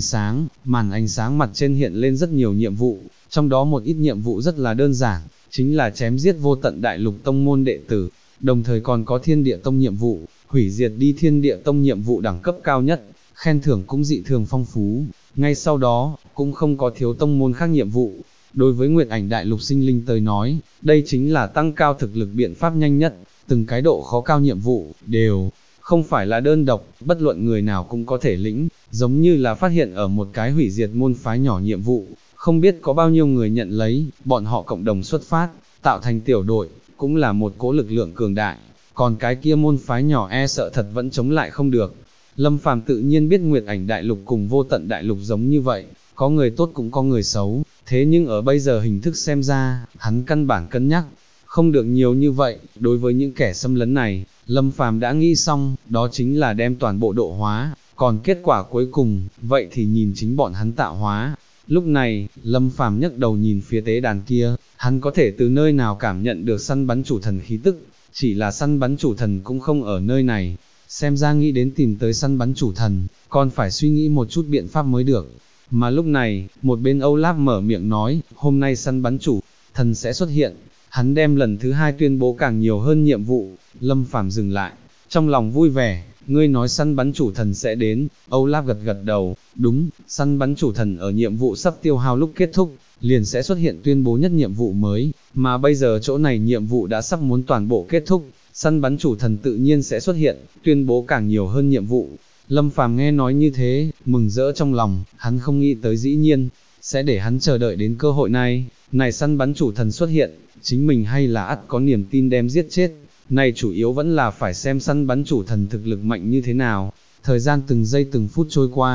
ánh sáng mặt trên hiện lên rất nhiều nhiệm vụ, trong đó một ít nhiệm vụ rất là đơn giản, chính là chém giết vô tận đại lục tông môn đệ tử, đồng thời còn có thiên địa tông nhiệm vụ, hủy diệt đi thiên địa tông nhiệm vụ đẳng cấp cao nhất, khen thưởng cũng dị thường phong phú, ngay sau đó, cũng không có thiếu tông môn khác nhiệm vụ. Đối với Nguyệt Ảnh Đại Lục sinh linh tới nói, đây chính là tăng cao thực lực biện pháp nhanh nhất, từng cái độ khó cao nhiệm vụ, đều không phải là đơn độc, bất luận người nào cũng có thể lĩnh, giống như là phát hiện ở một cái hủy diệt môn phái nhỏ nhiệm vụ, không biết có bao nhiêu người nhận lấy, bọn họ cộng đồng xuất phát, tạo thành tiểu đội, cũng là một cỗ lực lượng cường đại, còn cái kia môn phái nhỏ e sợ thật vẫn chống lại không được. Lâm Phàm tự nhiên biết Nguyệt Ảnh Đại Lục cùng vô tận đại lục giống như vậy, có người tốt cũng có người xấu, thế nhưng ở bây giờ hình thức xem ra, hắn căn bản cân nhắc, không được nhiều như vậy. Đối với những kẻ xâm lấn này, Lâm Phàm đã nghĩ xong, đó chính là đem toàn bộ độ hóa, còn kết quả cuối cùng, vậy thì nhìn chính bọn hắn tạo hóa. Lúc này, Lâm Phàm nhấc đầu nhìn phía tế đàn kia, hắn có thể từ nơi nào cảm nhận được săn bắn chủ thần khí tức, chỉ là săn bắn chủ thần cũng không ở nơi này, xem ra nghĩ đến tìm tới săn bắn chủ thần, còn phải suy nghĩ một chút biện pháp mới được. Mà lúc này, một bên Âu Láp mở miệng nói, hôm nay săn bắn chủ thần sẽ xuất hiện, hắn đem lần thứ 2 tuyên bố càng nhiều hơn nhiệm vụ. Lâm Phàm dừng lại, trong lòng vui vẻ, ngươi nói săn bắn chủ thần sẽ đến. Âu Láp gật gật đầu, đúng, săn bắn chủ thần ở nhiệm vụ sắp tiêu hao lúc kết thúc, liền sẽ xuất hiện tuyên bố nhất nhiệm vụ mới, mà bây giờ chỗ này nhiệm vụ đã sắp muốn toàn bộ kết thúc, săn bắn chủ thần tự nhiên sẽ xuất hiện, tuyên bố càng nhiều hơn nhiệm vụ. Lâm Phàm nghe nói như thế, mừng rỡ trong lòng, hắn không nghĩ tới dĩ nhiên sẽ để hắn chờ đợi đến cơ hội này. Này săn bắn chủ thần xuất hiện, chính mình hay là ắt có niềm tin đem giết chết, này chủ yếu vẫn là phải xem săn bắn chủ thần thực lực mạnh như thế nào. Thời gian từng giây từng phút trôi qua,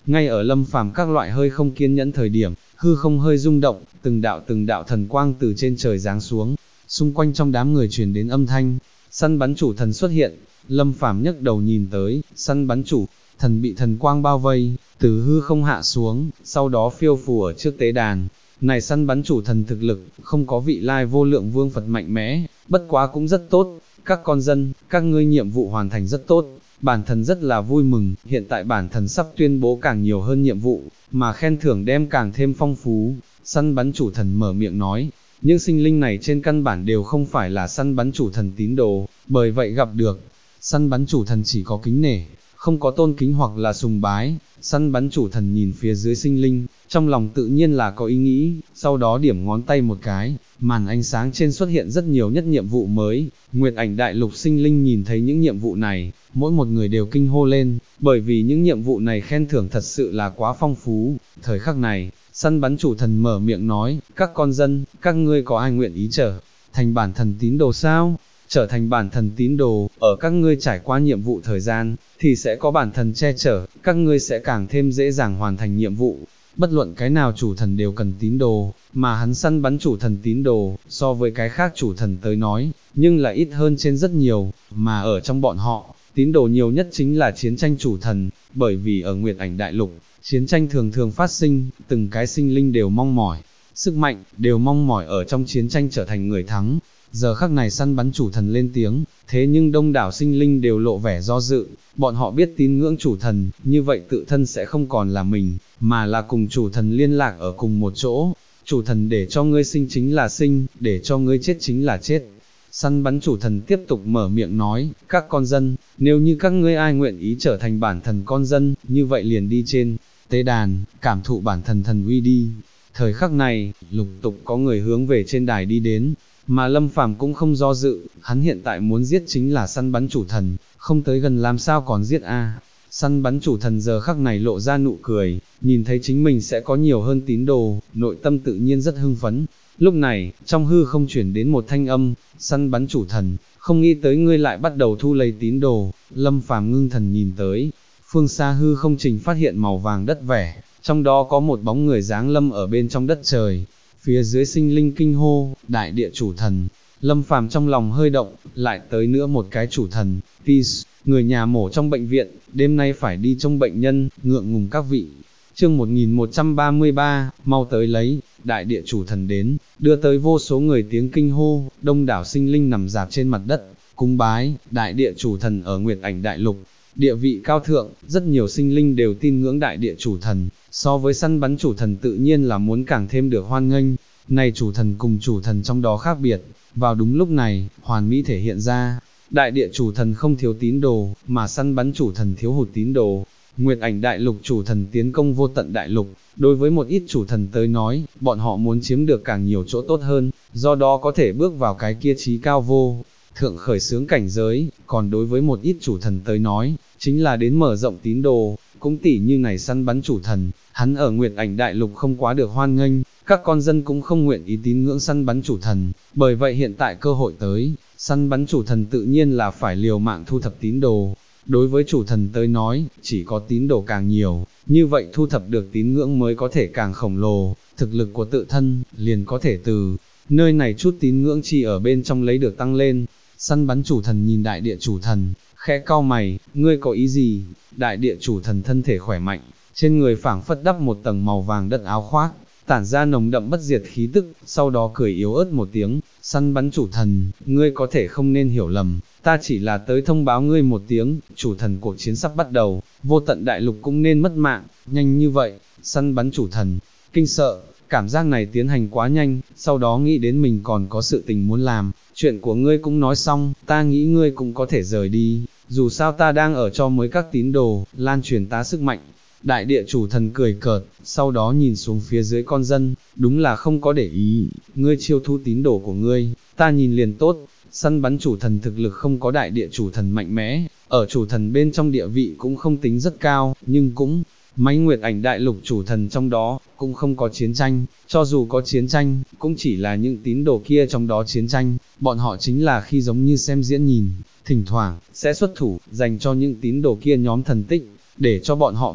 Ngay ở Lâm Phàm các loại hơi không kiên nhẫn thời điểm, hư không hơi rung động, từng đạo thần quang từ trên trời giáng xuống, xung quanh trong đám người truyền đến âm thanh, săn bắn chủ thần xuất hiện. Lâm Phàm nhấc đầu nhìn tới, săn bắn chủ thần bị thần quang bao vây, từ hư không hạ xuống, sau đó phiêu phù ở trước tế đàn. Này săn bắn chủ thần thực lực, không có vị lai vô lượng vương Phật mạnh mẽ, bất quá cũng rất tốt. Các con dân, các ngươi nhiệm vụ hoàn thành rất tốt, bản thần rất là vui mừng, hiện tại bản thần sắp tuyên bố càng nhiều hơn nhiệm vụ, mà khen thưởng đem càng thêm phong phú. Săn bắn chủ thần mở miệng nói, những sinh linh này trên căn bản đều không phải là săn bắn chủ thần tín đồ, bởi vậy gặp được săn bắn chủ thần chỉ có kính nể, không có tôn kính hoặc là sùng bái. Săn bắn chủ thần nhìn phía dưới sinh linh, trong lòng tự nhiên là có ý nghĩ, sau đó điểm ngón tay một cái, màn ánh sáng trên xuất hiện rất nhiều nhất nhiệm vụ mới. Nguyệt Ảnh Đại Lục sinh linh nhìn thấy những nhiệm vụ này, mỗi một người đều kinh hô lên, bởi vì những nhiệm vụ này khen thưởng thật sự là quá phong phú. Thời khắc này, săn bắn chủ thần mở miệng nói, các con dân, các ngươi có ai nguyện ý trở thành bản thần tín đồ sao? Trở thành bản thần tín đồ, ở các ngươi trải qua nhiệm vụ thời gian, thì sẽ có bản thần che chở, các ngươi sẽ càng thêm dễ dàng hoàn thành nhiệm vụ. Bất luận cái nào chủ thần đều cần tín đồ, mà hắn săn bắn chủ thần tín đồ, so với cái khác chủ thần tới nói, nhưng là ít hơn trên rất nhiều, mà ở trong bọn họ, tín đồ nhiều nhất chính là chiến tranh chủ thần, bởi vì ở Nguyệt Ảnh Đại Lục, chiến tranh thường thường phát sinh, từng cái sinh linh đều mong mỏi sức mạnh, đều mong mỏi ở trong chiến tranh trở thành người thắng. Giờ khắc này săn bắn chủ thần lên tiếng, thế nhưng đông đảo sinh linh đều lộ vẻ do dự, bọn họ biết tín ngưỡng chủ thần, như vậy tự thân sẽ không còn là mình, mà là cùng chủ thần liên lạc ở cùng một chỗ. Chủ thần để cho ngươi sinh chính là sinh, để cho ngươi chết chính là chết. Săn bắn chủ thần tiếp tục mở miệng nói, các con dân, nếu như các ngươi ai nguyện ý trở thành bản thần con dân, như vậy liền đi trên tế đàn, cảm thụ bản thần thần uy đi. Thời khắc này, lục tục có người hướng về trên đài đi đến, mà Lâm Phàm cũng không do dự, hắn hiện tại muốn giết chính là săn bắn chủ thần, không tới gần làm sao còn giết a? Săn bắn chủ thần giờ khắc này lộ ra nụ cười, nhìn thấy chính mình sẽ có nhiều hơn tín đồ, nội tâm tự nhiên rất hưng phấn. Lúc này, trong hư không chuyển đến một thanh âm, săn bắn chủ thần, không nghĩ tới ngươi lại bắt đầu thu lấy tín đồ. Lâm Phàm ngưng thần nhìn tới, phương xa hư không trình phát hiện màu vàng đất vẻ, trong đó có một bóng người giáng lâm ở bên trong đất trời. Phía dưới sinh linh kinh hô, đại địa chủ thần. Lâm Phàm trong lòng hơi động, lại tới nữa một cái chủ thần, Peace, người nhà mổ trong bệnh viện, đêm nay phải đi trông bệnh nhân, ngượng ngùng các vị. Chương 1133, mau tới lấy, đại địa chủ thần đến, đưa tới vô số người tiếng kinh hô, đông đảo sinh linh nằm dạp trên mặt đất, cung bái, đại địa chủ thần ở Nguyệt Ảnh Đại Lục. Địa vị cao thượng, rất nhiều sinh linh đều tin ngưỡng đại địa chủ thần, so với săn bắn chủ thần tự nhiên là muốn càng thêm được hoan nghênh. Này chủ thần cùng chủ thần trong đó khác biệt, vào đúng lúc này, hoàn mỹ thể hiện ra, đại địa chủ thần không thiếu tín đồ, mà săn bắn chủ thần thiếu hụt tín đồ. Nguyệt Ảnh Đại Lục chủ thần tiến công vô tận đại lục, đối với một ít chủ thần tới nói, bọn họ muốn chiếm được càng nhiều chỗ tốt hơn, do đó có thể bước vào cái kia trí cao vô thượng khởi xướng cảnh giới, còn đối với một ít chủ thần tới nói, chính là đến mở rộng tín đồ, cũng tỉ như này săn bắn chủ thần, hắn ở Nguyệt Ảnh Đại Lục không quá được hoan nghênh, các con dân cũng không nguyện ý tín ngưỡng săn bắn chủ thần, bởi vậy hiện tại cơ hội tới, săn bắn chủ thần tự nhiên là phải liều mạng thu thập tín đồ. Đối với chủ thần tới nói, chỉ có tín đồ càng nhiều, như vậy thu thập được tín ngưỡng mới có thể càng khổng lồ, thực lực của tự thân, liền có thể từ nơi này chút tín ngưỡng chi ở bên trong lấy được tăng lên. Săn bắn chủ thần nhìn đại địa chủ thần, khẽ cau mày, ngươi có ý gì? Đại địa chủ thần thân thể khỏe mạnh, trên người phảng phất đắp một tầng màu vàng đất áo khoác, tản ra nồng đậm bất diệt khí tức, sau đó cười yếu ớt một tiếng, săn bắn chủ thần, ngươi có thể không nên hiểu lầm, ta chỉ là tới thông báo ngươi một tiếng, chủ thần cuộc chiến sắp bắt đầu, vô tận đại lục cũng nên mất mạng, nhanh như vậy, săn bắn chủ thần, kinh sợ, cảm giác này tiến hành quá nhanh, sau đó nghĩ đến mình còn có sự tình muốn làm, chuyện của ngươi cũng nói xong, ta nghĩ ngươi cũng có thể rời đi, dù sao ta đang ở cho mới các tín đồ, lan truyền ta sức mạnh. Đại địa chủ thần cười cợt, sau đó nhìn xuống phía dưới con dân, đúng là không có để ý, ngươi chiêu thu tín đồ của ngươi, ta nhìn liền tốt. Săn bắn chủ thần thực lực không có đại địa chủ thần mạnh mẽ, ở chủ thần bên trong địa vị cũng không tính rất cao, nhưng cũng mấy Nguyệt Ảnh Đại Lục chủ thần trong đó, cũng không có chiến tranh, cho dù có chiến tranh, cũng chỉ là những tín đồ kia trong đó chiến tranh, bọn họ chính là khi giống như xem diễn nhìn, thỉnh thoảng, sẽ xuất thủ, dành cho những tín đồ kia nhóm thần tích, để cho bọn họ biết,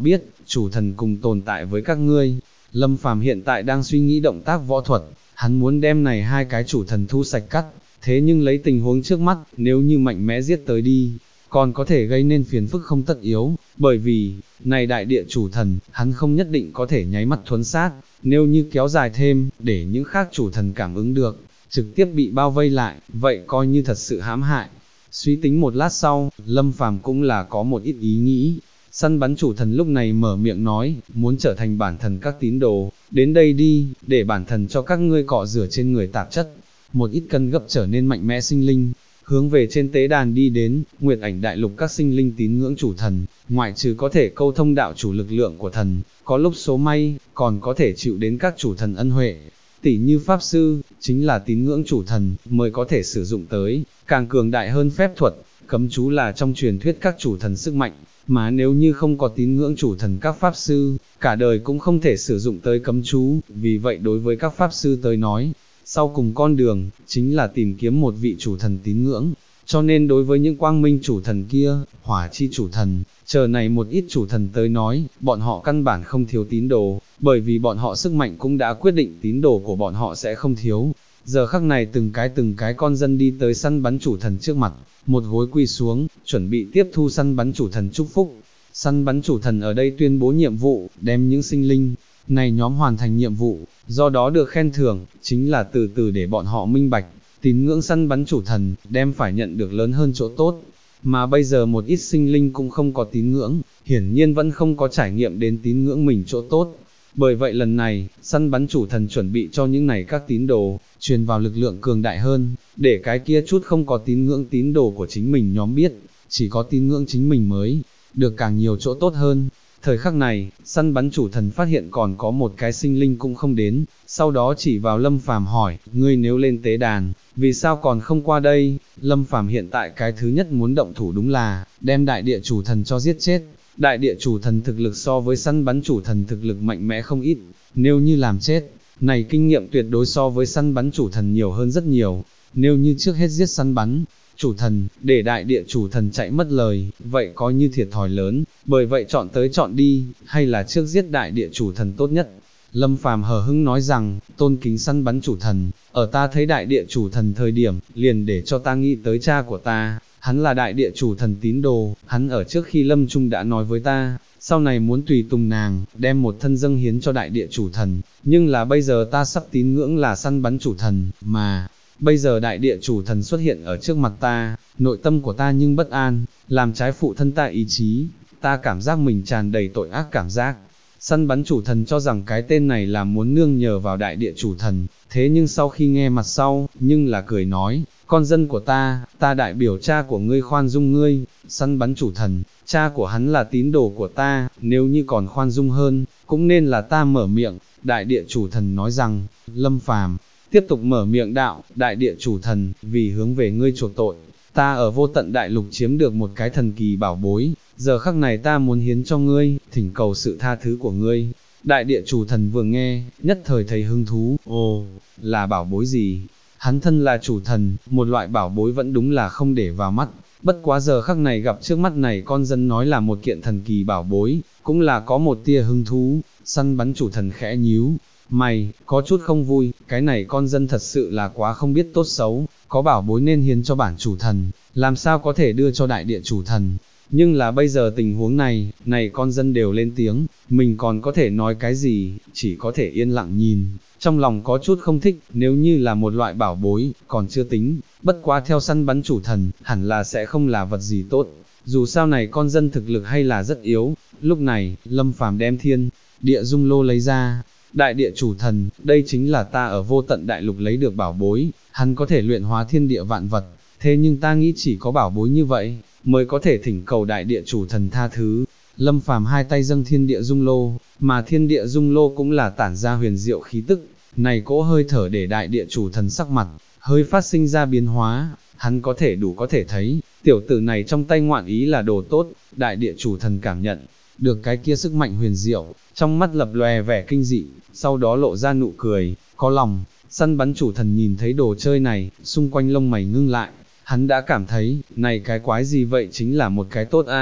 chủ thần cùng tồn tại với các ngươi. Lâm Phàm hiện tại đang suy nghĩ động tác võ thuật, hắn muốn đem này hai cái chủ thần thu sạch cắt, thế nhưng lấy tình huống trước mắt, nếu như mạnh mẽ giết tới đi, còn có thể gây nên phiền phức không tất yếu, bởi vì, này đại địa chủ thần, hắn không nhất định có thể nháy mắt thuấn sát, nếu như kéo dài thêm, để những khác chủ thần cảm ứng được, trực tiếp bị bao vây lại, vậy coi như thật sự hãm hại. Suy tính một lát sau, Lâm Phàm cũng là có một ít ý nghĩ. Săn bắn chủ thần lúc này mở miệng nói, muốn trở thành bản thần các tín đồ, đến đây đi, để bản thần cho các ngươi cọ rửa trên người tạp chất, một ít cân gấp trở nên mạnh mẽ sinh linh, hướng về trên tế đàn đi đến, Nguyệt Ảnh đại lục các sinh linh tín ngưỡng chủ thần, ngoại trừ có thể câu thông đạo chủ lực lượng của thần, có lúc số may, còn có thể chịu đến các chủ thần ân huệ. Tỷ như Pháp Sư, chính là tín ngưỡng chủ thần, mới có thể sử dụng tới, càng cường đại hơn phép thuật, cấm chú là trong truyền thuyết các chủ thần sức mạnh, mà nếu như không có tín ngưỡng chủ thần các Pháp Sư, cả đời cũng không thể sử dụng tới cấm chú, vì vậy đối với các Pháp Sư tới nói, sau cùng con đường, chính là tìm kiếm một vị chủ thần tín ngưỡng, cho nên đối với những quang minh chủ thần kia, hỏa chi chủ thần, chờ này một ít chủ thần tới nói, bọn họ căn bản không thiếu tín đồ, bởi vì bọn họ sức mạnh cũng đã quyết định tín đồ của bọn họ sẽ không thiếu. Giờ khắc này từng cái con dân đi tới săn bắn chủ thần trước mặt, một gối quỳ xuống, chuẩn bị tiếp thu săn bắn chủ thần chúc phúc. Săn bắn chủ thần ở đây tuyên bố nhiệm vụ, đem những sinh linh này nhóm hoàn thành nhiệm vụ, do đó được khen thưởng, chính là từ từ để bọn họ minh bạch, tín ngưỡng săn bắn chủ thần, đem phải nhận được lớn hơn chỗ tốt. Mà bây giờ một ít sinh linh cũng không có tín ngưỡng, hiển nhiên vẫn không có trải nghiệm đến tín ngưỡng mình chỗ tốt. Bởi vậy lần này, săn bắn chủ thần chuẩn bị cho những này các tín đồ, truyền vào lực lượng cường đại hơn, để cái kia chút không có tín ngưỡng tín đồ của chính mình nhóm biết, chỉ có tín ngưỡng chính mình mới, được càng nhiều chỗ tốt hơn. Thời khắc này, săn bắn chủ thần phát hiện còn có một cái sinh linh cũng không đến, sau đó chỉ vào Lâm Phàm hỏi, ngươi nếu lên tế đàn, vì sao còn không qua đây? Lâm Phàm hiện tại cái thứ nhất muốn động thủ đúng là, đem đại địa chủ thần cho giết chết. Đại địa chủ thần thực lực so với săn bắn chủ thần thực lực mạnh mẽ không ít, nếu như làm chết, này kinh nghiệm tuyệt đối so với săn bắn chủ thần nhiều hơn rất nhiều, nếu như trước hết giết săn bắn chủ thần, để đại địa chủ thần chạy mất lời, vậy có như thiệt thòi lớn, bởi vậy chọn tới chọn đi, hay là trước giết đại địa chủ thần tốt nhất. Lâm Phàm hờ hững nói rằng, tôn kính săn bắn chủ thần, ở ta thấy đại địa chủ thần thời điểm, liền để cho ta nghĩ tới cha của ta, hắn là đại địa chủ thần tín đồ, hắn ở trước khi lâm chung đã nói với ta, sau này muốn tùy tùng nàng, đem một thân dâng hiến cho đại địa chủ thần, nhưng là bây giờ ta sắp tín ngưỡng là săn bắn chủ thần, mà bây giờ đại địa chủ thần xuất hiện ở trước mặt ta, nội tâm của ta nhưng bất an, làm trái phụ thân ta ý chí, ta cảm giác mình tràn đầy tội ác cảm giác. Săn bắn chủ thần cho rằng cái tên này là muốn nương nhờ vào đại địa chủ thần, thế nhưng sau khi nghe mặt sau, nhưng là cười nói, con dân của ta đại biểu cha của ngươi khoan dung ngươi. Săn bắn chủ thần, cha của hắn là tín đồ của ta, nếu như còn khoan dung hơn, cũng nên là ta mở miệng. Đại địa chủ thần nói rằng, Lâm Phàm tiếp tục mở miệng đạo, đại địa chủ thần, vì hướng về ngươi chuộc tội, ta ở vô tận đại lục chiếm được một cái thần kỳ bảo bối, giờ khắc này ta muốn hiến cho ngươi, thỉnh cầu sự tha thứ của ngươi. Đại địa chủ thần vừa nghe, nhất thời thấy hứng thú, ồ, là bảo bối gì? Hắn thân là chủ thần, một loại bảo bối vẫn đúng là không để vào mắt, bất quá giờ khắc này gặp trước mắt này con dân nói là một kiện thần kỳ bảo bối, cũng là có một tia hứng thú. Săn bắn chủ thần khẽ nhíu mày, có chút không vui, cái này con dân thật sự là quá không biết tốt xấu, có bảo bối nên hiến cho bản chủ thần, làm sao có thể đưa cho đại địa chủ thần. Nhưng là bây giờ tình huống này, con dân đều lên tiếng, mình còn có thể nói cái gì, chỉ có thể yên lặng nhìn, trong lòng có chút không thích, nếu như là một loại bảo bối, còn chưa tính, bất quá theo săn bắn chủ thần, hẳn là sẽ không là vật gì tốt, dù sao này con dân thực lực hay là rất yếu. Lúc này, Lâm Phàm đem thiên địa dung lô lấy ra, đại địa chủ thần, đây chính là ta ở vô tận đại lục lấy được bảo bối, hắn có thể luyện hóa thiên địa vạn vật, thế nhưng ta nghĩ chỉ có bảo bối như vậy, mới có thể thỉnh cầu đại địa chủ thần tha thứ. Lâm Phàm hai tay dâng thiên địa dung lô, mà thiên địa dung lô cũng là tản ra huyền diệu khí tức, này cỗ hơi thở để đại địa chủ thần sắc mặt, hơi phát sinh ra biến hóa, hắn có thể thấy, tiểu tử này trong tay ngoạn ý là đồ tốt. Đại địa chủ thần cảm nhận được cái kia sức mạnh huyền diệu, trong mắt lập lòe vẻ kinh dị, sau đó lộ ra nụ cười, có lòng. Săn bắn chủ thần nhìn thấy đồ chơi này, xung quanh lông mày ngưng lại, hắn đã cảm thấy, này cái quái gì vậy chính là một cái tốt a.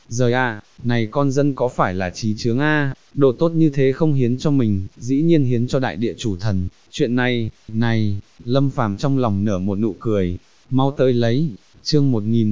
rời này con dân có phải là trí chướng đồ tốt như thế không hiến cho mình, dĩ nhiên hiến cho đại địa chủ thần, chuyện này, Lâm Phàm trong lòng nở một nụ cười, mau tới lấy, chương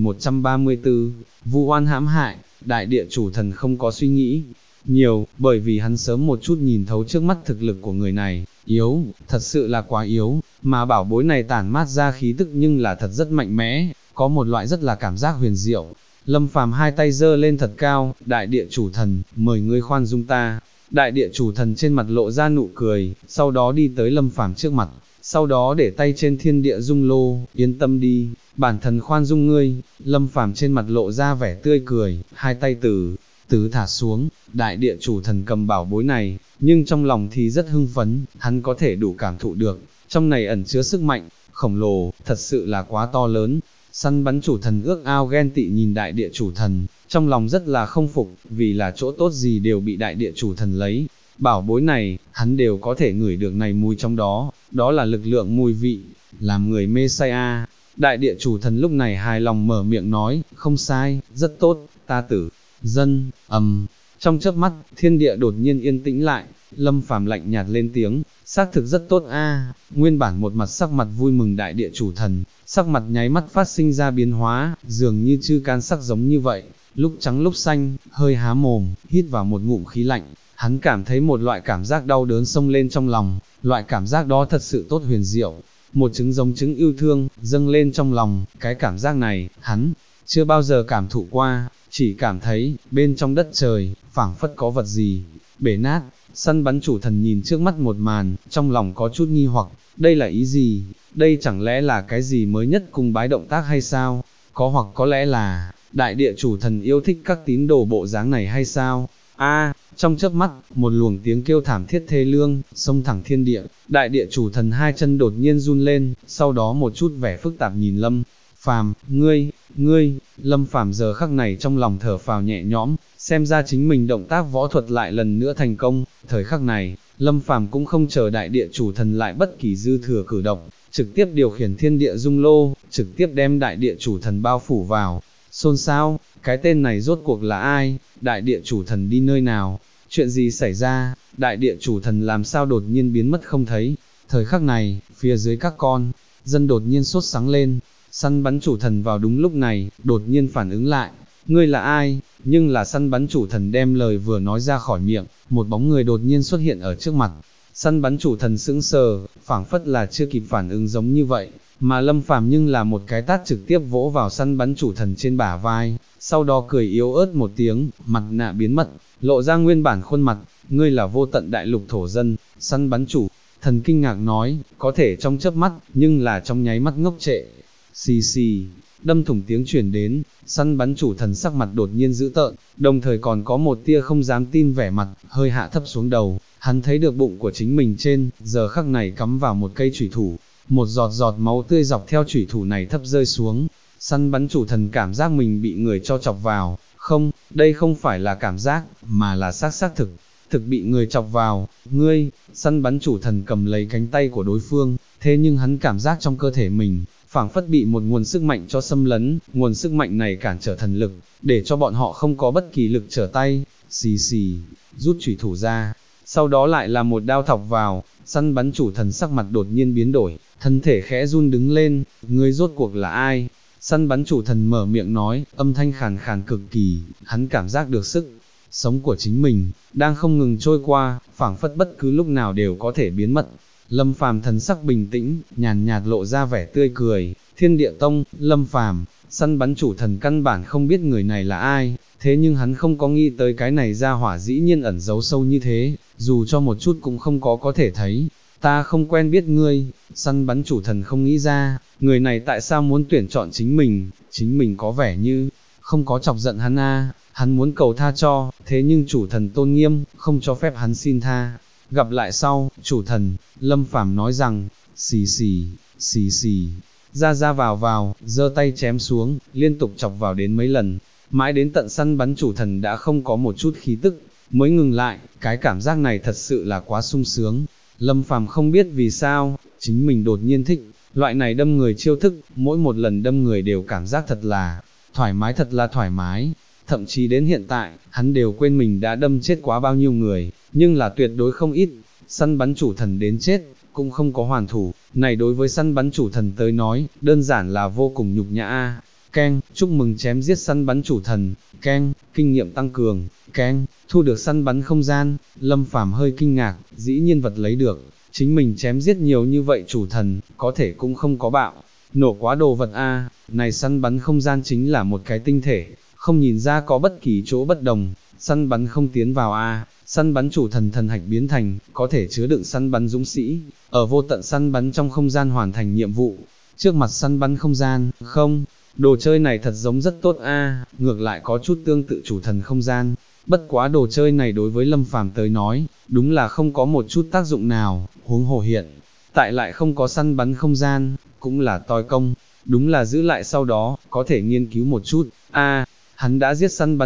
1134, vu oan hãm hại, đại địa chủ thần không có suy nghĩ nhiều, bởi vì hắn sớm một chút nhìn thấu trước mắt thực lực của người này, yếu, thật sự là quá yếu, mà bảo bối này tản mát ra khí tức nhưng là thật rất mạnh mẽ, có một loại rất là cảm giác huyền diệu. Lâm Phàm hai tay giơ lên thật cao, đại địa chủ thần, mời ngươi khoan dung ta. Đại địa chủ thần trên mặt lộ ra nụ cười, sau đó đi tới Lâm Phàm trước mặt, sau đó để tay trên thiên địa dung lô, yên tâm đi, bản thần khoan dung ngươi. Lâm Phàm trên mặt lộ ra vẻ tươi cười, hai tay từ thả xuống, đại địa chủ thần cầm bảo bối này, nhưng trong lòng thì rất hưng phấn, hắn có thể đủ cảm thụ được, trong này ẩn chứa sức mạnh, khổng lồ, thật sự là quá to lớn. Săn bắn chủ thần ước ao ghen tị nhìn đại địa chủ thần, trong lòng rất là không phục, vì là chỗ tốt gì đều bị đại địa chủ thần lấy. Bảo bối này, hắn đều có thể ngửi được này mùi trong đó, đó là lực lượng mùi vị, làm người mê say Đại địa chủ thần lúc này hài lòng mở miệng nói, không sai, rất tốt, ta tử, dân, trong chớp mắt, thiên địa đột nhiên yên tĩnh lại, Lâm Phàm lạnh nhạt lên tiếng, xác thực rất tốt nguyên bản một mặt sắc mặt vui mừng đại địa chủ thần, sắc mặt nháy mắt phát sinh ra biến hóa, dường như chư can sắc giống như vậy, lúc trắng lúc xanh, hơi há mồm, hít vào một ngụm khí lạnh, hắn cảm thấy một loại cảm giác đau đớn xông lên trong lòng, loại cảm giác đó thật sự tốt huyền diệu, một trứng giống trứng yêu thương, dâng lên trong lòng, cái cảm giác này, hắn chưa bao giờ cảm thụ qua, chỉ cảm thấy, bên trong đất trời, phảng phất có vật gì, bể nát. Săn bắn chủ thần nhìn trước mắt một màn, trong lòng có chút nghi hoặc, đây là ý gì, đây chẳng lẽ là cái gì mới nhất cùng bái động tác hay sao, có hoặc có lẽ là, đại địa chủ thần yêu thích các tín đồ bộ dáng này hay sao, trong chớp mắt, một luồng tiếng kêu thảm thiết thê lương, xông thẳng thiên địa, đại địa chủ thần hai chân đột nhiên run lên, sau đó một chút vẻ phức tạp nhìn Lâm Phàm, ngươi, Lâm Phàm giờ khắc này trong lòng thở phào nhẹ nhõm, xem ra chính mình động tác võ thuật lại lần nữa thành công, thời khắc này, Lâm Phàm cũng không chờ đại địa chủ thần lại bất kỳ dư thừa cử động, trực tiếp điều khiển thiên địa dung lô, trực tiếp đem đại địa chủ thần bao phủ vào, xôn xao, cái tên này rốt cuộc là ai, đại địa chủ thần đi nơi nào, chuyện gì xảy ra, đại địa chủ thần làm sao đột nhiên biến mất không thấy, thời khắc này, phía dưới các con, dân đột nhiên sốt sáng lên, săn bắn chủ thần vào đúng lúc này, đột nhiên phản ứng lại, ngươi là ai, nhưng là săn bắn chủ thần đem lời vừa nói ra khỏi miệng, một bóng người đột nhiên xuất hiện ở trước mặt, săn bắn chủ thần sững sờ, phảng phất là chưa kịp phản ứng giống như vậy, mà Lâm Phàm nhưng là một cái tát trực tiếp vỗ vào săn bắn chủ thần trên bả vai, sau đó cười yếu ớt một tiếng, mặt nạ biến mất, lộ ra nguyên bản khuôn mặt, ngươi là vô tận đại lục thổ dân, săn bắn chủ thần kinh ngạc nói, có thể trong chớp mắt, nhưng là trong nháy mắt ngốc trệ, xì xì, đâm thủng tiếng truyền đến, săn bắn chủ thần sắc mặt đột nhiên dữ tợn, đồng thời còn có một tia không dám tin vẻ mặt, hơi hạ thấp xuống đầu, hắn thấy được bụng của chính mình trên, giờ khắc này cắm vào một cây chủy thủ, một giọt giọt máu tươi dọc theo chủy thủ này thấp rơi xuống, săn bắn chủ thần cảm giác mình bị người cho chọc vào, không, đây không phải là cảm giác, mà là xác thực bị người chọc vào, ngươi, săn bắn chủ thần cầm lấy cánh tay của đối phương, thế nhưng hắn cảm giác trong cơ thể mình, phảng phất bị một nguồn sức mạnh cho xâm lấn, nguồn sức mạnh này cản trở thần lực, để cho bọn họ không có bất kỳ lực trở tay, xì xì, rút chủy thủ ra, sau đó lại là một đao thọc vào, săn bắn chủ thần sắc mặt đột nhiên biến đổi, thân thể khẽ run đứng lên, ngươi rốt cuộc là ai? Săn bắn chủ thần mở miệng nói, âm thanh khàn khàn cực kỳ, hắn cảm giác được sức sống của chính mình, đang không ngừng trôi qua, phảng phất bất cứ lúc nào đều có thể biến mất. Lâm Phàm thần sắc bình tĩnh, nhàn nhạt lộ ra vẻ tươi cười, Thiên Địa Tông, Lâm Phàm, săn bắn chủ thần căn bản không biết người này là ai, thế nhưng hắn không có nghĩ tới cái này ra hỏa dĩ nhiên ẩn giấu sâu như thế, dù cho một chút cũng không có thể thấy. Ta không quen biết ngươi, săn bắn chủ thần không nghĩ ra, người này tại sao muốn tuyển chọn chính mình có vẻ như, không có chọc giận hắn hắn muốn cầu tha cho, thế nhưng chủ thần tôn nghiêm, không cho phép hắn xin tha. Gặp lại sau, chủ thần, Lâm Phàm nói rằng, xì xì, ra vào, giơ tay chém xuống, liên tục chọc vào đến mấy lần, mãi đến tận săn bắn chủ thần đã không có một chút khí tức, mới ngừng lại, cái cảm giác này thật sự là quá sung sướng. Lâm Phàm không biết vì sao, chính mình đột nhiên thích, loại này đâm người chiêu thức, mỗi một lần đâm người đều cảm giác thật là thoải mái, thậm chí đến hiện tại, hắn đều quên mình đã đâm chết quá bao nhiêu người, nhưng là tuyệt đối không ít, săn bắn chủ thần đến chết, cũng không có hoàn thủ, này đối với săn bắn chủ thần tới nói, đơn giản là vô cùng nhục nhã a. Keng, chúc mừng chém giết săn bắn chủ thần, keng, kinh nghiệm tăng cường, keng, thu được săn bắn không gian, Lâm Phàm hơi kinh ngạc, dĩ nhiên vật lấy được, chính mình chém giết nhiều như vậy chủ thần, có thể cũng không có bạo, nổ quá đồ vật a, này săn bắn không gian chính là một cái tinh thể, không nhìn ra có bất kỳ chỗ bất đồng, săn bắn không tiến vào a, săn bắn chủ thần thần hạch biến thành, có thể chứa đựng săn bắn dũng sĩ, ở vô tận săn bắn trong không gian hoàn thành nhiệm vụ, trước mặt săn bắn không gian, không, đồ chơi này thật giống rất tốt a, ngược lại có chút tương tự chủ thần không gian, bất quá đồ chơi này đối với Lâm Phàm tới nói, đúng là không có một chút tác dụng nào, huống hồ hiện, tại lại không có săn bắn không gian, cũng là toi công, đúng là giữ lại sau đó, có thể nghiên cứu một chút, hắn đã giết săn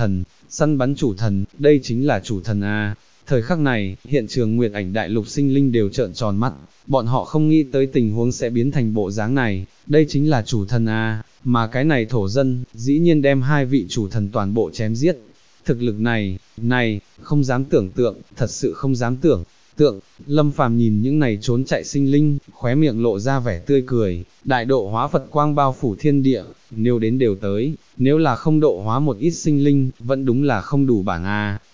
bắn chủ thần, đây chính là chủ thần a. Thời khắc này, hiện trường Nguyệt Ảnh Đại Lục sinh linh đều trợn tròn mắt, bọn họ không nghĩ tới tình huống sẽ biến thành bộ dáng này, đây chính là chủ thần a, mà cái này thổ dân, dĩ nhiên đem hai vị chủ thần toàn bộ chém giết. Thực lực này, không dám tưởng tượng, thật sự không dám tưởng tượng. Lâm Phàm nhìn những này trốn chạy sinh linh, khóe miệng lộ ra vẻ tươi cười, đại độ hóa Phật quang bao phủ thiên địa, nếu đến đều tới, nếu là không độ hóa một ít sinh linh, vẫn đúng là không đủ bản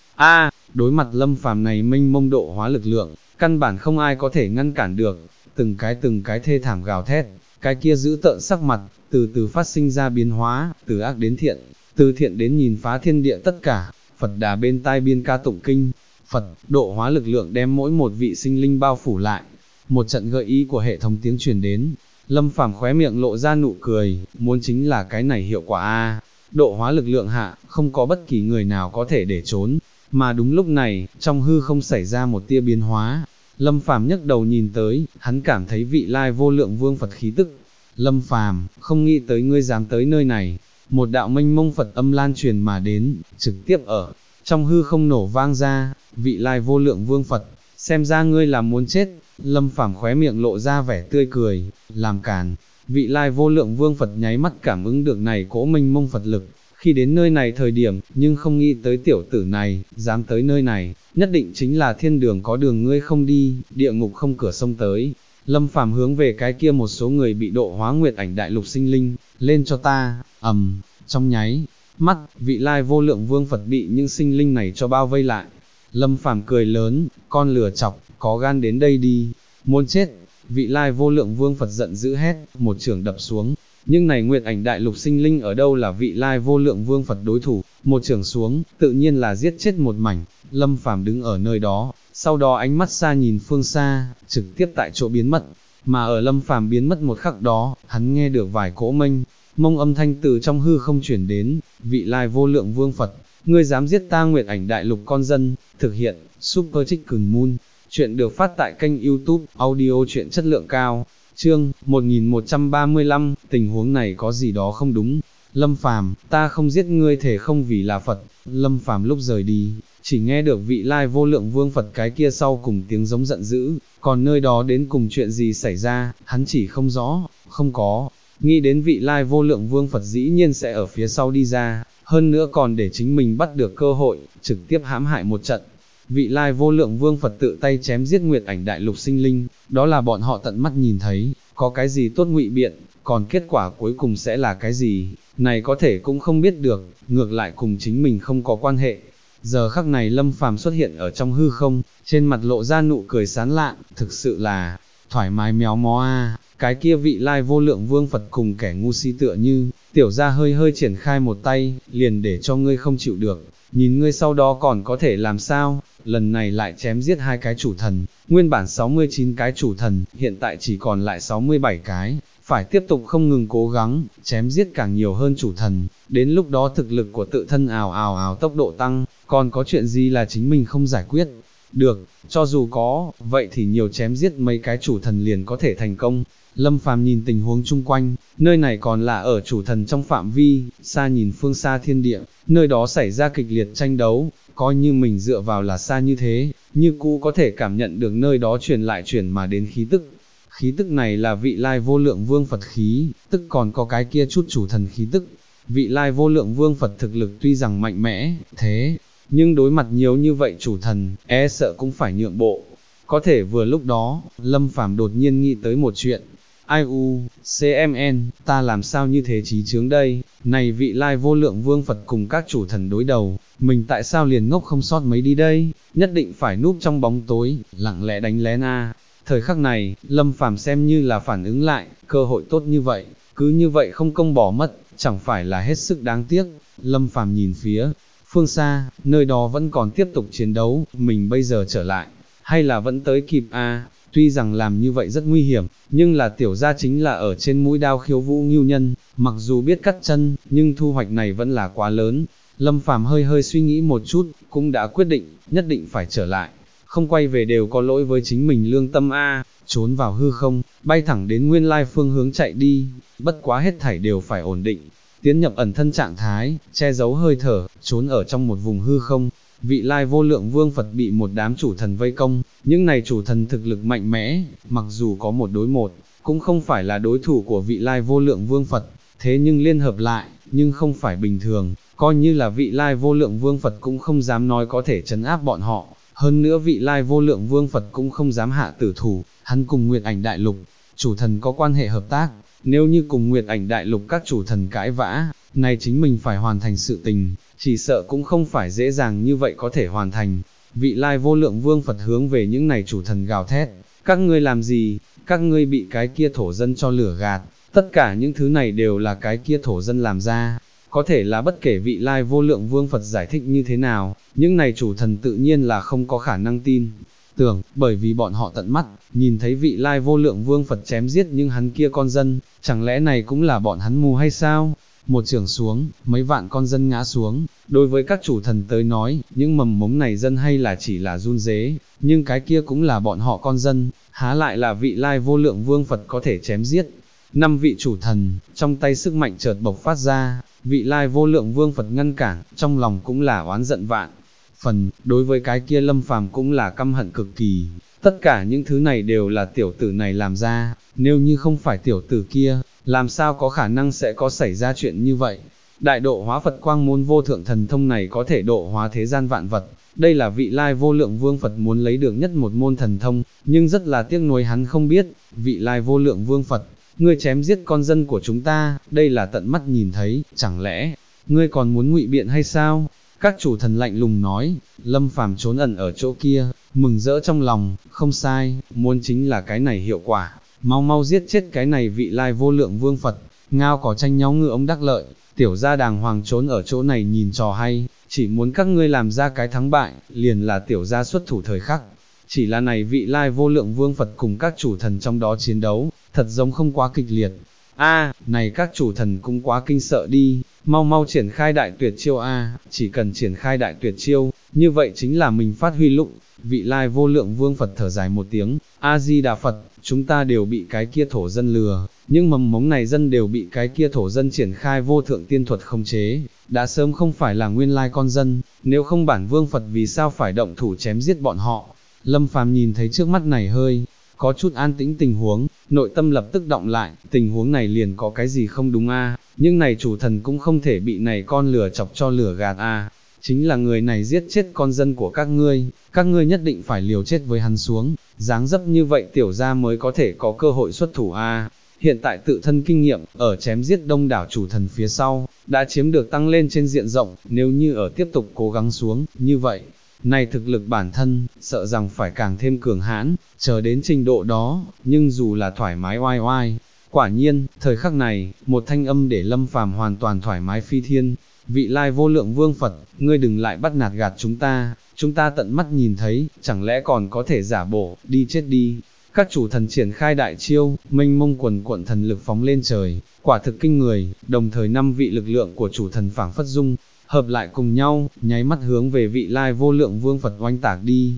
a. Đối mặt Lâm Phàm này mênh mông độ hóa lực lượng, căn bản không ai có thể ngăn cản được, từng cái thê thảm gào thét, cái kia giữ tợn sắc mặt, từ từ phát sinh ra biến hóa, từ ác đến thiện, từ thiện đến nhìn phá thiên địa tất cả, Phật Đà bên tai biên ca tụng kinh, Phật, độ hóa lực lượng đem mỗi một vị sinh linh bao phủ lại, một trận gợi ý của hệ thống tiếng truyền đến, Lâm Phàm khóe miệng lộ ra nụ cười, muốn chính là cái này hiệu quả a. Độ hóa lực lượng hạ, không có bất kỳ người nào có thể để trốn, mà đúng lúc này, trong hư không xảy ra một tia biến hóa, Lâm Phàm nhấc đầu nhìn tới, hắn cảm thấy vị lai vô lượng vương Phật khí tức. Lâm Phàm, không nghĩ tới ngươi dám tới nơi này, một đạo mênh mông Phật âm lan truyền mà đến, trực tiếp ở trong hư không nổ vang ra, vị lai vô lượng vương Phật, xem ra ngươi là muốn chết. Lâm Phàm khóe miệng lộ ra vẻ tươi cười, làm càn. Vị lai vô lượng vương Phật nháy mắt cảm ứng được này cỗ mênh mông Phật lực, khi đến nơi này thời điểm, nhưng không nghĩ tới tiểu tử này, dám tới nơi này, nhất định chính là thiên đường có đường ngươi không đi, địa ngục không cửa sông tới. Lâm Phàm hướng về cái kia một số người bị độ hóa Nguyệt Ảnh Đại Lục sinh linh, lên cho ta, trong nháy mắt, vị lai vô lượng vương Phật bị những sinh linh này cho bao vây lại. Lâm Phàm cười lớn, con lừa chọc, có gan đến đây đi, muốn chết. Vị lai vô lượng vương Phật giận dữ hét, một chưởng đập xuống, nhưng này Nguyệt Ảnh Đại Lục sinh linh ở đâu là vị lai vô lượng vương Phật đối thủ, một chưởng xuống, tự nhiên là giết chết một mảnh. Lâm Phàm đứng ở nơi đó, sau đó ánh mắt xa nhìn phương xa, trực tiếp tại chỗ biến mất, mà ở Lâm Phàm biến mất một khắc đó, hắn nghe được vài cỗ mông âm thanh từ trong hư không chuyển đến, vị lai vô lượng vương Phật, ngươi dám giết ta Nguyệt Ảnh Đại Lục con dân, thực hiện, Super Chicken Moon. Chuyện được phát tại kênh YouTube, audio chuyện chất lượng cao, chương 1135, tình huống này có gì đó không đúng. Lâm Phàm, ta không giết ngươi thể không vì là Phật. Lâm Phàm lúc rời đi, chỉ nghe được vị lai vô lượng vương Phật cái kia sau cùng tiếng giống giận dữ, còn nơi đó đến cùng chuyện gì xảy ra, hắn chỉ không rõ, không có, nghĩ đến vị lai vô lượng vương Phật dĩ nhiên sẽ ở phía sau đi ra, hơn nữa còn để chính mình bắt được cơ hội, trực tiếp hãm hại một trận. Vị lai vô lượng vương Phật tự tay chém giết Nguyệt Ảnh Đại Lục sinh linh, đó là bọn họ tận mắt nhìn thấy, có cái gì tốt ngụy biện, còn kết quả cuối cùng sẽ là cái gì, này có thể cũng không biết được, ngược lại cùng chính mình không có quan hệ. Giờ khắc này Lâm Phàm xuất hiện ở trong hư không, trên mặt lộ ra nụ cười sán lạn, thực sự là thoải mái méo mó a. Cái kia vị lai vô lượng vương Phật cùng kẻ ngu si tựa như, tiểu ra hơi triển khai một tay, liền để cho ngươi không chịu được, nhìn ngươi sau đó còn có thể làm sao, lần này lại chém giết hai cái chủ thần, nguyên bản 69 cái chủ thần, hiện tại chỉ còn lại 67 cái, phải tiếp tục không ngừng cố gắng, chém giết càng nhiều hơn chủ thần, đến lúc đó thực lực của tự thân ào tốc độ tăng, còn có chuyện gì là chính mình không giải quyết được, cho dù có, vậy thì nhiều chém giết mấy cái chủ thần liền có thể thành công. Lâm Phàm nhìn tình huống chung quanh, nơi này còn là ở chủ thần trong phạm vi, xa nhìn phương xa thiên địa, nơi đó xảy ra kịch liệt tranh đấu, coi như mình dựa vào là xa như thế, như cũ có thể cảm nhận được nơi đó truyền mà đến khí tức. Khí tức này là vị lai vô lượng vương Phật khí, tức còn có cái kia chút chủ thần khí tức. vị lai vô lượng vương Phật thực lực tuy rằng mạnh mẽ, thế, nhưng đối mặt nhiều như vậy chủ thần, e sợ cũng phải nhượng bộ. Có thể vừa lúc đó, Lâm Phàm đột nhiên nghĩ tới một chuyện. Ai u, CMN, ta làm sao như thế trí chướng đây, này vị lai vô lượng vương Phật cùng các chủ thần đối đầu, mình tại sao liền ngốc không sót mấy đi đây, nhất định phải núp trong bóng tối, lặng lẽ đánh lén a. Thời khắc này, Lâm Phàm xem như là phản ứng lại, cơ hội tốt như vậy, cứ như vậy không công bỏ mất, chẳng phải là hết sức đáng tiếc. Lâm Phàm nhìn phía phương xa, nơi đó vẫn còn tiếp tục chiến đấu, mình bây giờ trở lại, hay là vẫn tới kịp a? Tuy rằng làm như vậy rất nguy hiểm, nhưng là tiểu gia chính là ở trên mũi đao khiêu vũ ngưu nhân, mặc dù biết cắt chân, nhưng thu hoạch này vẫn là quá lớn. Lâm Phàm hơi hơi suy nghĩ một chút, cũng đã quyết định, nhất định phải trở lại, không quay về đều có lỗi với chính mình lương tâm a. Trốn vào hư không, bay thẳng đến nguyên lai phương hướng chạy đi, bất quá hết thảy đều phải ổn định, tiến nhập ẩn thân trạng thái, che giấu hơi thở, trốn ở trong một vùng hư không. Vị lai vô lượng vương Phật bị một đám chủ thần vây công, những này chủ thần thực lực mạnh mẽ, mặc dù có một đối một, cũng không phải là đối thủ của vị lai vô lượng vương Phật, thế nhưng liên hợp lại, nhưng không phải bình thường, coi như là vị lai vô lượng vương Phật cũng không dám nói có thể trấn áp bọn họ, hơn nữa vị lai vô lượng vương Phật cũng không dám hạ tử thủ, hắn cùng Nguyệt Ảnh Đại Lục, chủ thần có quan hệ hợp tác, nếu như cùng Nguyệt Ảnh Đại Lục các chủ thần cãi vã, này chính mình phải hoàn thành sự tình, chỉ sợ cũng không phải dễ dàng như vậy có thể hoàn thành. Vị lai vô lượng vương Phật hướng về những này chủ thần gào thét, các ngươi làm gì, các ngươi bị cái kia thổ dân cho lửa gạt, tất cả những thứ này đều là cái kia thổ dân làm ra. Có thể là bất kể vị lai vô lượng vương Phật giải thích như thế nào, những này chủ thần tự nhiên là không có khả năng tin tưởng, bởi vì bọn họ tận mắt, nhìn thấy vị lai vô lượng vương Phật chém giết những hắn kia con dân, chẳng lẽ này cũng là bọn hắn mù hay sao? Một chưởng xuống, mấy vạn con dân ngã xuống, đối với các chủ thần tới nói, những mầm mống này dân hay là chỉ là run rế, nhưng cái kia cũng là bọn họ con dân, há lại là vị lai vô lượng vương Phật có thể chém giết. 5 vị chủ thần, trong tay sức mạnh chợt bộc phát ra, vị lai vô lượng vương Phật ngăn cản, trong lòng cũng là oán giận vạn phần, đối với cái kia Lâm Phàm cũng là căm hận cực kỳ, tất cả những thứ này đều là tiểu tử này làm ra, nếu như không phải tiểu tử kia, làm sao có khả năng sẽ có xảy ra chuyện như vậy. Đại độ hóa Phật quang môn vô thượng thần thông này có thể độ hóa thế gian vạn vật, đây là vị lai vô lượng vương Phật muốn lấy được nhất một môn thần thông, nhưng rất là tiếc nuối hắn không biết, vị lai vô lượng vương Phật, ngươi chém giết con dân của chúng ta, đây là tận mắt nhìn thấy, chẳng lẽ, ngươi còn muốn ngụy biện hay sao? Các chủ thần lạnh lùng nói, Lâm Phàm trốn ẩn ở chỗ kia, mừng rỡ trong lòng, không sai, muốn chính là cái này hiệu quả, mau mau giết chết cái này vị lai vô lượng vương Phật, ngao có tranh nhau ngựa ông đắc lợi, tiểu gia đàng hoàng trốn ở chỗ này nhìn trò hay, chỉ muốn các ngươi làm ra cái thắng bại, liền là tiểu gia xuất thủ thời khắc. Chỉ là này vị lai vô lượng vương Phật cùng các chủ thần trong đó chiến đấu, thật giống không quá kịch liệt. Này các chủ thần cũng quá kinh sợ đi, mau mau triển khai đại tuyệt chiêu chỉ cần triển khai đại tuyệt chiêu, như vậy chính là mình phát huy lúc. Vị lai vô lượng vương Phật thở dài một tiếng, A-di-đà Phật, chúng ta đều bị cái kia thổ dân lừa, nhưng mầm mống này dân đều bị cái kia thổ dân triển khai vô thượng tiên thuật khống chế, đã sớm không phải là nguyên lai con dân, nếu không bản vương Phật vì sao phải động thủ chém giết bọn họ. Lâm Phàm nhìn thấy trước mắt này hơi có chút an tĩnh tình huống, nội tâm lập tức động lại, tình huống này liền có cái gì không đúng nhưng này chủ thần cũng không thể bị này con lửa chọc cho lửa gạt chính là người này giết chết con dân của các ngươi nhất định phải liều chết với hắn xuống, dáng dấp như vậy tiểu gia mới có thể có cơ hội xuất thủ Hiện tại tự thân kinh nghiệm, ở chém giết đông đảo chủ thần phía sau, đã chiếm được tăng lên trên diện rộng, nếu như ở tiếp tục cố gắng xuống, như vậy, này thực lực bản thân, sợ rằng phải càng thêm cường hãn, chờ đến trình độ đó, nhưng dù là thoải mái oai oai. Quả nhiên, thời khắc này, một thanh âm để Lâm Phàm hoàn toàn thoải mái phi thiên, vị lai vô lượng vương Phật, ngươi đừng lại bắt nạt gạt chúng ta tận mắt nhìn thấy, chẳng lẽ còn có thể giả bộ, đi chết đi. Các chủ thần triển khai đại chiêu, mênh mông quần quận thần lực phóng lên trời, quả thực kinh người, đồng thời 5 vị lực lượng của chủ thần phảng phất dung hợp lại cùng nhau, nháy mắt hướng về vị lai vô lượng vương Phật oanh tạc đi,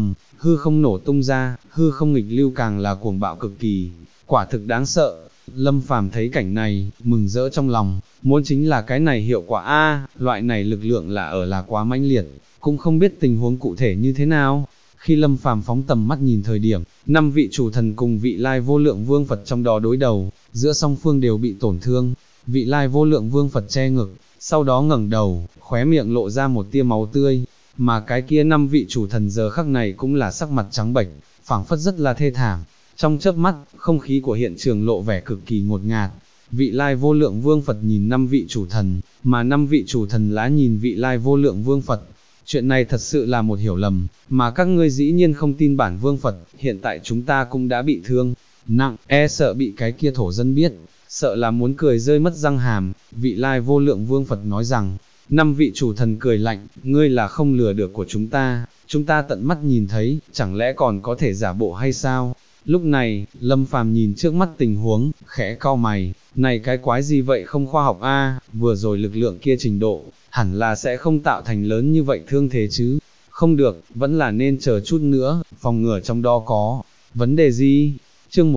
hư không nổ tung ra, hư không nghịch lưu càng là cuồng bạo cực kỳ, quả thực đáng sợ. Lâm Phàm thấy cảnh này, mừng rỡ trong lòng, muốn chính là cái này hiệu quả loại này lực lượng là quá mãnh liệt, cũng không biết tình huống cụ thể như thế nào. Khi Lâm Phàm phóng tầm mắt nhìn thời điểm, 5 vị chủ thần cùng vị lai vô lượng vương Phật trong đó đối đầu, giữa song phương đều bị tổn thương, Vị lai vô lượng vương Phật che ngực, sau đó ngẩng đầu, khóe miệng lộ ra một tia máu tươi, mà cái kia 5 vị chủ thần giờ khắc này cũng là sắc mặt trắng bệch, phảng phất rất là thê thảm. Trong chớp mắt, không khí của hiện trường lộ vẻ cực kỳ ngột ngạt. Vị lai vô lượng vương Phật nhìn 5 vị chủ thần, mà 5 vị chủ thần lá nhìn vị lai vô lượng vương Phật. Chuyện này thật sự là một hiểu lầm, mà các ngươi dĩ nhiên không tin bản vương Phật, hiện tại chúng ta cũng đã bị thương nặng, sợ bị cái kia thổ dân biết, sợ là muốn cười rơi mất răng hàm. Vị lai vô lượng vương Phật nói rằng, 5 vị chủ thần cười lạnh, ngươi là không lừa được của chúng ta tận mắt nhìn thấy, chẳng lẽ còn có thể giả bộ hay sao? Lúc này, Lâm Phàm nhìn trước mắt tình huống, khẽ cau mày, này cái quái gì vậy không khoa học a, vừa rồi lực lượng kia trình độ, hẳn là sẽ không tạo thành lớn như vậy thương thế chứ. Không được, vẫn là nên chờ chút nữa, phòng ngừa trong đó có vấn đề gì? Chương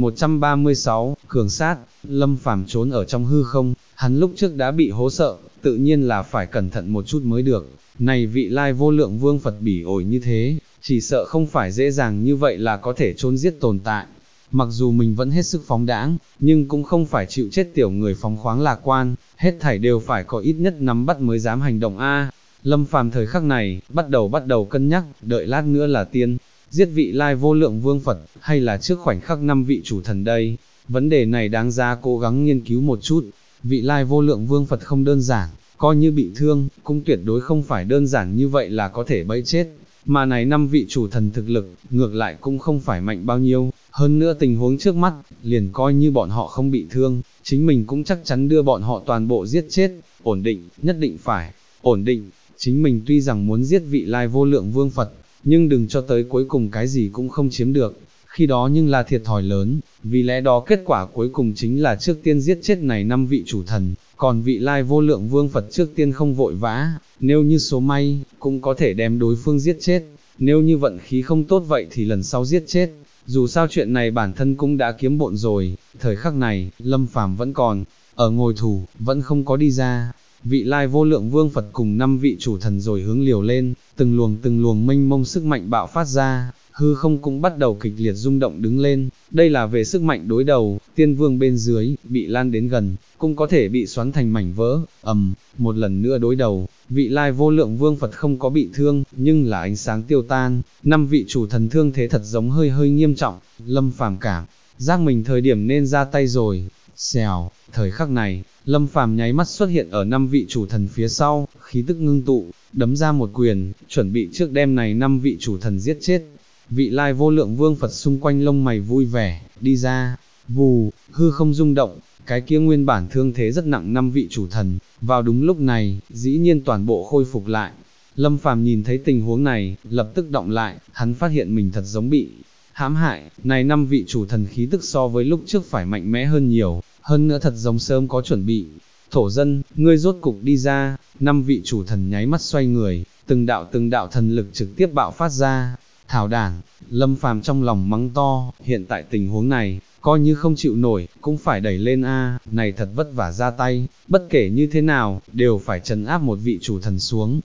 1136, Cường sát. Lâm Phàm trốn ở trong hư không, hắn lúc trước đã bị hố sợ, tự nhiên là phải cẩn thận một chút mới được. Này vị lai vô lượng vương Phật bỉ ổi như thế, chỉ sợ không phải dễ dàng như vậy là có thể trốn giết tồn tại. Mặc dù mình vẫn hết sức phóng đãng, nhưng cũng không phải chịu chết tiểu người phóng khoáng lạc quan, hết thảy đều phải có ít nhất nắm bắt mới dám hành động a. Lâm Phàm thời khắc này, bắt đầu cân nhắc, đợi lát nữa là tiên giết vị lai vô lượng vương Phật, hay là trước khoảnh khắc 5 vị chủ thần đây. Vấn đề này đáng ra cố gắng nghiên cứu một chút. Vị lai vô lượng vương Phật không đơn giản, coi như bị thương, cũng tuyệt đối không phải đơn giản như vậy là có thể bẫy chết. Mà này 5 vị chủ thần thực lực, ngược lại cũng không phải mạnh bao nhiêu, hơn nữa tình huống trước mắt, liền coi như bọn họ không bị thương, chính mình cũng chắc chắn đưa bọn họ toàn bộ giết chết. Ổn định, nhất định phải ổn định. Chính mình tuy rằng muốn giết vị lai vô lượng vương Phật, nhưng đừng cho tới cuối cùng cái gì cũng không chiếm được, khi đó nhưng là thiệt thòi lớn, vì lẽ đó kết quả cuối cùng chính là trước tiên giết chết này 5 vị chủ thần, còn vị lai vô lượng vương Phật trước tiên không vội vã, nếu như số may, cũng có thể đem đối phương giết chết, nếu như vận khí không tốt vậy thì lần sau giết chết. Dù sao chuyện này bản thân cũng đã kiếm bộn rồi. Thời khắc này, Lâm Phàm vẫn còn ở ngồi thủ, vẫn không có đi ra. Vị lai vô lượng vương Phật cùng 5 vị chủ thần rồi hướng liều lên, từng luồng mênh mông sức mạnh bạo phát ra, hư không cũng bắt đầu kịch liệt rung động đứng lên. Đây là về sức mạnh đối đầu, tiên vương bên dưới, bị lan đến gần, cũng có thể bị xoắn thành mảnh vỡ. Một lần nữa đối đầu, vị lai vô lượng vương Phật không có bị thương, nhưng là ánh sáng tiêu tan. 5 vị chủ thần thương thế thật giống hơi nghiêm trọng. Lâm Phàm cảm giác mình thời điểm nên ra tay rồi. Xèo, thời khắc này, Lâm Phàm nháy mắt xuất hiện ở 5 vị chủ thần phía sau, khí tức ngưng tụ, đấm ra một quyền, chuẩn bị trước đêm này 5 vị chủ thần giết chết. Vị lai vô lượng vương Phật xung quanh lông mày vui vẻ, đi ra, vù, hư không rung động, cái kia nguyên bản thương thế rất nặng 5 vị chủ thần, vào đúng lúc này, dĩ nhiên toàn bộ khôi phục lại. Lâm Phàm nhìn thấy tình huống này, lập tức động lại, hắn phát hiện mình thật giống bị hãm hại, này 5 vị chủ thần khí tức so với lúc trước phải mạnh mẽ hơn nhiều, hơn nữa thật giống sớm có chuẩn bị. Thổ dân, ngươi rốt cục đi ra. 5 vị chủ thần nháy mắt xoay người, từng đạo thần lực trực tiếp bạo phát ra. Thảo đản, Lâm Phàm trong lòng mắng to, hiện tại tình huống này, coi như không chịu nổi, cũng phải đẩy lên a, này thật vất vả ra tay, bất kể như thế nào, đều phải trấn áp một vị chủ thần xuống.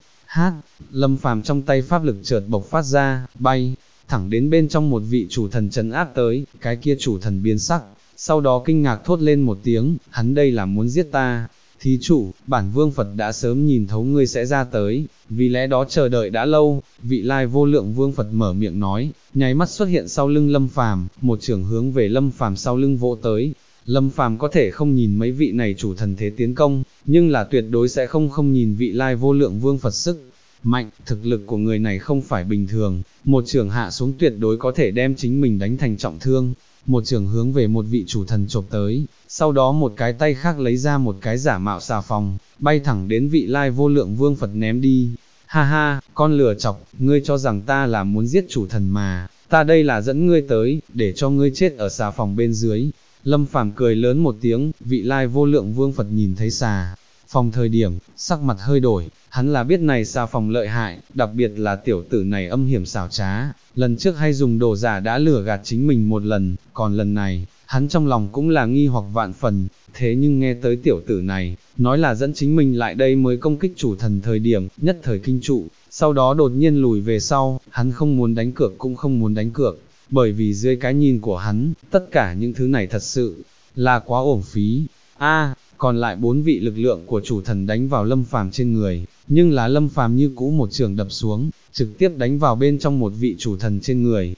Lâm Phàm trong tay pháp lực chợt bộc phát ra, bay thẳng đến bên trong một vị chủ thần trấn áp tới, cái kia chủ thần biến sắc, sau đó kinh ngạc thốt lên một tiếng, hắn đây là muốn giết ta. Thí chủ, bản vương Phật đã sớm nhìn thấu ngươi sẽ ra tới, vì lẽ đó chờ đợi đã lâu. Vị lai vô lượng vương Phật mở miệng nói, nháy mắt xuất hiện sau lưng Lâm Phàm, một chưởng hướng về Lâm Phàm sau lưng vỗ tới. Lâm Phàm có thể không nhìn mấy vị này chủ thần thế tiến công, nhưng là tuyệt đối sẽ không nhìn vị lai vô lượng vương Phật sức mạnh, thực lực của người này không phải bình thường, một chưởng hạ xuống tuyệt đối có thể đem chính mình đánh thành trọng thương. Một chưởng hướng về một vị chủ thần chộp tới, sau đó một cái tay khác lấy ra một cái giả mạo xà phòng, bay thẳng đến vị lai vô lượng vương Phật ném đi. Ha ha, con lừa chọc, ngươi cho rằng ta là muốn giết chủ thần mà, ta đây là dẫn ngươi tới, để cho ngươi chết ở xà phòng bên dưới. Lâm Phàm cười lớn một tiếng, vị lai vô lượng vương Phật nhìn thấy xà phòng thời điểm, sắc mặt hơi đổi, hắn là biết này xà phòng lợi hại, đặc biệt là tiểu tử này âm hiểm xảo trá, lần trước hay dùng đồ giả đã lừa gạt chính mình một lần, còn lần này, hắn trong lòng cũng là nghi hoặc vạn phần, thế nhưng nghe tới tiểu tử này, nói là dẫn chính mình lại đây mới công kích chủ thần thời điểm, nhất thời kinh trụ, sau đó đột nhiên lùi về sau, hắn không muốn đánh cược cũng không muốn đánh cược, bởi vì dưới cái nhìn của hắn, tất cả những thứ này thật sự là quá uổng phí. còn lại 4 vị lực lượng của chủ thần đánh vào Lâm Phàm trên người, nhưng là Lâm Phàm như cũ một trường đập xuống, trực tiếp đánh vào bên trong một vị chủ thần trên người.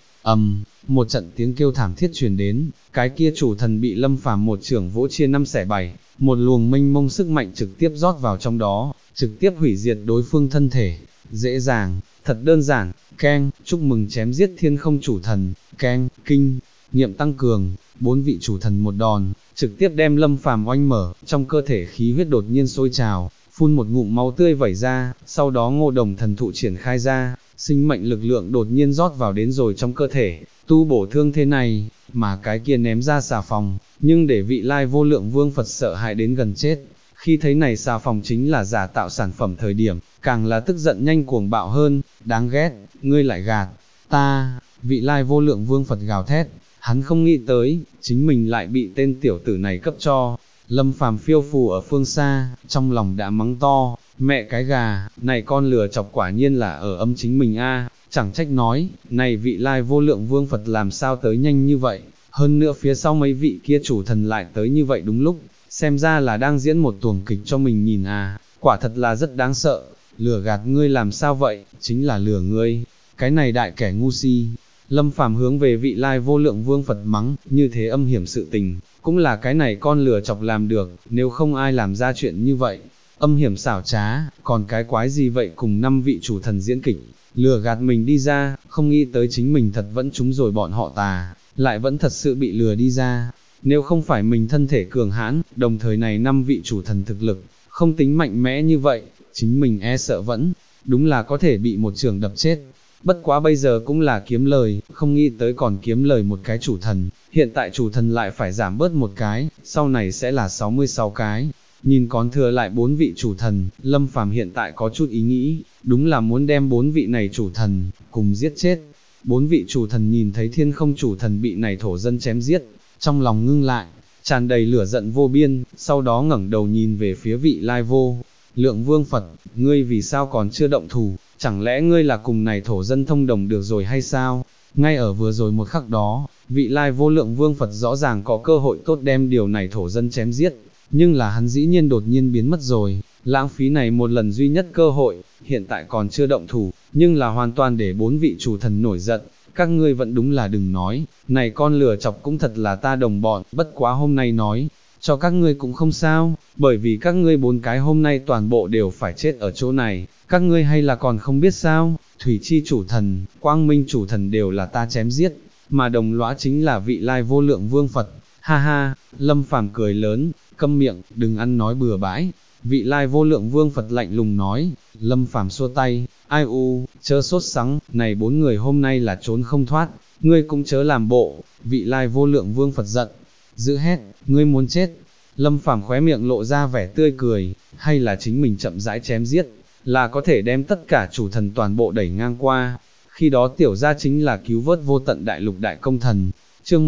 Một trận tiếng kêu thảm thiết truyền đến, cái kia chủ thần bị Lâm Phàm một chưởng vỗ chia 5 xẻ 7, một luồng mênh mông sức mạnh trực tiếp rót vào trong đó, trực tiếp hủy diệt đối phương thân thể. Dễ dàng, thật đơn giản, keng, chúc mừng chém giết thiên không chủ thần, keng, kinh nghiệm tăng cường, 4 vị chủ thần một đòn, trực tiếp đem Lâm Phàm oanh mở, trong cơ thể khí huyết đột nhiên sôi trào, phun một ngụm máu tươi vẩy ra, sau đó Ngô Đồng thần thụ triển khai ra, sinh mệnh lực lượng đột nhiên rót vào đến rồi trong cơ thể, tu bổ thương thế này, mà cái kia ném ra xà phòng, nhưng để vị lai vô lượng vương Phật sợ hãi đến gần chết. Khi thấy này xà phòng chính là giả tạo sản phẩm thời điểm, càng là tức giận nhanh cuồng bạo hơn, đáng ghét, ngươi lại gạt, ta, vị lai vô lượng vương Phật gào thét, hắn không nghĩ tới, chính mình lại bị tên tiểu tử này cấp cho. Lâm Phàm phiêu phù ở phương xa, trong lòng đã mắng to, mẹ cái gà, này con lừa chọc quả nhiên là ở âm chính mình a, chẳng trách nói, này vị lai vô lượng vương Phật làm sao tới nhanh như vậy, hơn nữa phía sau mấy vị kia chủ thần lại tới như vậy đúng lúc, xem ra là đang diễn một tuồng kịch cho mình nhìn à, quả thật là rất đáng sợ, lừa gạt ngươi làm sao vậy, chính là lừa ngươi, cái này đại kẻ ngu si. Lâm Phàm hướng về vị lai vô lượng vương Phật mắng, như thế âm hiểm sự tình, cũng là cái này con lừa chọc làm được, nếu không ai làm ra chuyện như vậy, âm hiểm xảo trá, còn cái quái gì vậy cùng 5 vị chủ thần diễn kịch, lừa gạt mình đi ra, không nghĩ tới chính mình thật vẫn trúng rồi bọn họ tà, lại vẫn thật sự bị lừa đi ra. Nếu không phải mình thân thể cường hãn, đồng thời này 5 vị chủ thần thực lực, không tính mạnh mẽ như vậy, chính mình e sợ vẫn, đúng là có thể bị một trường đập chết. Bất quá bây giờ cũng là kiếm lời, không nghĩ tới còn kiếm lời một cái chủ thần, hiện tại chủ thần lại phải giảm bớt một cái, sau này sẽ là 66 cái. Nhìn còn thừa lại 4 vị chủ thần, Lâm Phàm hiện tại có chút ý nghĩ, đúng là muốn đem 4 vị này chủ thần, cùng giết chết. 4 vị chủ thần nhìn thấy thiên không chủ thần bị này thổ dân chém giết, trong lòng ngưng lại, tràn đầy lửa giận vô biên, sau đó ngẩng đầu nhìn về phía vị lai vô lượng vương Phật, ngươi vì sao còn chưa động thủ, chẳng lẽ ngươi là cùng này thổ dân thông đồng được rồi hay sao? Ngay ở vừa rồi một khắc đó, vị lai vô lượng vương Phật rõ ràng có cơ hội tốt đem điều này thổ dân chém giết, nhưng là hắn dĩ nhiên đột nhiên biến mất rồi, lãng phí này một lần duy nhất cơ hội, hiện tại còn chưa động thủ, nhưng là hoàn toàn để 4 vị chủ thần nổi giận. Các ngươi vẫn đúng là đừng nói, này con lừa chọc cũng thật là ta đồng bọn, bất quá hôm nay nói, cho các ngươi cũng không sao, bởi vì các ngươi 4 cái hôm nay toàn bộ đều phải chết ở chỗ này, các ngươi hay là còn không biết sao, thủy chi chủ thần, quang minh chủ thần đều là ta chém giết, mà đồng lõa chính là vị lai vô lượng vương Phật, ha ha, Lâm Phàm cười lớn, câm miệng, đừng ăn nói bừa bãi. Vị lai vô lượng vương Phật lạnh lùng nói, Lâm Phàm xua tay, ai u, chớ sốt sắng, này 4 người hôm nay là trốn không thoát, ngươi cũng chớ làm bộ. Vị lai vô lượng vương Phật giận, dữ hét, ngươi muốn chết. Lâm Phàm khóe miệng lộ ra vẻ tươi cười, hay là chính mình chậm rãi chém giết, là có thể đem tất cả chủ thần toàn bộ đẩy ngang qua. Khi đó tiểu gia chính là cứu vớt vô tận đại lục đại công thần. Chương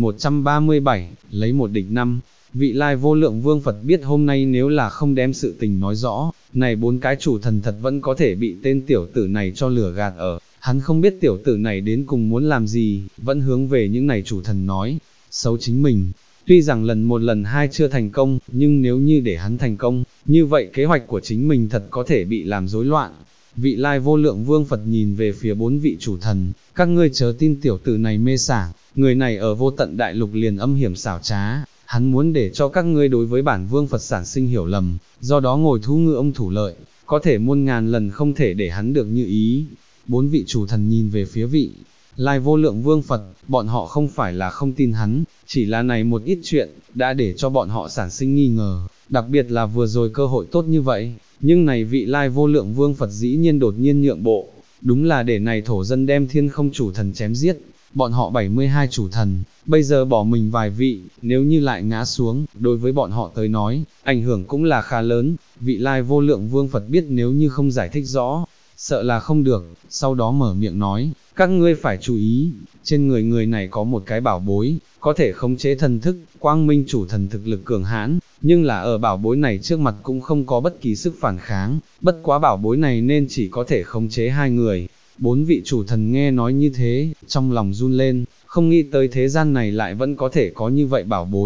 1137, lấy một địch 5. Vị lai vô lượng vương Phật biết hôm nay nếu là không đem sự tình nói rõ, này 4 cái chủ thần thật vẫn có thể bị tên tiểu tử này cho lửa gạt ở, hắn không biết tiểu tử này đến cùng muốn làm gì, vẫn hướng về những này chủ thần nói, xấu chính mình. Tuy rằng lần 1 lần 2 chưa thành công, nhưng nếu như để hắn thành công, như vậy kế hoạch của chính mình thật có thể bị làm rối loạn. Vị lai vô lượng vương Phật nhìn về phía 4 vị chủ thần, các ngươi chớ tin tiểu tử này mê sảng, người này ở vô tận đại lục liền âm hiểm xảo trá, hắn muốn để cho các ngươi đối với bản vương Phật sản sinh hiểu lầm, do đó ngồi thú ngư ông thủ lợi, có thể muôn ngàn lần không thể để hắn được như ý. 4 vị chủ thần nhìn về phía vị lai vô lượng vương Phật, bọn họ không phải là không tin hắn, chỉ là này một ít chuyện, đã để cho bọn họ sản sinh nghi ngờ, đặc biệt là vừa rồi cơ hội tốt như vậy, nhưng này vị lai vô lượng vương Phật dĩ nhiên đột nhiên nhượng bộ, đúng là để này thổ dân đem thiên không chủ thần chém giết, bọn họ 72 chủ thần, bây giờ bỏ mình vài vị, nếu như lại ngã xuống, đối với bọn họ tới nói, ảnh hưởng cũng là khá lớn, vị lai vô lượng vương Phật biết nếu như không giải thích rõ, sợ là không được, sau đó mở miệng nói, các ngươi phải chú ý, trên người người này có một cái bảo bối, có thể khống chế thần thức, quang minh chủ thần thực lực cường hãn, nhưng là ở bảo bối này trước mặt cũng không có bất kỳ sức phản kháng, bất quá bảo bối này nên chỉ có thể khống chế 2 người. 4 vị chủ thần nghe nói như thế, trong lòng run lên, không nghĩ tới thế gian này lại vẫn có thể có như vậy bảo bối.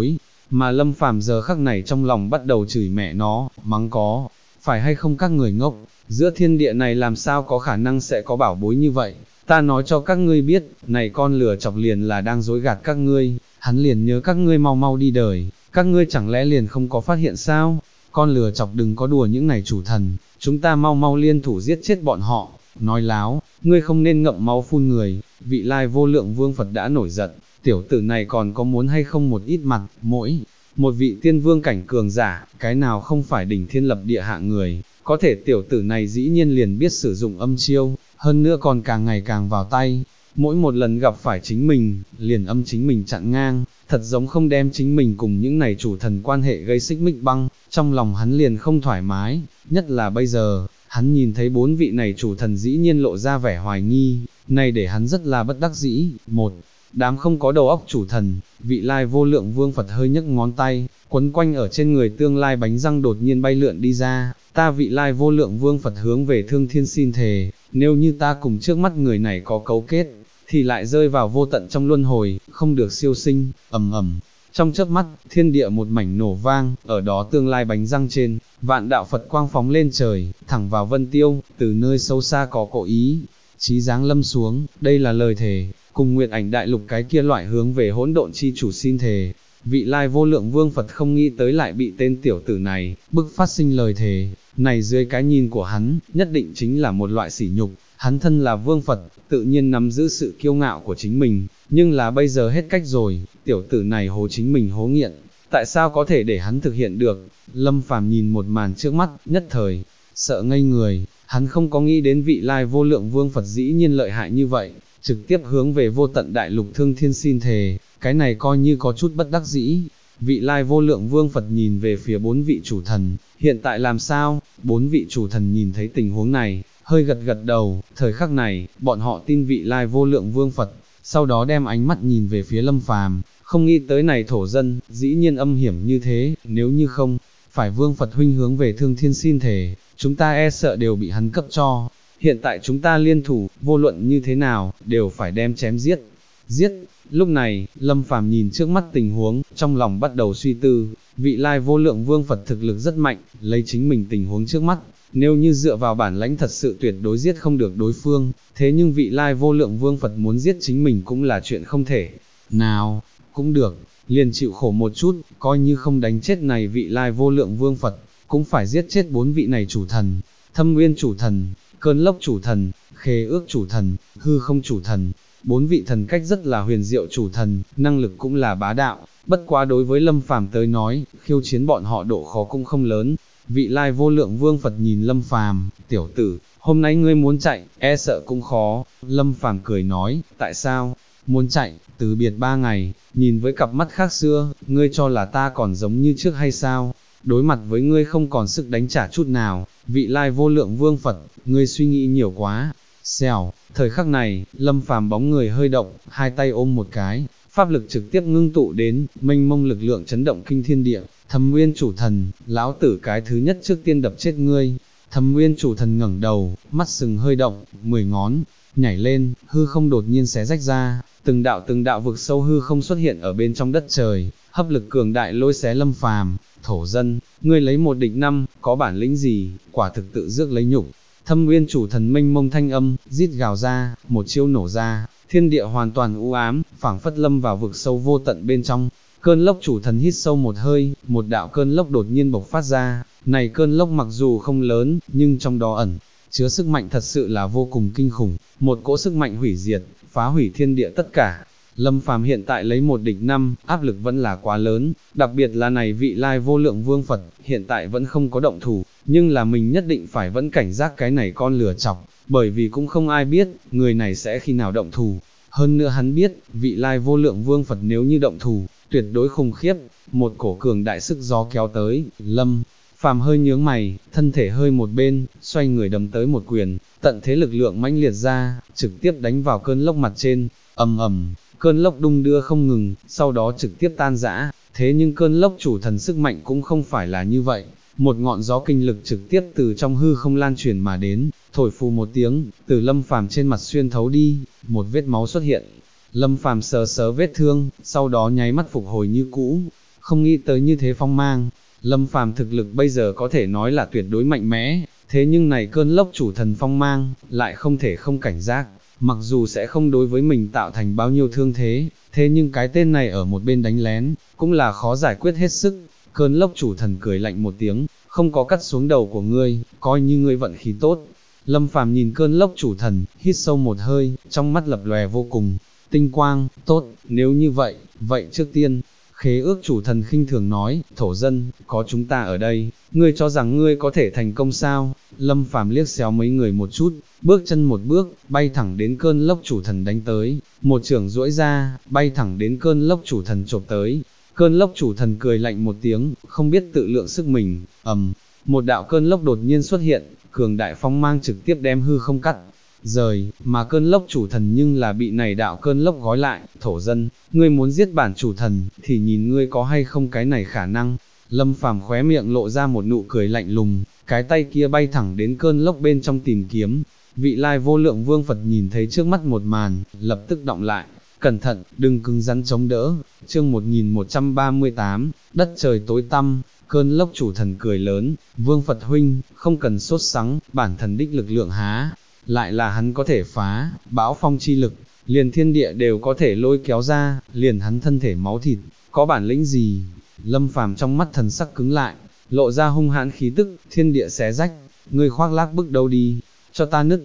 mà Lâm Phàm giờ khắc này trong lòng bắt đầu chửi mẹ nó, mắng có, phải hay không các người ngốc, giữa thiên địa này làm sao có khả năng sẽ có bảo bối như vậy, ta nói cho các ngươi biết, này con lừa chọc liền là đang dối gạt các ngươi, hắn liền nhớ các ngươi mau mau đi đời, các ngươi chẳng lẽ liền không có phát hiện sao, con lừa chọc đừng có đùa những này chủ thần, chúng ta mau mau liên thủ giết chết bọn họ, nói láo, ngươi không nên ngậm máu phun người, vị lai vô lượng vương Phật đã nổi giận, tiểu tử này còn có muốn hay không một ít mặt, mỗi một vị tiên vương cảnh cường giả, cái nào không phải đỉnh thiên lập địa hạ người, có thể tiểu tử này dĩ nhiên liền biết sử dụng âm chiêu, hơn nữa còn càng ngày càng vào tay, mỗi một lần gặp phải chính mình, liền âm chính mình chặn ngang, thật giống không đem chính mình cùng những này chủ thần quan hệ gây xích mích băng, trong lòng hắn liền không thoải mái, nhất là bây giờ, hắn nhìn thấy 4 vị này chủ thần dĩ nhiên lộ ra vẻ hoài nghi, này để hắn rất là bất đắc dĩ, một đám không có đầu óc chủ thần, vị lai vô lượng vương Phật hơi nhấc ngón tay, quấn quanh ở trên người tương lai bánh răng đột nhiên bay lượn đi ra, ta vị lai vô lượng vương Phật hướng về thương thiên xin thề, nếu như ta cùng trước mắt người này có cấu kết, thì lại rơi vào vô tận trong luân hồi, không được siêu sinh, ầm ầm. Trong chớp mắt, thiên địa một mảnh nổ vang, ở đó tương lai bánh răng trên, vạn đạo Phật quang phóng lên trời, thẳng vào vân tiêu, từ nơi sâu xa có cố ý, chí giáng lâm xuống, đây là lời thề, cùng nguyện ảnh đại lục cái kia loại hướng về hỗn độn chi chủ xin thề. Vị lai vô lượng vương Phật không nghĩ tới lại bị tên tiểu tử này, bức phát sinh lời thề, này dưới cái nhìn của hắn, nhất định chính là một loại sỉ nhục, hắn thân là vương Phật, tự nhiên nắm giữ sự kiêu ngạo của chính mình, nhưng là bây giờ hết cách rồi, tiểu tử này hố chính mình hố nghiện, tại sao có thể để hắn thực hiện được, Lâm Phàm nhìn một màn trước mắt, nhất thời, sợ ngây người, hắn không có nghĩ đến vị lai vô lượng vương Phật dĩ nhiên lợi hại như vậy, trực tiếp hướng về vô tận đại lục thương thiên xin thề, cái này coi như có chút bất đắc dĩ. Vị lai vô lượng vương Phật nhìn về phía 4 vị chủ thần, hiện tại làm sao? 4 vị chủ thần nhìn thấy tình huống này, hơi gật gật đầu, thời khắc này, bọn họ tin vị lai vô lượng vương Phật, sau đó đem ánh mắt nhìn về phía Lâm Phàm, không nghĩ tới này thổ dân, dĩ nhiên âm hiểm như thế, nếu như không, phải vương Phật huynh hướng về thương thiên xin thề, chúng ta e sợ đều bị hắn cấp cho. Hiện tại chúng ta liên thủ, vô luận như thế nào, đều phải đem chém giết. Giết, lúc này, Lâm Phàm nhìn trước mắt tình huống, trong lòng bắt đầu suy tư, vị lai vô lượng vương Phật thực lực rất mạnh, lấy chính mình tình huống trước mắt, nếu như dựa vào bản lãnh thật sự tuyệt đối giết không được đối phương, thế nhưng vị lai vô lượng vương Phật muốn giết chính mình cũng là chuyện không thể. Nào, cũng được, liền chịu khổ một chút, coi như không đánh chết này vị lai vô lượng vương Phật, cũng phải giết chết 4 vị này chủ thần, Thâm Nguyên chủ thần, Cơn Lốc chủ thần, Khế Ước chủ thần, Hư Không chủ thần, 4 vị thần cách rất là huyền diệu chủ thần, năng lực cũng là bá đạo, bất quá đối với Lâm Phàm tới nói, khiêu chiến bọn họ độ khó cũng không lớn. Vị lai vô lượng vương Phật nhìn Lâm Phàm, tiểu tử, hôm nay ngươi muốn chạy, e sợ cũng khó. Lâm Phàm cười nói, tại sao? Muốn chạy, từ biệt 3 ngày, nhìn với cặp mắt khác xưa, ngươi cho là ta còn giống như trước hay sao? Đối mặt với ngươi không còn sức đánh trả chút nào, vị lai vô lượng vương Phật, ngươi suy nghĩ nhiều quá. Xèo, thời khắc này, Lâm Phàm bóng người hơi động, hai tay ôm một cái, pháp lực trực tiếp ngưng tụ đến, mênh mông lực lượng chấn động kinh thiên địa. Thâm Nguyên chủ thần, lão tử cái thứ nhất trước tiên đập chết ngươi. Thâm Nguyên chủ thần ngẩng đầu, mắt sừng hơi động, 10 ngón nhảy lên, hư không đột nhiên xé rách ra, từng đạo vực sâu hư không xuất hiện ở bên trong đất trời, hấp lực cường đại lôi xé Lâm Phàm. Thổ dân, ngươi lấy 1 địch 5, có bản lĩnh gì, quả thực tự rước lấy nhục. Thâm Nguyên chủ thần mênh mông thanh âm, rít gào ra, một chiêu nổ ra, thiên địa hoàn toàn u ám, phảng phất lâm vào vực sâu vô tận bên trong. Cơn lốc chủ thần hít sâu một hơi, một đạo cơn lốc đột nhiên bộc phát ra, này cơn lốc mặc dù không lớn, nhưng trong đó ẩn chứa sức mạnh thật sự là vô cùng kinh khủng, một cỗ sức mạnh hủy diệt, phá hủy thiên địa tất cả. Lâm Phàm hiện tại lấy 1 địch 5, áp lực vẫn là quá lớn, đặc biệt là này vị lai vô lượng vương Phật, hiện tại vẫn không có động thủ, nhưng là mình nhất định phải vẫn cảnh giác cái này con lừa chọc, bởi vì cũng không ai biết, người này sẽ khi nào động thủ. Hơn nữa hắn biết, vị lai vô lượng vương Phật nếu như động thủ, tuyệt đối khủng khiếp, một cổ cường đại sức gió kéo tới, Lâm Phàm hơi nhướng mày, thân thể hơi một bên, xoay người đấm tới một quyền, tận thế lực lượng mãnh liệt ra, trực tiếp đánh vào cơn lốc mặt trên, ầm ầm, cơn lốc đung đưa không ngừng, sau đó trực tiếp tan rã, thế nhưng cơn lốc chủ thần sức mạnh cũng không phải là như vậy, một ngọn gió kinh lực trực tiếp từ trong hư không lan truyền mà đến, thổi phù một tiếng, từ Lâm Phàm trên mặt xuyên thấu đi, một vết máu xuất hiện. Lâm Phàm sờ sờ vết thương, sau đó nháy mắt phục hồi như cũ, không nghĩ tới như thế phong mang. Lâm Phàm thực lực bây giờ có thể nói là tuyệt đối mạnh mẽ, thế nhưng này cơn lốc chủ thần phong mang, lại không thể không cảnh giác, mặc dù sẽ không đối với mình tạo thành bao nhiêu thương thế, thế nhưng cái tên này ở một bên đánh lén, cũng là khó giải quyết hết sức. Cơn lốc chủ thần cười lạnh một tiếng, không có cắt xuống đầu của ngươi, coi như ngươi vận khí tốt. Lâm Phàm nhìn cơn lốc chủ thần, hít sâu một hơi, trong mắt lập lòe vô cùng tinh quang. Tốt, nếu như vậy, vậy trước tiên, khế ước chủ thần khinh thường nói, thổ dân, có chúng ta ở đây, ngươi cho rằng ngươi có thể thành công sao? Lâm Phàm liếc xéo mấy người một chút, bước chân một bước, bay thẳng đến cơn lốc chủ thần đánh tới, một chưởng duỗi ra, bay thẳng đến cơn lốc chủ thần chộp tới. Cơn lốc chủ thần cười lạnh một tiếng, không biết tự lượng sức mình, một đạo cơn lốc đột nhiên xuất hiện, cường đại phong mang trực tiếp đem hư không cắt rời, mà cơn lốc chủ thần nhưng là bị này đạo cơn lốc gói lại. Thổ dân, ngươi muốn giết bản chủ thần, thì nhìn ngươi có hay không cái này khả năng. Lâm Phàm khóe miệng lộ ra một nụ cười lạnh lùng, cái tay kia bay thẳng đến cơn lốc bên trong tìm kiếm. Vị lai vô lượng vương Phật nhìn thấy trước mắt một màn, lập tức động lại, cẩn thận, đừng cứng rắn chống đỡ. Chương 1138, đất trời tối tăm. Cơn lốc chủ thần cười lớn, vương Phật huynh, không cần sốt sắng, bản thần đích lực lượng há, lại là hắn có thể phá, bão phong chi lực, liền thiên địa đều có thể lôi kéo ra, liền hắn thân thể máu thịt, có bản lĩnh gì? Lâm Phàm trong mắt thần sắc cứng lại, lộ ra hung hãn khí tức, thiên địa xé rách, ngươi khoác lác bức đâu đi, cho ta nứt.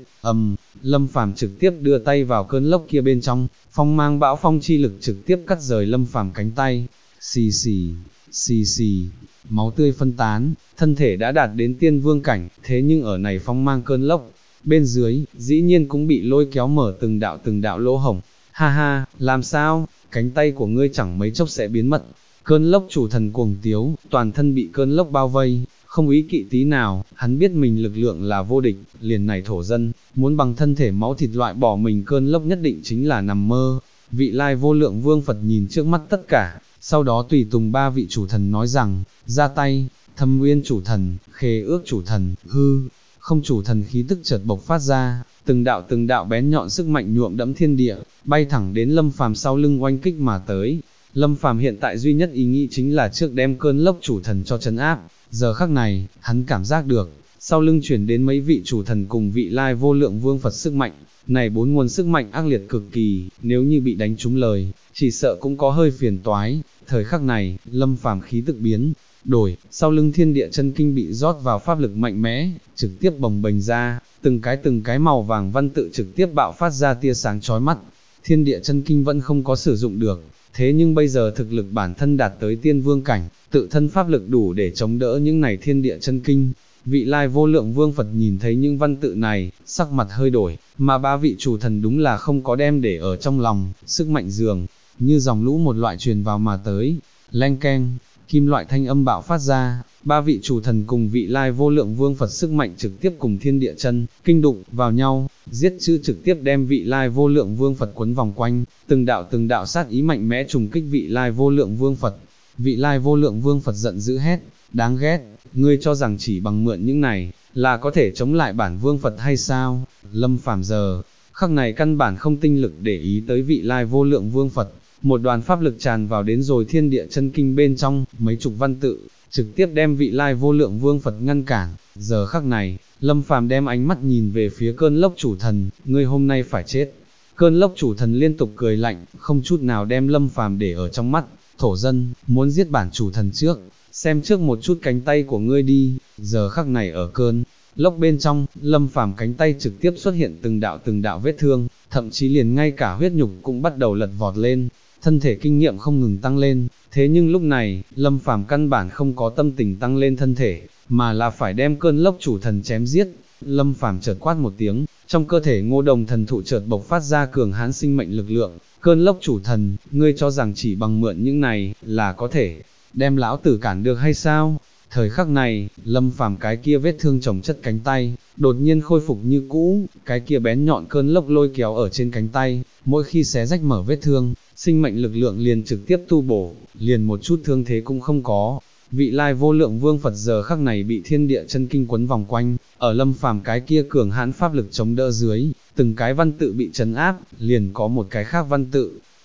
Lâm Phàm trực tiếp đưa tay vào cơn lốc kia bên trong, phong mang bão phong chi lực trực tiếp cắt rời Lâm Phàm cánh tay, xì xì, xì xì, máu tươi phân tán, thân thể đã đạt đến tiên vương cảnh, thế nhưng ở này phong mang cơn lốc, bên dưới, dĩ nhiên cũng bị lôi kéo mở từng đạo lỗ hổng. Ha ha, làm sao, cánh tay của ngươi chẳng mấy chốc sẽ biến mất. Cơn lốc chủ thần cuồng tiếu, toàn thân bị cơn lốc bao vây, không ý kỵ tí nào, hắn biết mình lực lượng là vô địch, liền này thổ dân, muốn bằng thân thể máu thịt loại bỏ mình cơn lốc nhất định chính là nằm mơ. Vị lai vô lượng vương Phật nhìn trước mắt tất cả, sau đó tùy tùng ba vị chủ thần nói rằng, ra tay. Thâm Nguyên chủ thần, khế ước chủ thần, hư không chủ thần khí tức chợt bộc phát ra, từng đạo bén nhọn sức mạnh nhuộm đẫm thiên địa, bay thẳng đến Lâm Phàm sau lưng oanh kích mà tới. Lâm Phàm hiện tại duy nhất ý nghĩ chính là trước đem cơn lốc chủ thần cho trấn áp. Giờ khắc này, hắn cảm giác được, sau lưng chuyển đến mấy vị chủ thần cùng vị lai vô lượng vương Phật sức mạnh, này bốn nguồn sức mạnh ác liệt cực kỳ, nếu như bị đánh trúng lời, chỉ sợ cũng có hơi phiền toái. Thời khắc này, Lâm Phàm khí tức biến đổi, sau lưng thiên địa chân kinh bị rót vào pháp lực mạnh mẽ, trực tiếp bồng bềnh ra, từng cái màu vàng văn tự trực tiếp bạo phát ra tia sáng chói mắt. Thiên địa chân kinh vẫn không có sử dụng được, thế nhưng bây giờ thực lực bản thân đạt tới tiên vương cảnh, tự thân pháp lực đủ để chống đỡ những này thiên địa chân kinh. Vị lai vô lượng vương Phật nhìn thấy những văn tự này, sắc mặt hơi đổi, mà ba vị chủ thần đúng là không có đem để ở trong lòng, sức mạnh dường như dòng lũ một loại truyền vào mà tới. Leng keng, kim loại thanh âm bạo phát ra, ba vị chủ thần cùng vị lai vô lượng vương Phật sức mạnh trực tiếp cùng thiên địa chân kinh đụng vào nhau, giết chữ trực tiếp đem vị lai vô lượng vương Phật quấn vòng quanh, từng đạo sát ý mạnh mẽ trùng kích vị lai vô lượng vương Phật. Vị lai vô lượng vương Phật giận dữ hét, đáng ghét, ngươi cho rằng chỉ bằng mượn những này, là có thể chống lại bản vương Phật hay sao? Lâm Phàm giờ khắc này căn bản không tinh lực để ý tới vị lai vô lượng vương Phật, một đoàn pháp lực tràn vào đến rồi thiên địa chân kinh bên trong, mấy chục văn tự, trực tiếp đem vị lai vô lượng vương Phật ngăn cản. Giờ khắc này, Lâm Phàm đem ánh mắt nhìn về phía cơn lốc chủ thần, ngươi hôm nay phải chết. Cơn lốc chủ thần liên tục cười lạnh, không chút nào đem Lâm Phàm để ở trong mắt. Thổ dân, muốn giết bản chủ thần trước, xem trước một chút cánh tay của ngươi đi. Giờ khắc này ở cơn lốc bên trong, Lâm Phàm cánh tay trực tiếp xuất hiện từng đạo vết thương, thậm chí liền ngay cả huyết nhục cũng bắt đầu lật vọt lên, thân thể kinh nghiệm không ngừng tăng lên. Thế nhưng lúc này, Lâm Phàm căn bản không có tâm tình tăng lên thân thể, mà là phải đem cơn lốc chủ thần chém giết. Lâm Phàm chợt quát một tiếng, trong cơ thể Ngô Đồng thần thụ chợt bộc phát ra cường hãn sinh mệnh lực lượng. Cơn lốc chủ thần, ngươi cho rằng chỉ bằng mượn những này, là có thể đem lão tử cản được hay sao? Thời khắc này, Lâm Phàm cái kia vết thương chồng chất cánh tay, đột nhiên khôi phục như cũ, cái kia bén nhọn cơn lốc lôi kéo ở trên cánh tay, mỗi khi xé rách mở vết thương, sinh mệnh lực lượng liền trực tiếp tu bổ, liền một chút thương thế cũng không có. Vị lai vô lượng vương Phật giờ khắc này bị thiên địa chân kinh quấn vòng quanh, ở Lâm Phàm cái kia cường hãn pháp lực chống đỡ dưới, từng cái văn tự bị trấn áp, liền có một cái khác văn tự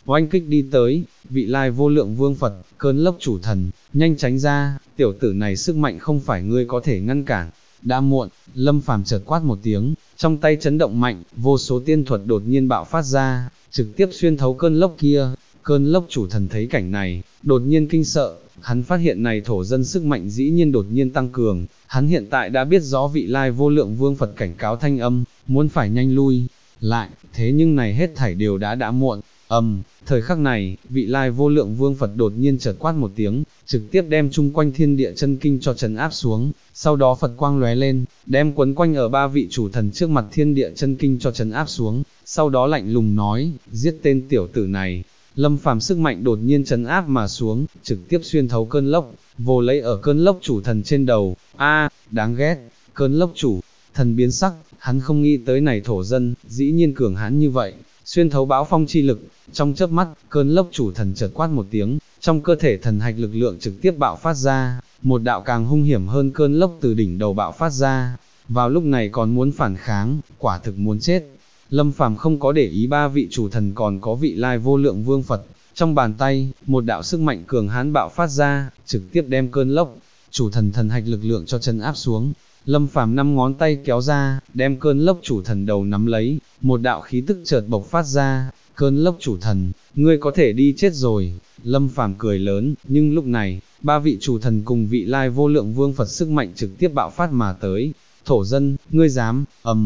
oanh kích đi tới, vị lai vô lượng vương Phật, cơn lốc chủ thần, nhanh tránh ra, tiểu tử này sức mạnh không phải ngươi có thể ngăn cản. Đã muộn, Lâm Phàm chợt quát một tiếng, trong tay chấn động mạnh, vô số tiên thuật đột nhiên bạo phát ra, trực tiếp xuyên thấu cơn lốc kia. Cơn lốc chủ thần thấy cảnh này, đột nhiên kinh sợ, hắn phát hiện này thổ dân sức mạnh dĩ nhiên đột nhiên tăng cường, hắn hiện tại đã biết rõ vị lai vô lượng vương Phật cảnh cáo thanh âm, muốn phải nhanh lui lại, thế nhưng này hết thảy đều đã muộn. Thời khắc này, vị lai vô lượng vương Phật đột nhiên chợt quát một tiếng, trực tiếp đem chung quanh thiên địa chân kinh cho trấn áp xuống, sau đó Phật quang lóe lên, đem quấn quanh ở ba vị chủ thần trước mặt thiên địa chân kinh cho trấn áp xuống, sau đó lạnh lùng nói, giết tên tiểu tử này. Lâm Phàm sức mạnh đột nhiên trấn áp mà xuống, trực tiếp xuyên thấu cơn lốc, vồ lấy ở cơn lốc chủ thần trên đầu. Đáng ghét, cơn lốc chủ thần biến sắc, hắn không nghĩ tới này thổ dân, dĩ nhiên cường hãn như vậy, xuyên thấu bão phong chi lực, trong chớp mắt, cơn lốc chủ thần chợt quát một tiếng, trong cơ thể thần hạch lực lượng trực tiếp bạo phát ra, một đạo càng hung hiểm hơn cơn lốc từ đỉnh đầu bạo phát ra, vào lúc này còn muốn phản kháng, quả thực muốn chết. Lâm Phàm không có để ý ba vị chủ thần còn có vị lai vô lượng vương Phật, trong bàn tay, một đạo sức mạnh cường hãn bạo phát ra, trực tiếp đem cơn lốc, chủ thần thần hạch lực lượng cho chân áp xuống. Lâm Phàm 5 ngón tay kéo ra, đem cơn lốc chủ thần đầu nắm lấy, một đạo khí tức chợt bộc phát ra, cơn lốc chủ thần, ngươi có thể đi chết rồi. Lâm Phàm cười lớn, nhưng lúc này, ba vị chủ thần cùng vị lai vô lượng vương Phật sức mạnh trực tiếp bạo phát mà tới. Thổ dân, ngươi dám,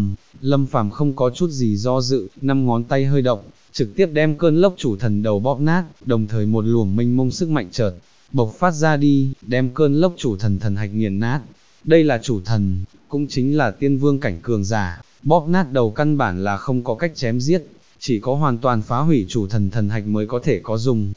Lâm Phàm không có chút gì do dự, 5 ngón tay hơi động, trực tiếp đem cơn lốc chủ thần đầu bóp nát, đồng thời một luồng mênh mông sức mạnh chợt bộc phát ra đi, đem cơn lốc chủ thần thần hạch nghiền nát. Đây là chủ thần, cũng chính là tiên vương cảnh cường giả, bóp nát đầu căn bản là không có cách chém giết, chỉ có hoàn toàn phá hủy chủ thần thần hạch mới có thể có dùng.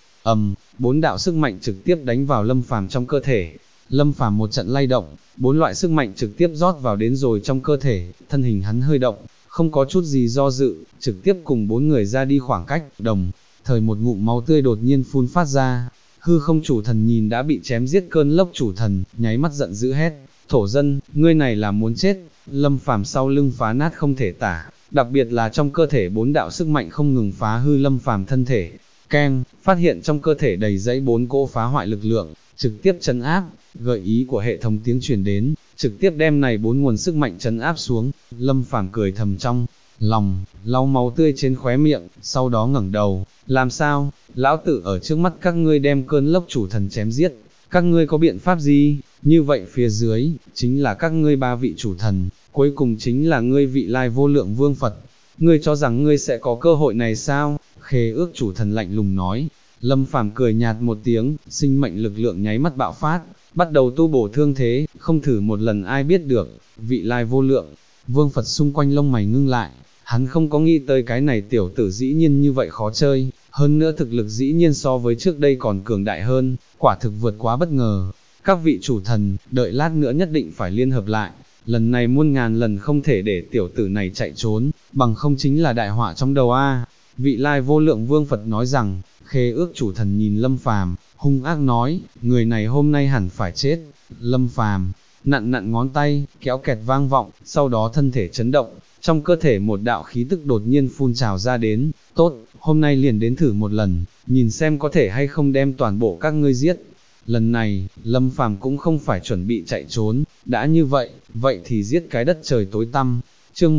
4 đạo sức mạnh trực tiếp đánh vào Lâm Phàm trong cơ thể. Lâm Phàm một trận lay động, 4 loại sức mạnh trực tiếp rót vào đến rồi trong cơ thể, thân hình hắn hơi động, không có chút gì do dự, trực tiếp cùng 4 người ra đi khoảng cách, đồng thời một ngụm máu tươi đột nhiên phun phát ra. Hư không chủ thần nhìn đã bị chém giết cơn lốc chủ thần, nháy mắt giận dữ hét, thổ dân, ngươi này là muốn chết. Lâm Phàm sau lưng phá nát không thể tả, đặc biệt là trong cơ thể 4 đạo sức mạnh không ngừng phá hư Lâm Phàm thân thể. Phát hiện trong cơ thể đầy dẫy 4 cỗ phá hoại lực lượng, trực tiếp trấn áp, gợi ý của hệ thống tiếng truyền đến, trực tiếp đem này 4 nguồn sức mạnh trấn áp xuống. Lâm Phàm cười thầm trong lòng, lau máu tươi trên khóe miệng, sau đó ngẩng đầu, làm sao, lão tử ở trước mắt các ngươi đem cơn lốc chủ thần chém giết, các ngươi có biện pháp gì? Như vậy phía dưới, chính là các ngươi ba vị chủ thần, cuối cùng chính là ngươi vị lai vô lượng vương Phật. Ngươi cho rằng ngươi sẽ có cơ hội này sao? Khế ước chủ thần lạnh lùng nói. Lâm Phàm cười nhạt một tiếng, sinh mệnh lực lượng nháy mắt bạo phát, bắt đầu tu bổ thương thế, không thử một lần ai biết được. Vị lai vô lượng vương Phật xung quanh lông mày ngưng lại, hắn không có nghĩ tới cái này tiểu tử dĩ nhiên như vậy khó chơi, hơn nữa thực lực dĩ nhiên so với trước đây còn cường đại hơn, quả thực vượt quá bất ngờ. Các vị chủ thần, đợi lát nữa nhất định phải liên hợp lại, lần này muôn ngàn lần không thể để tiểu tử này chạy trốn, bằng không chính là đại họa trong đầu a. Vị lai vô lượng vương Phật nói rằng, khế ước chủ thần nhìn Lâm Phàm, hung ác nói, người này hôm nay hẳn phải chết. Lâm Phàm nặn ngón tay, kéo kẹt vang vọng, sau đó thân thể chấn động, trong cơ thể một đạo khí tức đột nhiên phun trào ra đến, tốt, hôm nay liền đến thử một lần, nhìn xem có thể hay không đem toàn bộ các ngươi giết. Lần này, Lâm Phàm cũng không phải chuẩn bị chạy trốn, đã như vậy, vậy thì giết cái đất trời tối tăm. Chương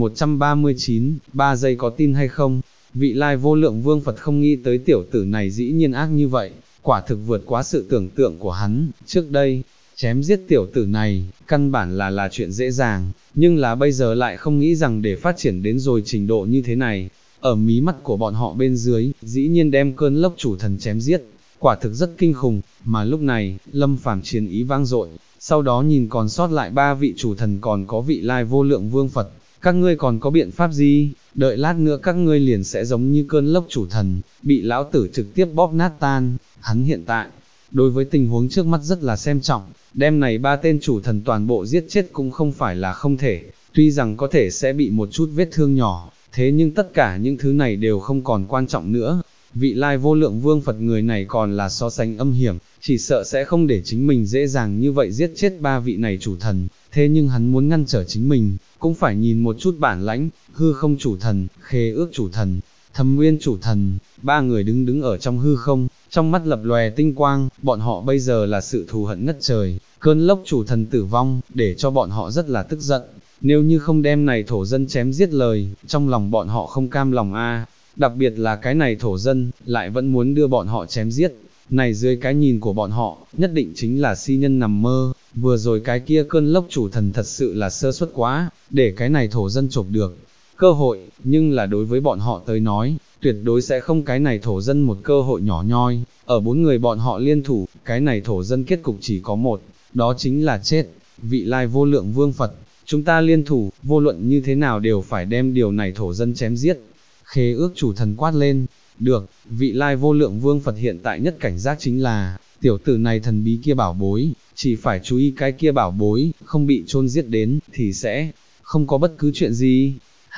1139, 3 giây có tin hay không? Vị lai vô lượng vương Phật không nghĩ tới tiểu tử này dĩ nhiên ác như vậy, quả thực vượt quá sự tưởng tượng của hắn. Trước đây, chém giết tiểu tử này, căn bản là chuyện dễ dàng, nhưng là bây giờ lại không nghĩ rằng để phát triển đến rồi trình độ như thế này. Ở mí mắt của bọn họ bên dưới, dĩ nhiên đem cơn lốc chủ thần chém giết, quả thực rất kinh khủng. Mà lúc này, Lâm Phàm chiến ý vang dội, sau đó nhìn còn sót lại 3 vị chủ thần còn có vị lai vô lượng vương Phật, các ngươi còn có biện pháp gì? Đợi lát nữa các ngươi liền sẽ giống như cơn lốc chủ thần, bị lão tử trực tiếp bóp nát tan. Hắn hiện tại, đối với tình huống trước mắt rất là xem trọng, đem này 3 tên chủ thần toàn bộ giết chết cũng không phải là không thể, tuy rằng có thể sẽ bị một chút vết thương nhỏ, thế nhưng tất cả những thứ này đều không còn quan trọng nữa. Vị lai vô lượng vương Phật người này còn là so sánh âm hiểm, chỉ sợ sẽ không để chính mình dễ dàng như vậy giết chết 3 vị này chủ thần, thế nhưng hắn muốn ngăn trở chính mình, cũng phải nhìn một chút bản lãnh. Hư không chủ thần, khế ước chủ thần, thâm nguyên chủ thần, ba người đứng ở trong hư không, trong mắt lập lòe tinh quang, bọn họ bây giờ là sự thù hận ngất trời, cơn lốc chủ thần tử vong, để cho bọn họ rất là tức giận, nếu như không đem này thổ dân chém giết lời, trong lòng bọn họ không cam lòng đặc biệt là cái này thổ dân, lại vẫn muốn đưa bọn họ chém giết, này dưới cái nhìn của bọn họ, nhất định chính là si nhân nằm mơ, vừa rồi cái kia cơn lốc chủ thần thật sự là sơ suất quá, để cái này thổ dân chộp được cơ hội, nhưng là đối với bọn họ tới nói, tuyệt đối sẽ không cái này thổ dân một cơ hội nhỏ nhoi, ở bốn người bọn họ liên thủ, cái này thổ dân kết cục chỉ có một, đó chính là chết, vị lai vô lượng vương Phật, chúng ta liên thủ, vô luận như thế nào đều phải đem điều này thổ dân chém giết, khế ước chủ thần quát lên, được, vị lai vô lượng vương Phật hiện tại nhất cảnh giác chính là, tiểu tử này thần bí kia bảo bối, chỉ phải chú ý cái kia bảo bối, không bị chôn giết đến, thì sẽ không có bất cứ chuyện gì.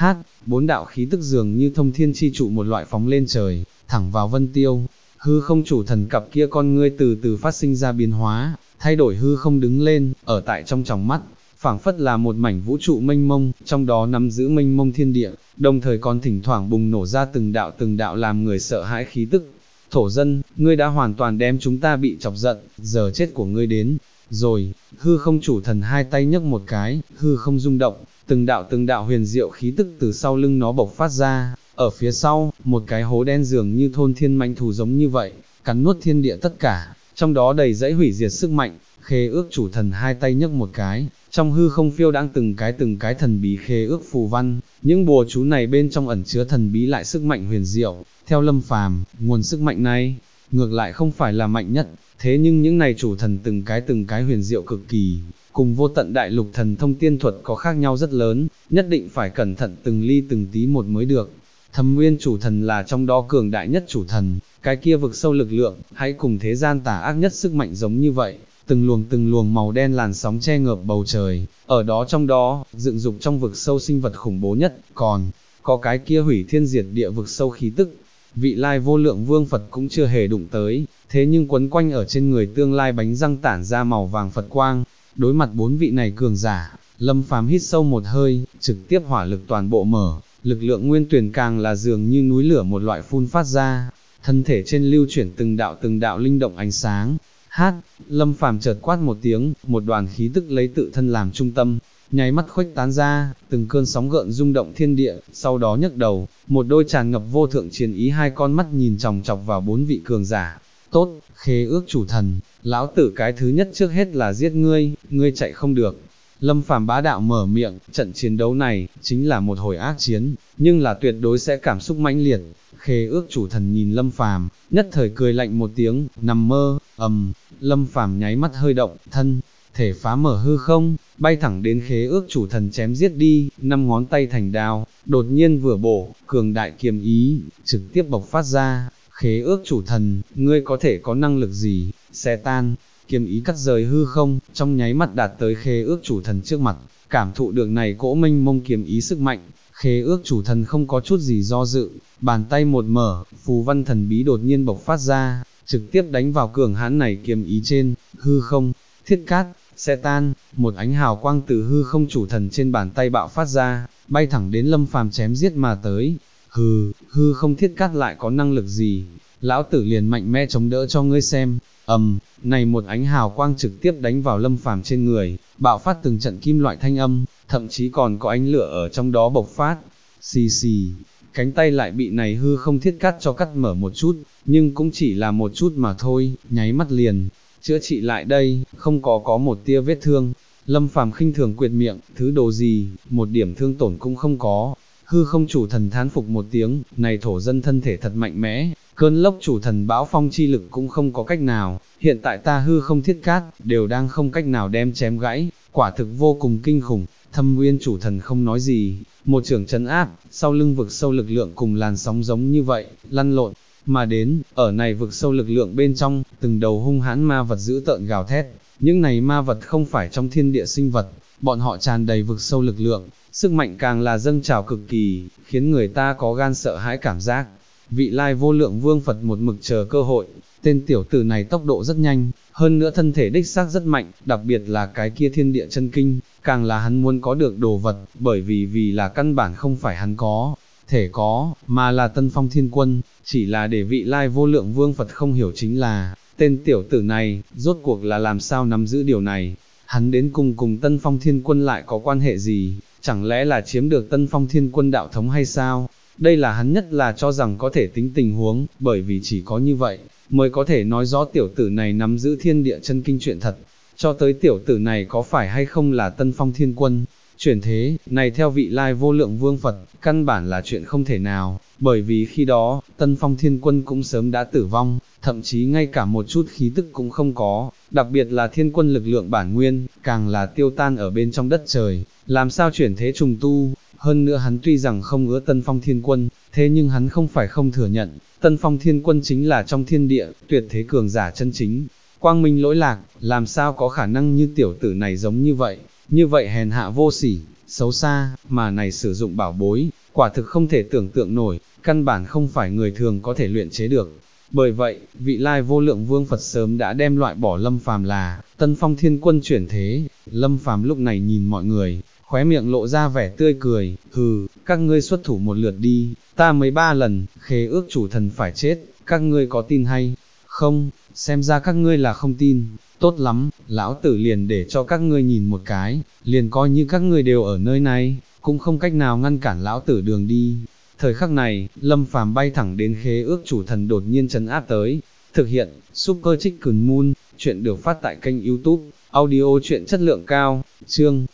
Bốn đạo khí tức dường như thông thiên chi trụ một loại phóng lên trời, thẳng vào vân tiêu, hư không chủ thần cặp kia con ngươi từ từ phát sinh ra biến hóa, thay đổi hư không đứng lên, ở tại trong tròng mắt, phảng phất là một mảnh vũ trụ mênh mông, trong đó nắm giữ mênh mông thiên địa, đồng thời còn thỉnh thoảng bùng nổ ra từng đạo làm người sợ hãi khí tức. Thổ dân, ngươi đã hoàn toàn đem chúng ta bị chọc giận, giờ chết của ngươi đến rồi. Hư không chủ thần hai tay nhấc một cái, hư không rung động, từng đạo huyền diệu khí tức từ sau lưng nó bộc phát ra, ở phía sau, một cái hố đen dường như thôn thiên mãnh thú giống như vậy, cắn nuốt thiên địa tất cả, trong đó đầy dẫy hủy diệt sức mạnh. Khế ước chủ thần hai tay nhấc một cái, trong hư không phiêu đang từng cái thần bí khế ước phù văn, những bùa chú này bên trong ẩn chứa thần bí lại sức mạnh huyền diệu, theo Lâm Phàm, nguồn sức mạnh này, ngược lại không phải là mạnh nhất, thế nhưng những này chủ thần từng cái huyền diệu cực kỳ, cùng vô tận đại lục thần thông tiên thuật có khác nhau rất lớn, nhất định phải cẩn thận từng ly từng tí một mới được. Thâm Nguyên chủ thần là trong đó cường đại nhất chủ thần, cái kia vực sâu lực lượng, hãy cùng thế gian tà ác nhất sức mạnh giống như vậy, từng luồng màu đen làn sóng che ngợp bầu trời, ở đó trong đó, dựng dục trong vực sâu sinh vật khủng bố nhất, còn có cái kia hủy thiên diệt địa vực sâu khí tức. Vị lai vô lượng vương Phật cũng chưa hề đụng tới, thế nhưng quấn quanh ở trên người tương lai bánh răng tản ra màu vàng Phật quang, đối mặt bốn vị này cường giả, Lâm Phàm hít sâu một hơi, trực tiếp hỏa lực toàn bộ mở, lực lượng nguyên tuyển càng là dường như núi lửa một loại phun phát ra, thân thể trên lưu chuyển từng đạo linh động ánh sáng. Lâm Phàm chợt quát một tiếng, một đoàn khí tức lấy tự thân làm trung tâm, nháy mắt khuếch tán ra, từng cơn sóng gợn rung động thiên địa, sau đó nhấc đầu, một đôi tràn ngập vô thượng chiến ý hai con mắt nhìn chòng chọc vào bốn vị cường giả. Tốt, khế ước chủ thần, lão tử cái thứ nhất trước hết là giết ngươi, ngươi chạy không được. Lâm Phàm bá đạo mở miệng, trận chiến đấu này, chính là một hồi ác chiến, nhưng là tuyệt đối sẽ cảm xúc mãnh liệt. Khế ước chủ thần nhìn Lâm Phàm, nhất thời cười lạnh một tiếng, nằm mơ, Lâm Phàm nháy mắt hơi động, thân thể phá mở hư không, bay thẳng đến khế ước chủ thần chém giết đi, năm ngón tay thành đao, đột nhiên vừa bổ, cường đại kiềm ý, trực tiếp bộc phát ra. Khế ước chủ thần, ngươi có thể có năng lực gì, xé tan, kiềm ý cắt rời hư không, trong nháy mắt đạt tới khế ước chủ thần trước mặt, cảm thụ được này cỗ mênh mông kiềm ý sức mạnh, khế ước chủ thần không có chút gì do dự, bàn tay một mở, phù văn thần bí đột nhiên bộc phát ra, trực tiếp đánh vào cường hãn này kiềm ý trên, hư không, thiết cát, xé tan, một ánh hào quang từ hư không chủ thần trên bàn tay bạo phát ra, bay thẳng đến Lâm Phàm chém giết mà tới. Hư không thiết cát lại có năng lực gì, lão tử liền mạnh mẽ chống đỡ cho ngươi xem. Này một ánh hào quang trực tiếp đánh vào Lâm Phàm trên người, bạo phát từng trận kim loại thanh âm, thậm chí còn có ánh lửa ở trong đó bộc phát. Xì xì, cánh tay lại bị này hư không thiết cát cho cắt mở một chút, nhưng cũng chỉ là một chút mà thôi, nháy mắt liền chữa trị lại đây, không có một tia vết thương. Lâm Phàm khinh thường quệt miệng, thứ đồ gì, một điểm thương tổn cũng không có. Hư không chủ thần thán phục một tiếng, này thổ dân thân thể thật mạnh mẽ, cơn lốc chủ thần bão phong chi lực cũng không có cách nào, hiện tại ta hư không thiết cát, đều đang không cách nào đem chém gãy, quả thực vô cùng kinh khủng. Thâm Nguyên chủ thần không nói gì, một trưởng trấn áp, sau lưng vực sâu lực lượng cùng làn sóng giống như vậy, lăn lộn mà đến, ở này vực sâu lực lượng bên trong, từng đầu hung hãn ma vật dữ tợn gào thét, những này ma vật không phải trong thiên địa sinh vật, bọn họ tràn đầy vực sâu lực lượng, sức mạnh càng là dâng trào cực kỳ, khiến người ta có gan sợ hãi cảm giác. Vị lai vô lượng vương Phật một mực chờ cơ hội, tên tiểu tử này tốc độ rất nhanh, hơn nữa thân thể đích xác rất mạnh, đặc biệt là cái kia thiên địa chân kinh, càng là hắn muốn có được đồ vật, bởi vì là căn bản không phải hắn có thể có, mà là Tân Phong Thiên Quân, chỉ là để vị lai vô lượng vương Phật không hiểu chính là, tên tiểu tử này, rốt cuộc là làm sao nắm giữ điều này, hắn đến cùng Tân Phong Thiên Quân lại có quan hệ gì, chẳng lẽ là chiếm được Tân Phong Thiên Quân đạo thống hay sao? Đây là hắn nhất là cho rằng có thể tính tình huống, bởi vì chỉ có như vậy, mới có thể nói rõ tiểu tử này nắm giữ thiên địa chân kinh chuyện thật, cho tới tiểu tử này có phải hay không là Tân Phong Thiên Quân. Chuyển thế, này theo vị lai vô lượng vương Phật, căn bản là chuyện không thể nào, bởi vì khi đó, Tân Phong Thiên Quân cũng sớm đã tử vong, thậm chí ngay cả một chút khí tức cũng không có, đặc biệt là thiên quân lực lượng bản nguyên, càng là tiêu tan ở bên trong đất trời, làm sao chuyển thế trùng tu. Hơn nữa hắn tuy rằng không ưa Tân Phong Thiên Quân, thế nhưng hắn không phải không thừa nhận, Tân Phong Thiên Quân chính là trong thiên địa, tuyệt thế cường giả chân chính, quang minh lỗi lạc, làm sao có khả năng như tiểu tử này giống như vậy hèn hạ vô sỉ, xấu xa, mà này sử dụng bảo bối, quả thực không thể tưởng tượng nổi, căn bản không phải người thường có thể luyện chế được. Bởi vậy, vị lai vô lượng vương Phật sớm đã đem loại bỏ Lâm Phàm là Tân Phong Thiên Quân chuyển thế. Lâm Phàm lúc này nhìn mọi người, khóe miệng lộ ra vẻ tươi cười, hừ, các ngươi xuất thủ một lượt đi, ta mới 3 lần, khế ước chủ thần phải chết, các ngươi có tin hay không? Xem ra các ngươi là không tin, tốt lắm, lão tử liền để cho các ngươi nhìn một cái, liền coi như các ngươi đều ở nơi này, cũng không cách nào ngăn cản lão tử đường đi. Thời khắc này, Lâm Phàm bay thẳng đến khế ước chủ thần đột nhiên trấn áp tới. Thực hiện, Super Chicken Moon, chuyện được phát tại kênh YouTube, audio chuyện chất lượng cao, chương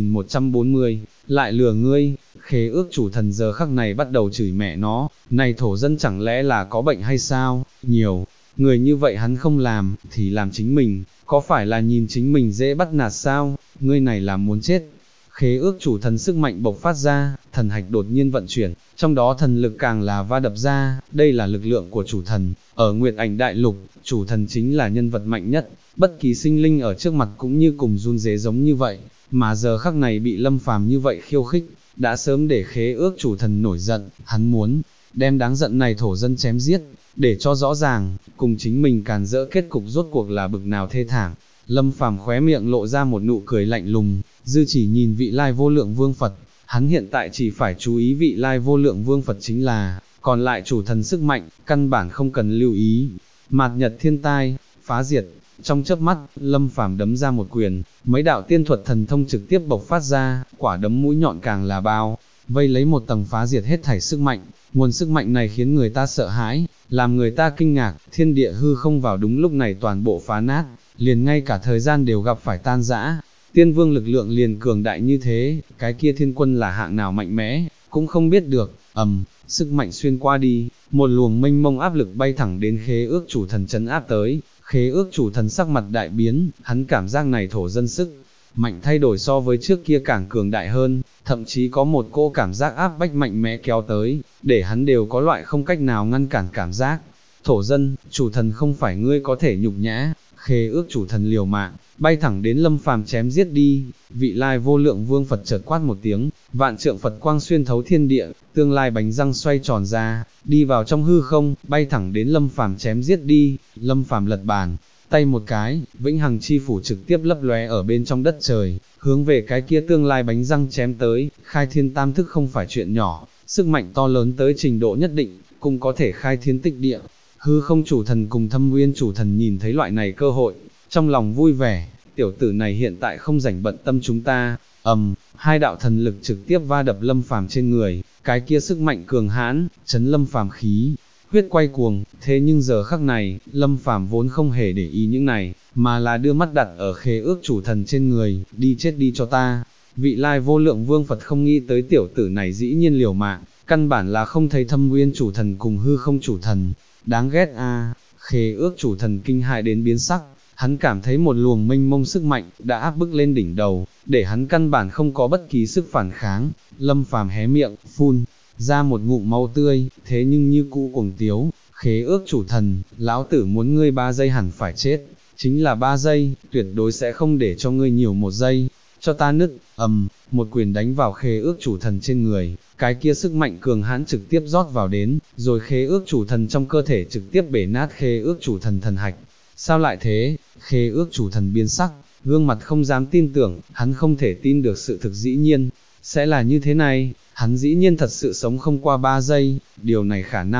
1140, lại lừa ngươi. Khế ước chủ thần giờ khắc này bắt đầu chửi mẹ nó, này thổ dân chẳng lẽ là có bệnh hay sao, nhiều người như vậy hắn không làm, thì làm chính mình, có phải là nhìn chính mình dễ bắt nạt sao, ngươi này là muốn chết. Khế ước chủ thần sức mạnh bộc phát ra, thần hạch đột nhiên vận chuyển, trong đó thần lực càng là va đập ra, đây là lực lượng của chủ thần, ở Nguyệt Ảnh Đại Lục, chủ thần chính là nhân vật mạnh nhất, bất kỳ sinh linh ở trước mặt cũng như cùng run rế giống như vậy, mà giờ khắc này bị Lâm Phàm như vậy khiêu khích, đã sớm để khế ước chủ thần nổi giận, hắn muốn đem đáng giận này thổ dân chém giết, để cho rõ ràng, cùng chính mình càn rỡ kết cục rốt cuộc là bực nào thê thảm. Lâm Phàm khóe miệng lộ ra một nụ cười lạnh lùng, dư chỉ nhìn vị lai vô lượng vương Phật, hắn hiện tại chỉ phải chú ý vị lai vô lượng vương Phật chính là, còn lại chủ thần sức mạnh, căn bản không cần lưu ý. Mạt nhật thiên tai, phá diệt, trong chớp mắt, Lâm Phàm đấm ra một quyền, mấy đạo tiên thuật thần thông trực tiếp bộc phát ra, quả đấm mũi nhọn càng là bao, vây lấy một tầng phá diệt hết thảy sức mạnh. Nguồn sức mạnh này khiến người ta sợ hãi, làm người ta kinh ngạc, thiên địa hư không vào đúng lúc này toàn bộ phá nát, liền ngay cả thời gian đều gặp phải tan rã. Tiên vương lực lượng liền cường đại như thế, cái kia thiên quân là hạng nào mạnh mẽ, cũng không biết được. Sức mạnh xuyên qua đi, một luồng mênh mông áp lực bay thẳng đến khế ước chủ thần trấn áp tới. Khế ước chủ thần sắc mặt đại biến, hắn cảm giác này thổ dân sức mạnh thay đổi so với trước kia càng cường đại hơn, thậm chí có một cô cảm giác áp bách mạnh mẽ kéo tới, để hắn đều có loại không cách nào ngăn cản cảm giác. Thổ dân, chủ thần không phải ngươi có thể nhục nhã. Khế ước chủ thần liều mạng, bay thẳng đến Lâm Phàm chém giết đi. Vị lai vô lượng vương Phật chợt quát một tiếng, vạn trượng Phật quang xuyên thấu thiên địa, tương lai bánh răng xoay tròn ra, đi vào trong hư không, bay thẳng đến Lâm Phàm chém giết đi. Lâm Phàm lật bàn tay một cái, vĩnh hằng chi phủ trực tiếp lấp lóe ở bên trong đất trời, hướng về cái kia tương lai bánh răng chém tới. Khai thiên tam thức không phải chuyện nhỏ, sức mạnh to lớn tới trình độ nhất định, cũng có thể khai thiên tích địa. Hư không chủ thần cùng Thâm Nguyên chủ thần nhìn thấy loại này cơ hội, trong lòng vui vẻ, tiểu tử này hiện tại không rảnh bận tâm chúng ta. Hai đạo thần lực trực tiếp va đập Lâm Phàm trên người, cái kia sức mạnh cường hãn, chấn Lâm Phàm khí huyết quay cuồng. Thế nhưng giờ khắc này, Lâm Phàm vốn không hề để ý những này, mà là đưa mắt đặt ở khế ước chủ thần trên người, đi chết đi cho ta. Vị lai vô lượng vương Phật không nghĩ tới tiểu tử này dĩ nhiên liều mạng, căn bản là không thấy Thâm Nguyên chủ thần cùng hư không chủ thần. Đáng ghét a! Khế ước chủ thần kinh hại đến biến sắc, hắn cảm thấy một luồng mênh mông sức mạnh đã áp bức lên đỉnh đầu, để hắn căn bản không có bất kỳ sức phản kháng. Lâm Phàm hé miệng, phun ra một ngụm máu tươi, thế nhưng như cũ cuồng tiếu, khế ước chủ thần, lão tử muốn ngươi 3 giây hẳn phải chết, chính là 3 giây, tuyệt đối sẽ không để cho ngươi nhiều 1 giây, cho ta nứt. Một quyền đánh vào khế ước chủ thần trên người, cái kia sức mạnh cường hãn trực tiếp rót vào đến, rồi khế ước chủ thần trong cơ thể trực tiếp bể nát khế ước chủ thần thần hạch. Sao lại thế? Khế ước chủ thần biến sắc, gương mặt không dám tin tưởng, hắn không thể tin được sự thực dĩ nhiên sẽ là như thế này, hắn dĩ nhiên thật sự sống không qua 3 giây, điều này khả năng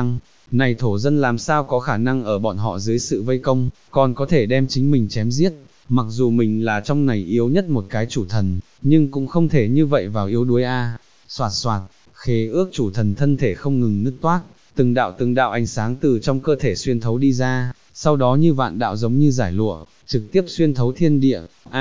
này thổ dân làm sao có khả năng ở bọn họ dưới sự vây công, còn có thể đem chính mình chém giết, mặc dù mình là trong này yếu nhất một cái chủ thần, nhưng cũng không thể như vậy vào yếu đuối a. Soạt soạt, khế ước chủ thần thân thể không ngừng nứt toác, từng đạo ánh sáng từ trong cơ thể xuyên thấu đi ra, sau đó như vạn đạo giống như giải lụa, trực tiếp xuyên thấu thiên địa,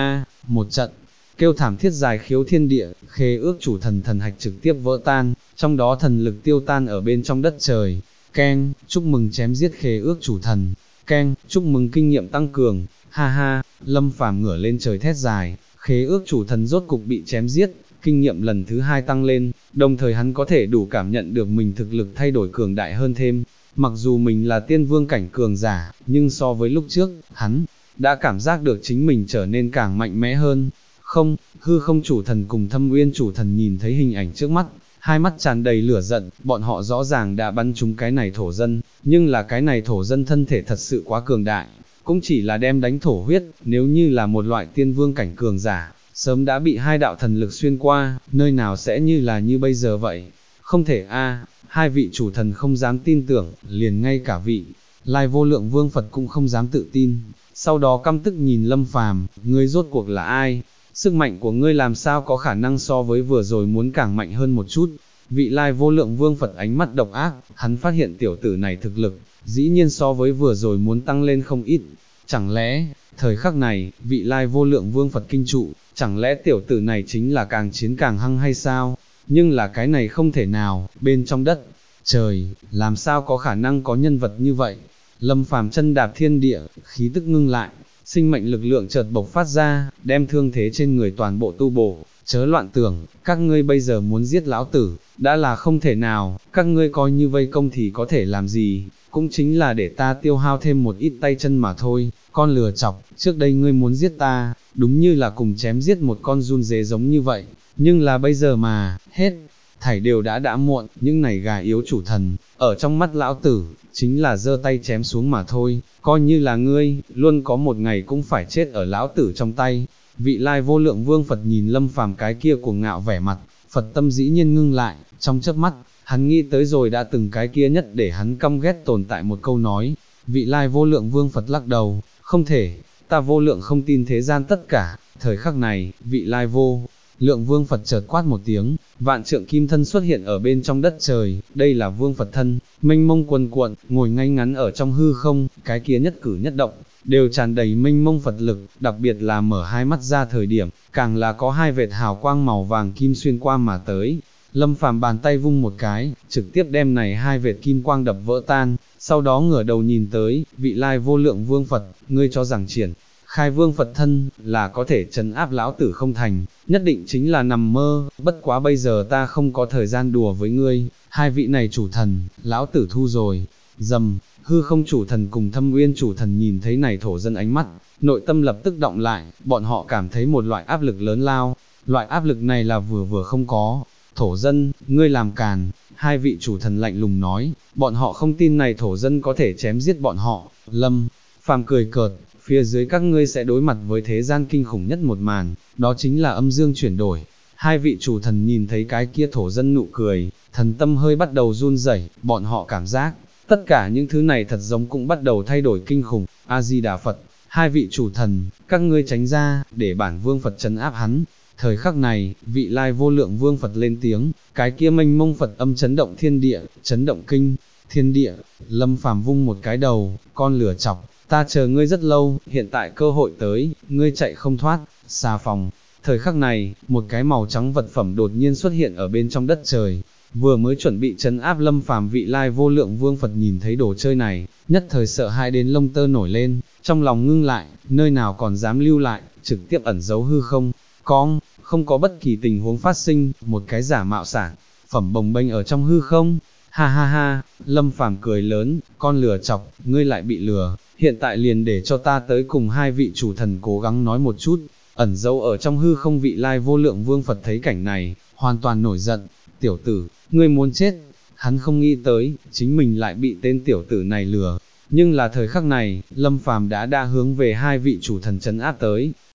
một trận, kêu thảm thiết dài khiếu thiên địa, khế ước chủ thần thần hạch trực tiếp vỡ tan, trong đó thần lực tiêu tan ở bên trong đất trời, keng, chúc mừng chém giết khế ước chủ thần, keng, chúc mừng kinh nghiệm tăng cường, ha ha, Lâm Phàm ngửa lên trời thét dài, khế ước chủ thần rốt cục bị chém giết, kinh nghiệm lần thứ 2 tăng lên, đồng thời hắn có thể đủ cảm nhận được mình thực lực thay đổi cường đại hơn thêm, mặc dù mình là tiên vương cảnh cường giả, nhưng so với lúc trước, hắn đã cảm giác được chính mình trở nên càng mạnh mẽ hơn. Không, hư không chủ thần cùng Thâm Uyên chủ thần nhìn thấy hình ảnh trước mắt, hai mắt tràn đầy lửa giận, bọn họ rõ ràng đã bắn trúng cái này thổ dân, nhưng là cái này thổ dân thân thể thật sự quá cường đại, cũng chỉ là đem đánh thổ huyết, nếu như là một loại tiên vương cảnh cường giả, sớm đã bị hai đạo thần lực xuyên qua, nơi nào sẽ như bây giờ vậy, không thể hai vị chủ thần không dám tin tưởng, liền ngay cả vị Lai Vô Lượng Vương Phật cũng không dám tự tin, sau đó căm tức nhìn Lâm Phàm, ngươi rốt cuộc là ai? Sức mạnh của ngươi làm sao có khả năng so với vừa rồi muốn càng mạnh hơn một chút. Vị Lai Vô Lượng Vương Phật ánh mắt độc ác, hắn phát hiện tiểu tử này thực lực, dĩ nhiên so với vừa rồi muốn tăng lên không ít. Chẳng lẽ, thời khắc này, vị Lai Vô Lượng Vương Phật kinh trụ, chẳng lẽ tiểu tử này chính là càng chiến càng hăng hay sao? Nhưng là cái này không thể nào, bên trong đất, trời, làm sao có khả năng có nhân vật như vậy? Lâm Phàm chân đạp thiên địa, khí tức ngưng lại, sinh mệnh lực lượng chợt bộc phát ra, đem thương thế trên người toàn bộ tu bổ, chớ loạn tưởng, các ngươi bây giờ muốn giết lão tử, đã là không thể nào, các ngươi coi như vây công thì có thể làm gì, cũng chính là để ta tiêu hao thêm một ít tay chân mà thôi, con lừa chọc, trước đây ngươi muốn giết ta, đúng như là cùng chém giết một con giun dế giống như vậy, nhưng là bây giờ mà, hết, thảy đều đã muộn, những này gà yếu chủ thần, ở trong mắt lão tử, chính là giơ tay chém xuống mà thôi, coi như là ngươi, luôn có một ngày cũng phải chết ở lão tử trong tay. Vị Lai Vô Lượng Vương Phật nhìn Lâm Phàm cái kia cuồng ngạo vẻ mặt, Phật tâm dĩ nhiên ngưng lại, trong chớp mắt, hắn nghĩ tới rồi đã từng cái kia nhất để hắn căm ghét tồn tại một câu nói. Vị Lai Vô Lượng Vương Phật lắc đầu, không thể, ta vô lượng không tin thế gian tất cả. Thời khắc này, vị Lai Vô Lượng Vương Phật chợt quát một tiếng, vạn trượng kim thân xuất hiện ở bên trong đất trời, đây là Vương Phật thân, mênh mông cuồn cuộn, ngồi ngay ngắn ở trong hư không, cái kia nhất cử nhất động, đều tràn đầy mênh mông Phật lực, đặc biệt là mở hai mắt ra thời điểm, càng là có hai vệt hào quang màu vàng kim xuyên qua mà tới. Lâm Phàm bàn tay vung một cái, trực tiếp đem này hai vệt kim quang đập vỡ tan, sau đó ngửa đầu nhìn tới, vị Lai Vô Lượng Vương Phật, ngươi cho rằng triển khai Vương Phật thân, là có thể trấn áp lão tử không thành, nhất định chính là nằm mơ, bất quá bây giờ ta không có thời gian đùa với ngươi, hai vị này chủ thần, lão tử thu rồi, dầm, hư không chủ thần cùng Thâm Uyên chủ thần nhìn thấy này thổ dân ánh mắt, nội tâm lập tức động lại, bọn họ cảm thấy một loại áp lực lớn lao, loại áp lực này là vừa không có. Thổ dân, ngươi làm càn, hai vị chủ thần lạnh lùng nói, bọn họ không tin này thổ dân có thể chém giết bọn họ. Lâm Phàm cười cợt, phía dưới các ngươi sẽ đối mặt với thế gian kinh khủng nhất một màn, đó chính là âm dương chuyển đổi. Hai vị chủ thần nhìn thấy cái kia thổ dân nụ cười, thần tâm hơi bắt đầu run rẩy, bọn họ cảm giác, tất cả những thứ này thật giống cũng bắt đầu thay đổi kinh khủng. A-di-đà Phật, hai vị chủ thần, các ngươi tránh ra, để bản Vương Phật trấn áp hắn. Thời khắc này, vị Lai Vô Lượng Vương Phật lên tiếng, cái kia mênh mông Phật âm chấn động thiên địa, chấn động kinh, thiên địa. Lâm Phàm vung một cái đầu, con lửa chọc, ta chờ ngươi rất lâu, hiện tại cơ hội tới, ngươi chạy không thoát. Xà phòng. Thời khắc này, một cái màu trắng vật phẩm đột nhiên xuất hiện ở bên trong đất trời, vừa mới chuẩn bị trấn áp Lâm Phàm, vị Lai Vô Lượng Vương Phật nhìn thấy đồ chơi này, nhất thời sợ hãi đến lông tơ nổi lên, trong lòng ngưng lại, nơi nào còn dám lưu lại, trực tiếp ẩn giấu hư không. Không có bất kỳ tình huống phát sinh, một cái giả mạo sản phẩm bồng bênh ở trong hư không. Ha ha ha, Lâm Phàm cười lớn, con lừa chọc, ngươi lại bị lừa, hiện tại liền để cho ta tới cùng hai vị chủ thần cố gắng nói một chút. Ẩn dấu ở trong hư không vị Lai Vô Lượng Vương Phật thấy cảnh này, hoàn toàn nổi giận, tiểu tử, ngươi muốn chết. Hắn không nghĩ tới, chính mình lại bị tên tiểu tử này lừa, nhưng là thời khắc này, Lâm Phàm đã hướng về hai vị chủ thần trấn áp tới.